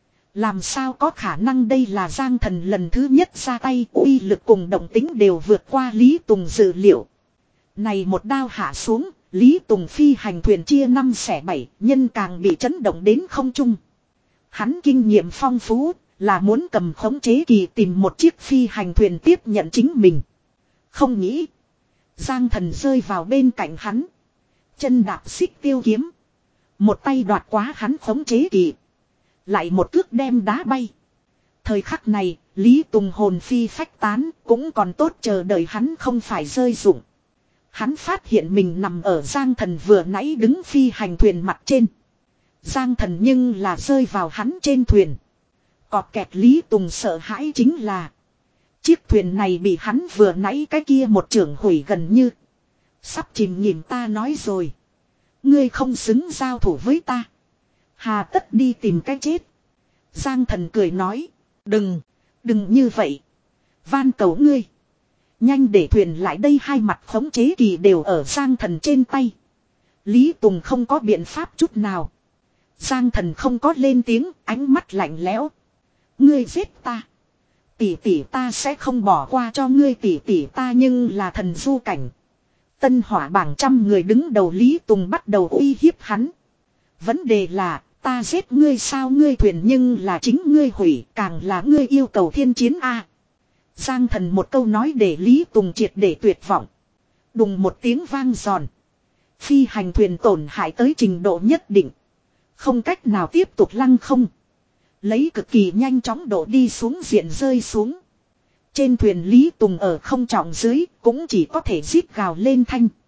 Làm sao có khả năng, đây là Giang Thần lần thứ nhất ra tay, uy lực cùng động tính đều vượt qua Lý Tùng dự liệu. Này một đao hạ xuống, Lý Tùng phi hành thuyền chia năm xẻ bảy, nhân càng bị chấn động đến không trung. Hắn kinh nghiệm phong phú, là muốn cầm khống chế kỳ tìm một chiếc phi hành thuyền tiếp nhận chính mình. Không nghĩ. Giang Thần rơi vào bên cạnh hắn. Chân đạp xích tiêu kiếm. Một tay đoạt quá hắn khống chế kỳ. Lại một cước đem đá bay. Thời khắc này, Lý Tùng hồn phi phách tán, cũng còn tốt chờ đợi hắn không phải rơi rụng. Hắn phát hiện mình nằm ở Giang Thần vừa nãy đứng phi hành thuyền mặt trên. Giang Thần nhưng là rơi vào hắn trên thuyền. Cọt kẹt. Lý Tùng sợ hãi chính là chiếc thuyền này bị hắn vừa nãy cái kia một trưởng hủy gần như sắp chìm nghỉm. Ta nói rồi, ngươi không xứng giao thủ với ta, hà tất đi tìm cái chết. Giang Thần cười nói, đừng, đừng như vậy, van cầu ngươi, nhanh để thuyền lại đây. Hai mặt khống chế kỳ đều ở Giang Thần trên tay. Lý Tùng không có biện pháp chút nào. Giang Thần không có lên tiếng, ánh mắt lạnh lẽo. Ngươi giết ta, tỷ tỷ ta sẽ không bỏ qua cho ngươi. Tỷ tỷ ta nhưng là thần du cảnh, tân hỏa bảng trăm người đứng đầu. Lý Tùng bắt đầu uy hiếp hắn. Vấn đề là, ta giết ngươi sao? Ngươi thuyền nhưng là chính ngươi hủy, càng là ngươi yêu cầu thiên chiến a. Giang Thần một câu nói để Lý Tùng triệt để tuyệt vọng. Đùng một tiếng vang giòn. Phi hành thuyền tổn hại tới trình độ nhất định, không cách nào tiếp tục lăng không. Lấy cực kỳ nhanh chóng độ đi xuống diện rơi xuống. Trên thuyền Lý Tùng ở không trọng dưới, cũng chỉ có thể rít gào lên thanh.